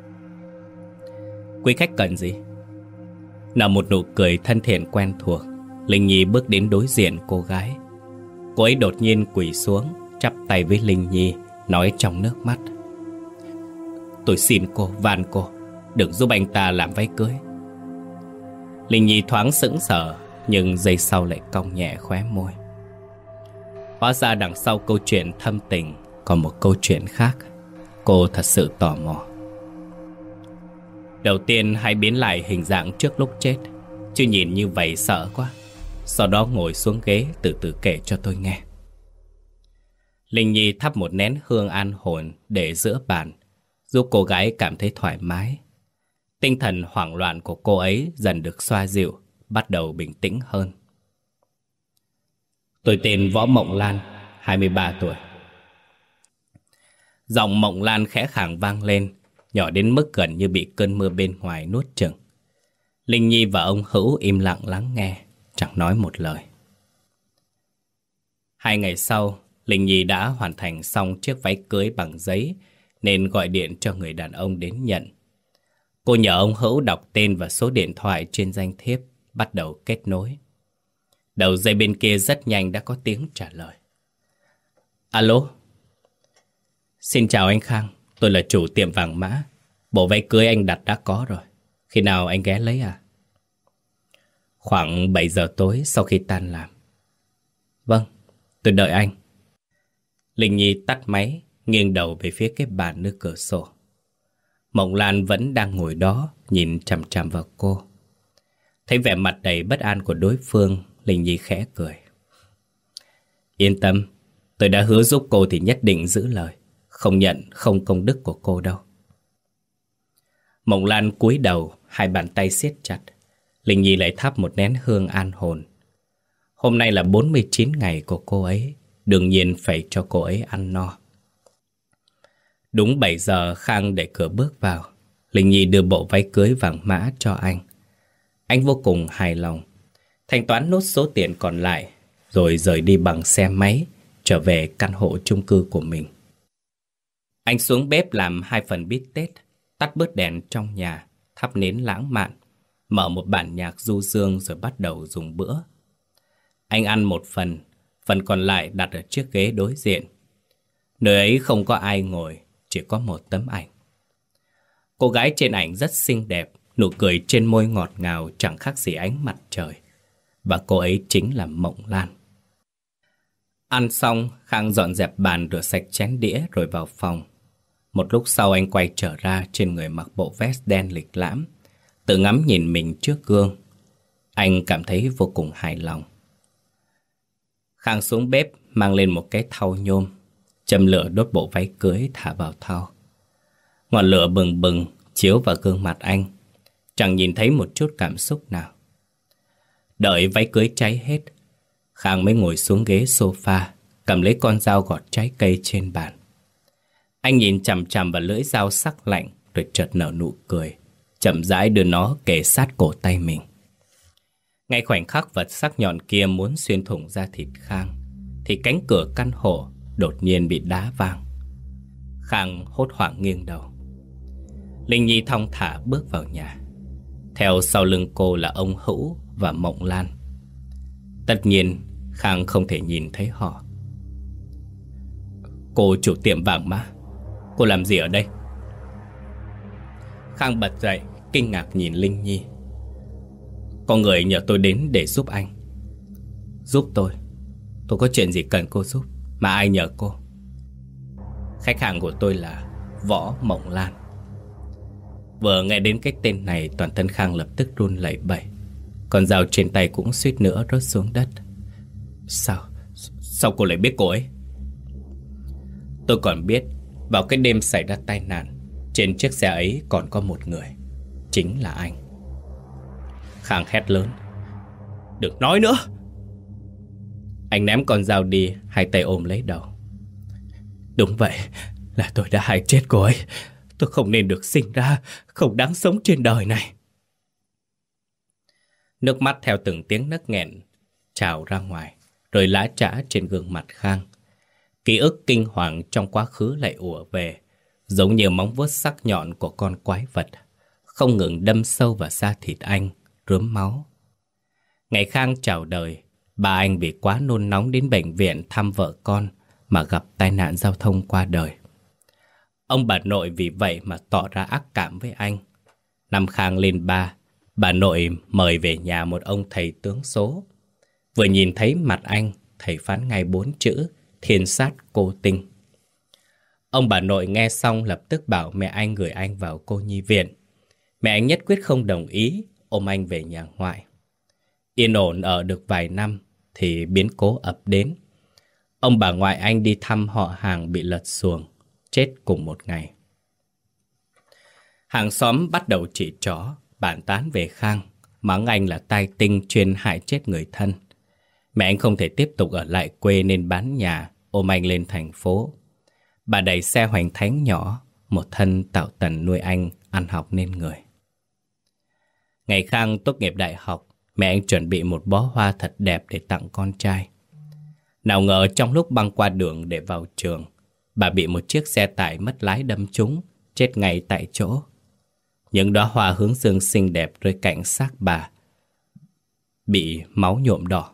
A: Quý khách cần gì? Nở một nụ cười thân thiện quen thuộc, Linh Nhi bước đến đối diện cô gái. Cô ấy đột nhiên quỳ xuống, chắp tay với Linh Nhi, nói trong nước mắt: Tôi xin cô, van cô, đừng giúp anh ta làm váy cưới. Linh Nhi thoáng sững sờ, nhưng giây sau lại cong nhẹ khóe môi. Hóa ra đằng sau câu chuyện thâm tình còn một câu chuyện khác. Cô thật sự tò mò. Đầu tiên hãy biến lại hình dạng trước lúc chết, chứ nhìn như vậy sợ quá. Sau đó ngồi xuống ghế từ từ kể cho tôi nghe. Linh Nhi thắp một nén hương an hồn để giữa bàn, giúp cô gái cảm thấy thoải mái. Tinh thần hoảng loạn của cô ấy dần được xoa dịu, bắt đầu bình tĩnh hơn. Tôi tên Võ Mộng Lan, 23 tuổi. Giọng Mộng Lan khẽ khàng vang lên, nhỏ đến mức gần như bị cơn mưa bên ngoài nuốt chửng. Linh Nhi và ông Hữu im lặng lắng nghe, chẳng nói một lời. 2 ngày sau, Linh Nhi đã hoàn thành xong chiếc váy cưới bằng giấy, nên gọi điện cho người đàn ông đến nhận. Cô nhờ ông Hữu đọc tên và số điện thoại trên danh thiếp, bắt đầu kết nối. Đầu dây bên kia rất nhanh đã có tiếng trả lời. Alo. Xin chào anh Khang, tôi là chủ tiệm vàng mã. Bộ váy cưới anh đặt đã có rồi. Khi nào anh ghé lấy à? Khoảng 7 giờ tối sau khi tan làm. Vâng, tôi đợi anh. Linh Nhi tắt máy, nghiêng đầu về phía cái bàn nơi cửa sổ. Mộng Lan vẫn đang ngồi đó, nhìn chằm chằm vào cô. Thấy vẻ mặt đầy bất an của đối phương, Linh Nhi khẽ cười. Yên tâm, tôi đã hứa giúp cô thì nhất định giữ lời. Không nhận không công đức của cô đâu. Mộng Lan cúi đầu, hai bàn tay siết chặt. Linh Nhi lại thắp một nén hương an hồn. Hôm nay là 49 ngày của cô ấy, đương nhiên phải cho cô ấy ăn no. Đúng 7 giờ Khang đẩy cửa bước vào. Linh Nhi đưa bộ váy cưới vàng mã cho anh. Anh vô cùng hài lòng, thanh toán nốt số tiền còn lại, rồi rời đi bằng xe máy, trở về căn hộ chung cư của mình. Anh xuống bếp làm 2 phần bít tết, tắt bớt đèn trong nhà, thắp nến lãng mạn, mở một bản nhạc du dương rồi bắt đầu dùng bữa. Anh ăn một phần còn lại đặt ở chiếc ghế đối diện. Nơi ấy không có ai ngồi, chỉ có một tấm ảnh. Cô gái trên ảnh rất xinh đẹp, nụ cười trên môi ngọt ngào chẳng khác gì ánh mặt trời. Và cô ấy chính là Mộng Lan. Ăn xong, Khang dọn dẹp bàn rửa sạch chén đĩa rồi vào phòng. Một lúc sau anh quay trở ra, trên người mặc bộ vest đen lịch lãm, tự ngắm nhìn mình trước gương. Anh cảm thấy vô cùng hài lòng. Khang xuống bếp mang lên một cái thau nhôm, châm lửa đốt bộ váy cưới thả vào thau. Ngọn lửa bừng bừng chiếu vào gương mặt anh, chẳng nhìn thấy một chút cảm xúc nào. Đợi váy cưới cháy hết, Khang mới ngồi xuống ghế sofa, cầm lấy con dao gọt trái cây trên bàn. Anh nhìn chằm chằm vào lưỡi dao sắc lạnh, rồi chợt nở nụ cười, chậm rãi đưa nó kề sát cổ tay mình. Ngay khoảnh khắc vật sắc nhọn kia muốn xuyên thủng da thịt Khang, thì cánh cửa căn hộ đột nhiên bị đá vang. Khang hốt hoảng nghiêng đầu. Linh Nhi thong thả bước vào nhà. Theo sau lưng cô là ông Hữu và Mộng Lan. Tất nhiên Khang không thể nhìn thấy họ. Cô chủ tiệm vàng mã, cô làm gì ở đây? Khang bật dậy, kinh ngạc nhìn Linh Nhi. Có người nhờ tôi đến để giúp anh. Giúp tôi? Tôi có chuyện gì cần cô giúp mà ai nhờ cô? Khách hàng của tôi là Võ Mộng Lan. Vừa nghe đến cái tên này, toàn thân Khang lập tức run lẩy bẩy. Con dao trên tay cũng suýt nữa rớt xuống đất. Sao cô lại biết cô ấy? Tôi còn biết vào cái đêm xảy ra tai nạn, trên chiếc xe ấy còn có một người, chính là anh. Khang hét lớn. Đừng nói nữa. Anh ném con dao đi, hai tay ôm lấy đầu. Đúng vậy, là tôi đã hại chết cô ấy. Tôi không nên được sinh ra, không đáng sống trên đời này. Nước mắt theo từng tiếng nấc nghẹn trào ra ngoài, rồi lã chã trên gương mặt Khang. Ký ức kinh hoàng trong quá khứ lại ùa về, giống như móng vuốt sắc nhọn của con quái vật, không ngừng đâm sâu vào da thịt anh, rướm máu. Ngày Khang chào đời, ba anh vì quá nôn nóng đến bệnh viện thăm vợ con mà gặp tai nạn giao thông qua đời. Ông bà nội vì vậy mà tỏ ra ác cảm với anh. Năm Khang lên 3, bà nội mời về nhà một ông thầy tướng số. Vừa nhìn thấy mặt anh, thầy phán ngay 4 chữ: thiên sát cô tinh. Ông bà nội nghe xong lập tức bảo mẹ anh gửi anh vào cô nhi viện. Mẹ anh nhất quyết không đồng ý, ôm anh về nhà ngoại. Yên ổn ở được vài năm thì biến cố ập đến. Ông bà ngoại anh đi thăm họ hàng bị lật xuồng, chết cùng một ngày. Hàng xóm bắt đầu chỉ trỏ, bàn tán về Khang, mắng anh là tai tinh chuyên hại chết người thân. Mẹ anh không thể tiếp tục ở lại quê nên bán nhà, ôm anh lên thành phố. Bà đẩy xe hoành thánh nhỏ, một thân tạo tần nuôi anh ăn học nên người. Ngày Khang tốt nghiệp đại học, mẹ anh chuẩn bị một bó hoa thật đẹp để tặng con trai. Nào ngờ trong lúc băng qua đường để vào trường, bà bị một chiếc xe tải mất lái đâm trúng, chết ngay tại chỗ. Những đóa hoa hướng dương xinh đẹp rơi cạnh xác bà, bị máu nhuộm đỏ.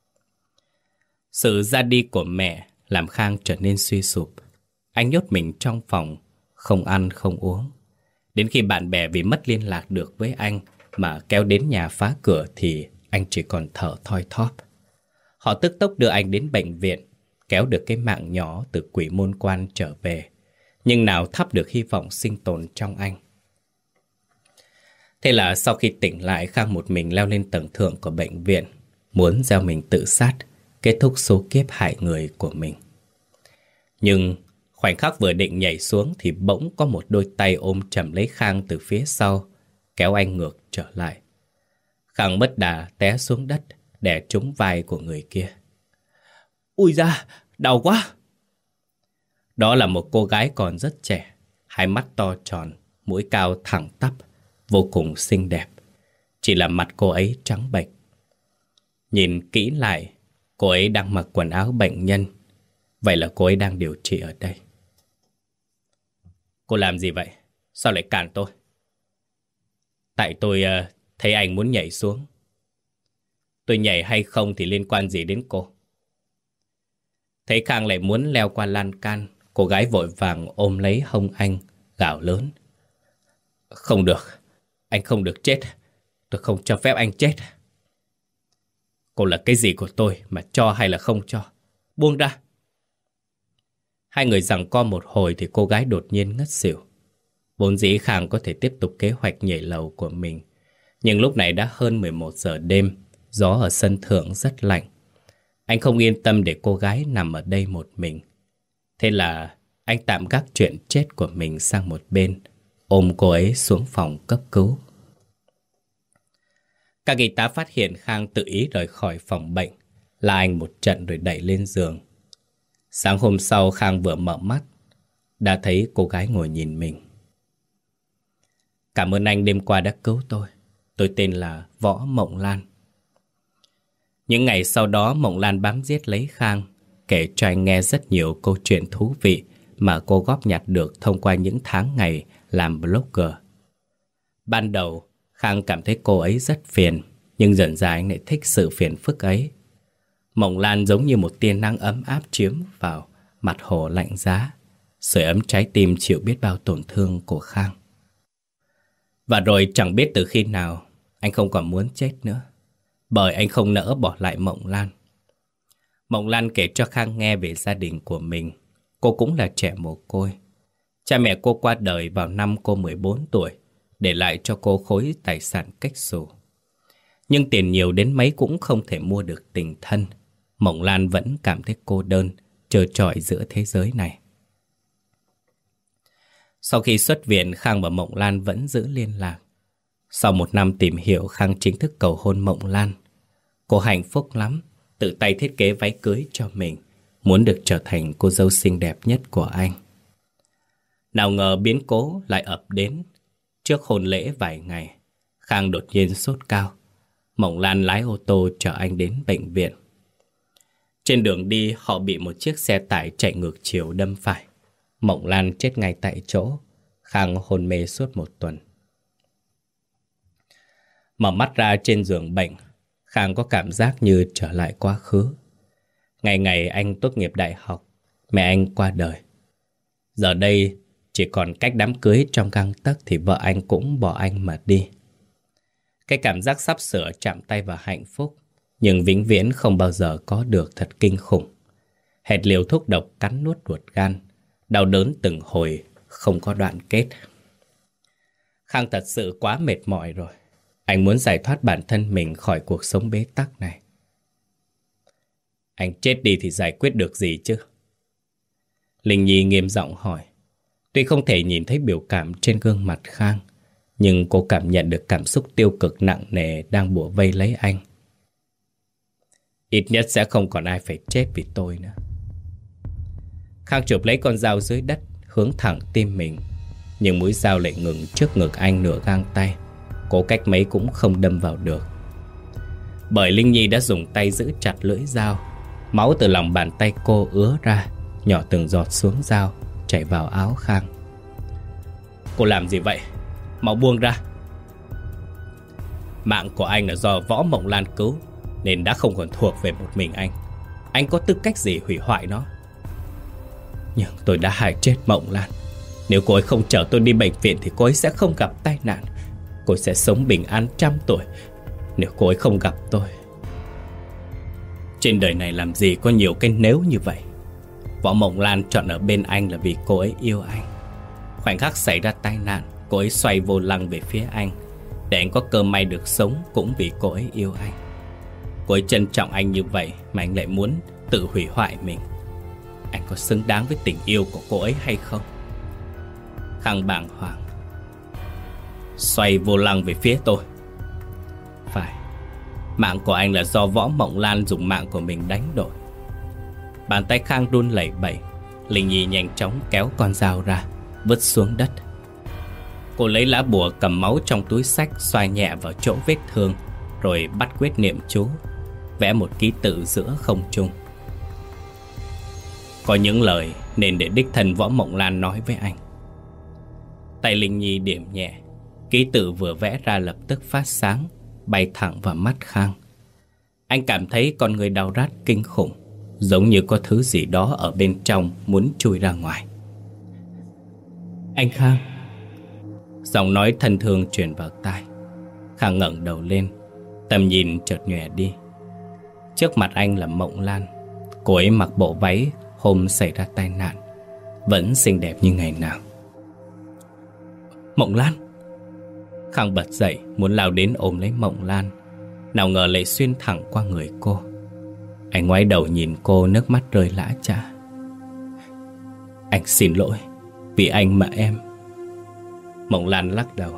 A: Sự ra đi của mẹ làm Khang trở nên suy sụp. Anh nhốt mình trong phòng, không ăn không uống. Đến khi bạn bè vì mất liên lạc được với anh mà kéo đến nhà phá cửa thì anh chỉ còn thở thoi thóp. Họ tức tốc đưa anh đến bệnh viện, kéo được cái mạng nhỏ từ Quỷ Môn Quan trở về, nhưng nào thắp được hy vọng sinh tồn trong anh. Thế là sau khi tỉnh lại, Khang một mình leo lên tầng thượng của bệnh viện, muốn gieo mình tự sát, kết thúc số kiếp hại người của mình. Nhưng khoảnh khắc vừa định nhảy xuống thì bỗng có một đôi tay ôm chầm lấy Khang từ phía sau, kéo anh ngược trở lại. Khang mất đà té xuống đất, đè trúng vai của người kia. Ui da, đau quá! Đó là một cô gái còn rất trẻ, hai mắt to tròn, mũi cao thẳng tắp, vô cùng xinh đẹp. Chỉ là mặt cô ấy trắng bệch. Nhìn kỹ lại, cô ấy đang mặc quần áo bệnh nhân. Vậy là cô ấy đang điều trị ở đây. Cô làm gì vậy? Sao lại cản tôi? Tại tôi thấy anh muốn nhảy xuống. Tôi nhảy hay không thì liên quan gì đến cô? Thấy Khang lại muốn leo qua lan can, cô gái vội vàng ôm lấy hông anh, gào lớn. Không được, anh không được chết. Tôi không cho phép anh chết. Cô là cái gì của tôi mà cho hay là không cho? Buông ra. Hai người giằng co một hồi thì cô gái đột nhiên ngất xỉu. Vốn dĩ Khang có thể tiếp tục kế hoạch nhảy lầu của mình. Nhưng lúc này đã hơn 11 giờ đêm, gió ở sân thượng rất lạnh. Anh không yên tâm để cô gái nằm ở đây một mình. Thế là anh tạm gác chuyện chết của mình sang một bên, ôm cô ấy xuống phòng cấp cứu. Các y tá phát hiện Khang tự ý rời khỏi phòng bệnh, la anh một trận rồi đẩy lên giường. Sáng hôm sau Khang vừa mở mắt, đã thấy cô gái ngồi nhìn mình. Cảm ơn anh đêm qua đã cứu tôi. Tôi tên là Võ Mộng Lan. Những ngày sau đó Mộng Lan bám giết lấy Khang, kể cho anh nghe rất nhiều câu chuyện thú vị mà cô góp nhặt được thông qua những tháng ngày làm blogger. Ban đầu Khang cảm thấy cô ấy rất phiền, nhưng dần dà anh lại thích sự phiền phức ấy. Mộng Lan giống như một tia nắng ấm áp chiếm vào, Mặt Hồ lạnh giá, sưởi ấm trái tim chịu biết bao tổn thương của Khang. Và rồi chẳng biết từ khi nào anh không còn muốn chết nữa, bởi anh không nỡ bỏ lại Mộng Lan. Mộng Lan kể cho Khang nghe về gia đình của mình. Cô cũng là trẻ mồ côi. Cha mẹ cô qua đời vào năm cô 14 tuổi, để lại cho cô khối tài sản cách xù. Nhưng tiền nhiều đến mấy cũng không thể mua được tình thân. Mộng Lan vẫn cảm thấy cô đơn, trơ trọi giữa thế giới này. Sau khi xuất viện, Khang và Mộng Lan vẫn giữ liên lạc. Sau một năm tìm hiểu, Khang chính thức cầu hôn Mộng Lan. Cô hạnh phúc lắm, tự tay thiết kế váy cưới cho mình, muốn được trở thành cô dâu xinh đẹp nhất của anh. Nào ngờ biến cố lại ập đến. Trước hôn lễ vài ngày, Khang đột nhiên sốt cao. Mộng Lan lái ô tô chở anh đến bệnh viện. Trên đường đi, họ bị một chiếc xe tải chạy ngược chiều đâm phải. Mộng Lan chết ngay tại chỗ. Khang hôn mê suốt một tuần. Mở mắt ra trên giường bệnh, Khang có cảm giác như trở lại quá khứ. Ngày ngày anh tốt nghiệp đại học, mẹ anh qua đời. Giờ đây, chỉ còn cách đám cưới trong gang tấc thì vợ anh cũng bỏ anh mà đi. Cái cảm giác sắp sửa chạm tay vào hạnh phúc, nhưng vĩnh viễn không bao giờ có được thật kinh khủng. Hệt liều thuốc độc cắn nuốt ruột gan, đau đớn từng hồi, không có đoạn kết. Khang thật sự quá mệt mỏi rồi. Anh muốn giải thoát bản thân mình khỏi cuộc sống bế tắc này. Anh chết đi thì giải quyết được gì chứ? Linh Nhi nghiêm giọng hỏi. Tuy không thể nhìn thấy biểu cảm trên gương mặt Khang, nhưng cô cảm nhận được cảm xúc tiêu cực nặng nề đang bủa vây lấy anh. Ít nhất sẽ không còn ai phải chết vì tôi nữa. Khang chụp lấy con dao dưới đất, hướng thẳng tim mình. Nhưng mũi dao lại ngừng trước ngực anh nửa gang tay. Cố cách mấy cũng không đâm vào được. Bởi Linh Nhi đã dùng tay giữ chặt lưỡi dao. Máu từ lòng bàn tay cô ứa ra, nhỏ từng giọt xuống dao, chảy vào áo Khang. Cô làm gì vậy? Mau buông ra. Mạng của anh là do Võ Mộng Lan cứu, nên đã không còn thuộc về một mình anh. Anh có tư cách gì hủy hoại nó? Nhưng tôi đã hại chết Mộng Lan. Nếu cô ấy không chở tôi đi bệnh viện thì cô ấy sẽ không gặp tai nạn. Cô ấy sẽ sống bình an 100 tuổi nếu cô ấy không gặp tôi. Trên đời này làm gì có nhiều cái nếu như vậy. Võ Mộng Lan chọn ở bên anh là vì cô ấy yêu anh. Khoảnh khắc xảy ra tai nạn, cô ấy xoay vô lăng về phía anh, để anh có cơ may được sống cũng vì cô ấy yêu anh. Cô ấy trân trọng anh như vậy mà anh lại muốn tự hủy hoại mình. Anh có xứng đáng với tình yêu của cô ấy hay không? Khang bàng hoàng. Xoay vô lăng về phía tôi. Phải, mạng của anh là do Võ Mộng Lan dùng mạng của mình đánh đổi. Bàn tay Khang run lẩy bẩy. Linh Nhi nhanh chóng kéo con dao ra, vứt xuống đất. Cô lấy lá bùa cầm máu trong túi xách, xoay nhẹ vào chỗ vết thương, rồi bắt quyết niệm chú, vẽ một ký tự giữa không trung. Có những lời nên để đích thân Võ Mộng Lan nói với anh. Tay Linh Nhi điểm nhẹ, ký tự vừa vẽ ra lập tức phát sáng, bay thẳng vào mắt Khang. Anh cảm thấy con người đau rát kinh khủng, giống như có thứ gì đó ở bên trong muốn chui ra ngoài. Anh Khang. Giọng nói thân thương truyền vào tai. Khang ngẩng đầu lên, tầm nhìn chợt nhòe đi. Trước mặt anh là Mộng Lan. Cô ấy mặc bộ váy hôm xảy ra tai nạn, vẫn xinh đẹp như ngày nào. Mộng Lan. Khang bật dậy muốn lao đến ôm lấy Mộng Lan, nào ngờ lại xuyên thẳng qua người cô. Anh ngoái đầu nhìn cô, nước mắt rơi lã chã. Anh xin lỗi, vì anh mà em. Mộng Lan lắc đầu.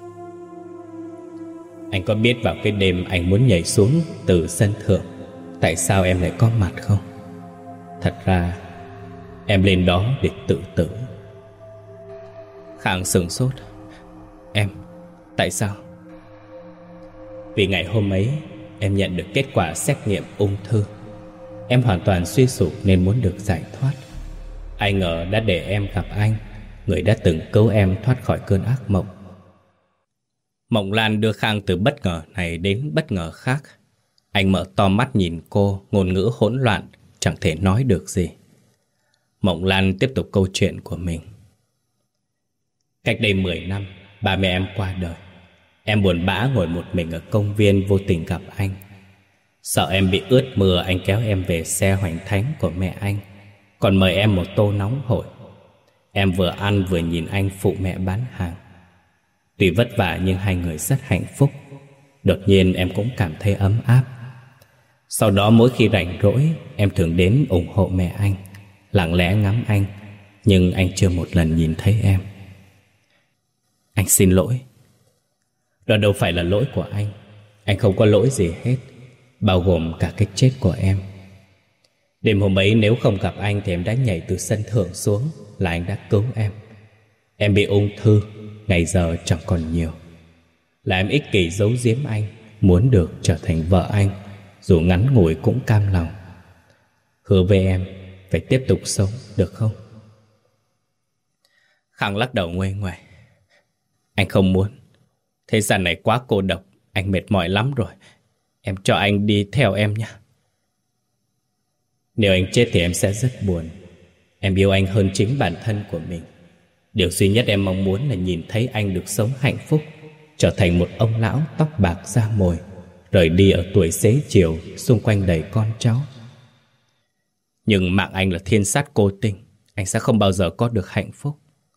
A: Anh có biết vào cái đêm anh muốn nhảy xuống từ sân thượng, tại sao em lại có mặt không? Thật ra em lên đó để tự tử. Khang sửng sốt. Em, tại sao? Vì ngày hôm ấy em nhận được kết quả xét nghiệm ung thư. Em hoàn toàn suy sụp nên muốn được giải thoát. Ai ngờ đã để em gặp anh, người đã từng cứu em thoát khỏi cơn ác mộng. Mộng Lan đưa Khang từ bất ngờ này đến bất ngờ khác. Anh mở to mắt nhìn cô, ngôn ngữ hỗn loạn, chẳng thể nói được gì. Mộng Lan tiếp tục câu chuyện của mình. Cách đây 10 năm, ba mẹ em qua đời. Em buồn bã ngồi một mình ở công viên, vô tình gặp anh. Sợ em bị ướt mưa, anh kéo em về xe hoành thánh của mẹ anh, còn mời em một tô nóng hổi. Em vừa ăn vừa nhìn anh phụ mẹ bán hàng. Tuy vất vả nhưng hai người rất hạnh phúc. Đột nhiên em cũng cảm thấy ấm áp. Sau đó mỗi khi rảnh rỗi, em thường đến ủng hộ mẹ anh, lặng lẽ ngắm anh, nhưng anh chưa một lần nhìn thấy em. Anh xin lỗi. Đó đâu phải là lỗi của anh. Anh không có lỗi gì hết, bao gồm cả cái chết của em. Đêm hôm ấy nếu không gặp anh thì em đã nhảy từ sân thượng xuống, là anh đã cứu em. Em bị ung thư, ngày giờ chẳng còn nhiều. Là em ích kỷ giấu giếm anh, muốn được trở thành vợ anh, dù ngắn ngủi cũng cam lòng. Hứa với em phải tiếp tục sống, được không? Khang lắc đầu nguây nguậy. Anh không muốn. Thế gian này quá cô độc, anh mệt mỏi lắm rồi. Em cho anh đi theo em nhé. Nếu anh chết thì em sẽ rất buồn. Em yêu anh hơn chính bản thân của mình. Điều duy nhất em mong muốn là nhìn thấy anh được sống hạnh phúc, trở thành một ông lão tóc bạc da mồi, rời đi ở tuổi xế chiều, xung quanh đầy con cháu. Nhưng mạng anh là thiên sát cô tinh, anh sẽ không bao giờ có được hạnh phúc.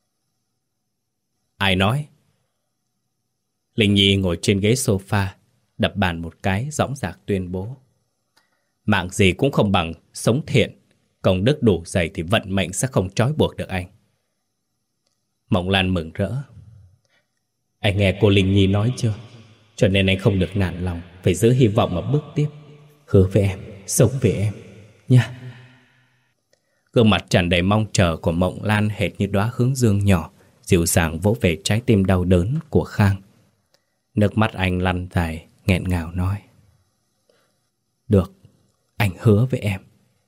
A: Ai nói? Linh Nhi ngồi trên ghế sofa, đập bàn một cái, dõng dạc tuyên bố. Mạng gì cũng không bằng sống thiện. Công đức đủ dày thì vận mệnh sẽ không trói buộc được anh. Mộng Lan mừng rỡ. Anh nghe cô Linh Nhi nói chưa? Cho nên anh không được nản lòng, phải giữ hy vọng mà bước tiếp. Hứa với em, sống với em nha. Gương mặt tràn đầy mong chờ của Mộng Lan hệt như đóa hướng dương nhỏ, dịu dàng vỗ về trái tim đau đớn của Khang. Nước mắt anh lăn dài, nghẹn ngào nói. Được, anh hứa với em.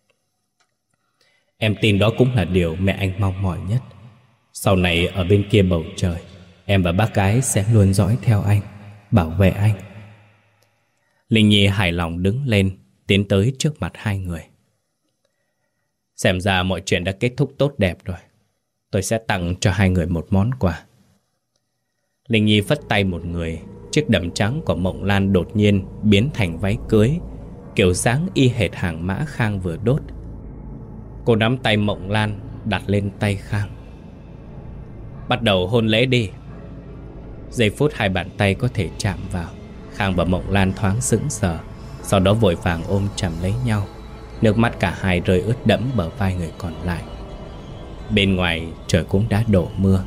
A: Em tin đó cũng là điều mẹ anh mong mỏi nhất. Sau này ở bên kia bầu trời, em và bác gái sẽ luôn dõi theo anh, bảo vệ anh. Linh Nhi hài lòng đứng lên, tiến tới trước mặt hai người. Xem ra mọi chuyện đã kết thúc tốt đẹp rồi. Tôi sẽ tặng cho hai người một món quà. Linh Nhi phất tay một người. Chiếc đầm trắng của Mộng Lan đột nhiên biến thành váy cưới, kiểu dáng y hệt hàng mã Khang vừa đốt. Cô nắm tay Mộng Lan đặt lên tay Khang. Bắt đầu hôn lễ đi. Giây phút hai bàn tay có thể chạm vào, Khang và Mộng Lan thoáng sững sờ, sau đó vội vàng ôm chầm lấy nhau. Nước mắt cả hai rơi ướt đẫm bờ vai người còn lại. Bên ngoài trời cũng đã đổ mưa.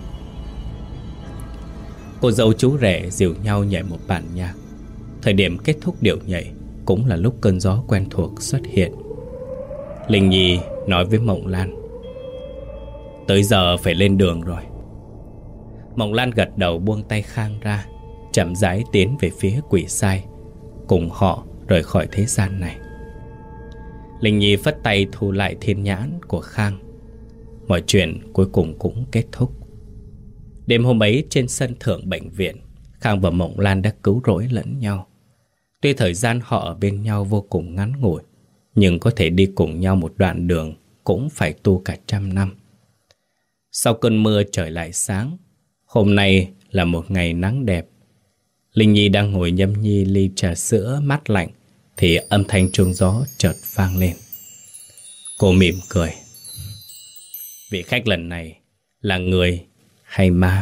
A: Cô dâu chú rể dìu nhau nhảy một bản nhạc. Thời điểm kết thúc điệu nhảy cũng là lúc cơn gió quen thuộc xuất hiện. Linh Nhi nói với Mộng Lan. Tới giờ phải lên đường rồi. Mộng Lan gật đầu buông tay Khang ra, chậm rãi tiến về phía quỷ sai, cùng họ rời khỏi thế gian này. Linh Nhi phất tay thu lại thiên nhãn của Khang. Mọi chuyện cuối cùng cũng kết thúc. Đêm hôm ấy trên sân thượng bệnh viện, Khang và Mộng Lan đã cứu rỗi lẫn nhau. Tuy thời gian họ ở bên nhau vô cùng ngắn ngủi, nhưng có thể đi cùng nhau một đoạn đường cũng phải tu cả 100 năm. Sau cơn mưa trời lại sáng. Hôm nay là một ngày nắng đẹp. Linh Nhi đang ngồi nhâm nhi ly trà sữa mát lạnh thì âm thanh chuông gió chợt vang lên. Cô mỉm cười. Vị khách lần này là người hay ma?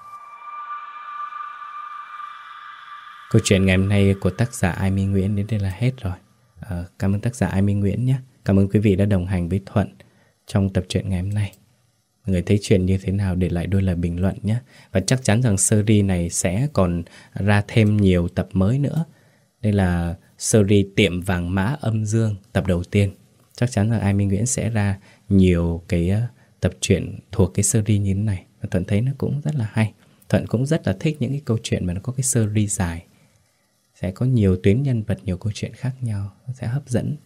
A: Câu chuyện ngày hôm nay của tác giả Ai Minh Nguyễn đến đây là hết rồi. Cảm ơn tác giả Ai Minh Nguyễn nhé. Cảm ơn quý vị đã đồng hành với Thuận trong tập truyện ngày hôm nay. Mọi người thấy chuyện như thế nào để lại đôi lời bình luận nhé. Và chắc chắn rằng series này sẽ còn ra thêm nhiều tập mới nữa. Đây là series Tiệm Vàng Mã Âm Dương tập đầu tiên. Chắc chắn rằng Ai Minh Nguyễn sẽ ra nhiều cái tập truyện thuộc cái series như thế này. Và Thuận thấy nó cũng rất là hay. Thuận cũng rất là thích những cái câu chuyện mà nó có cái series dài. Sẽ có nhiều tuyến nhân vật, nhiều câu chuyện khác nhau. Nó sẽ hấp dẫn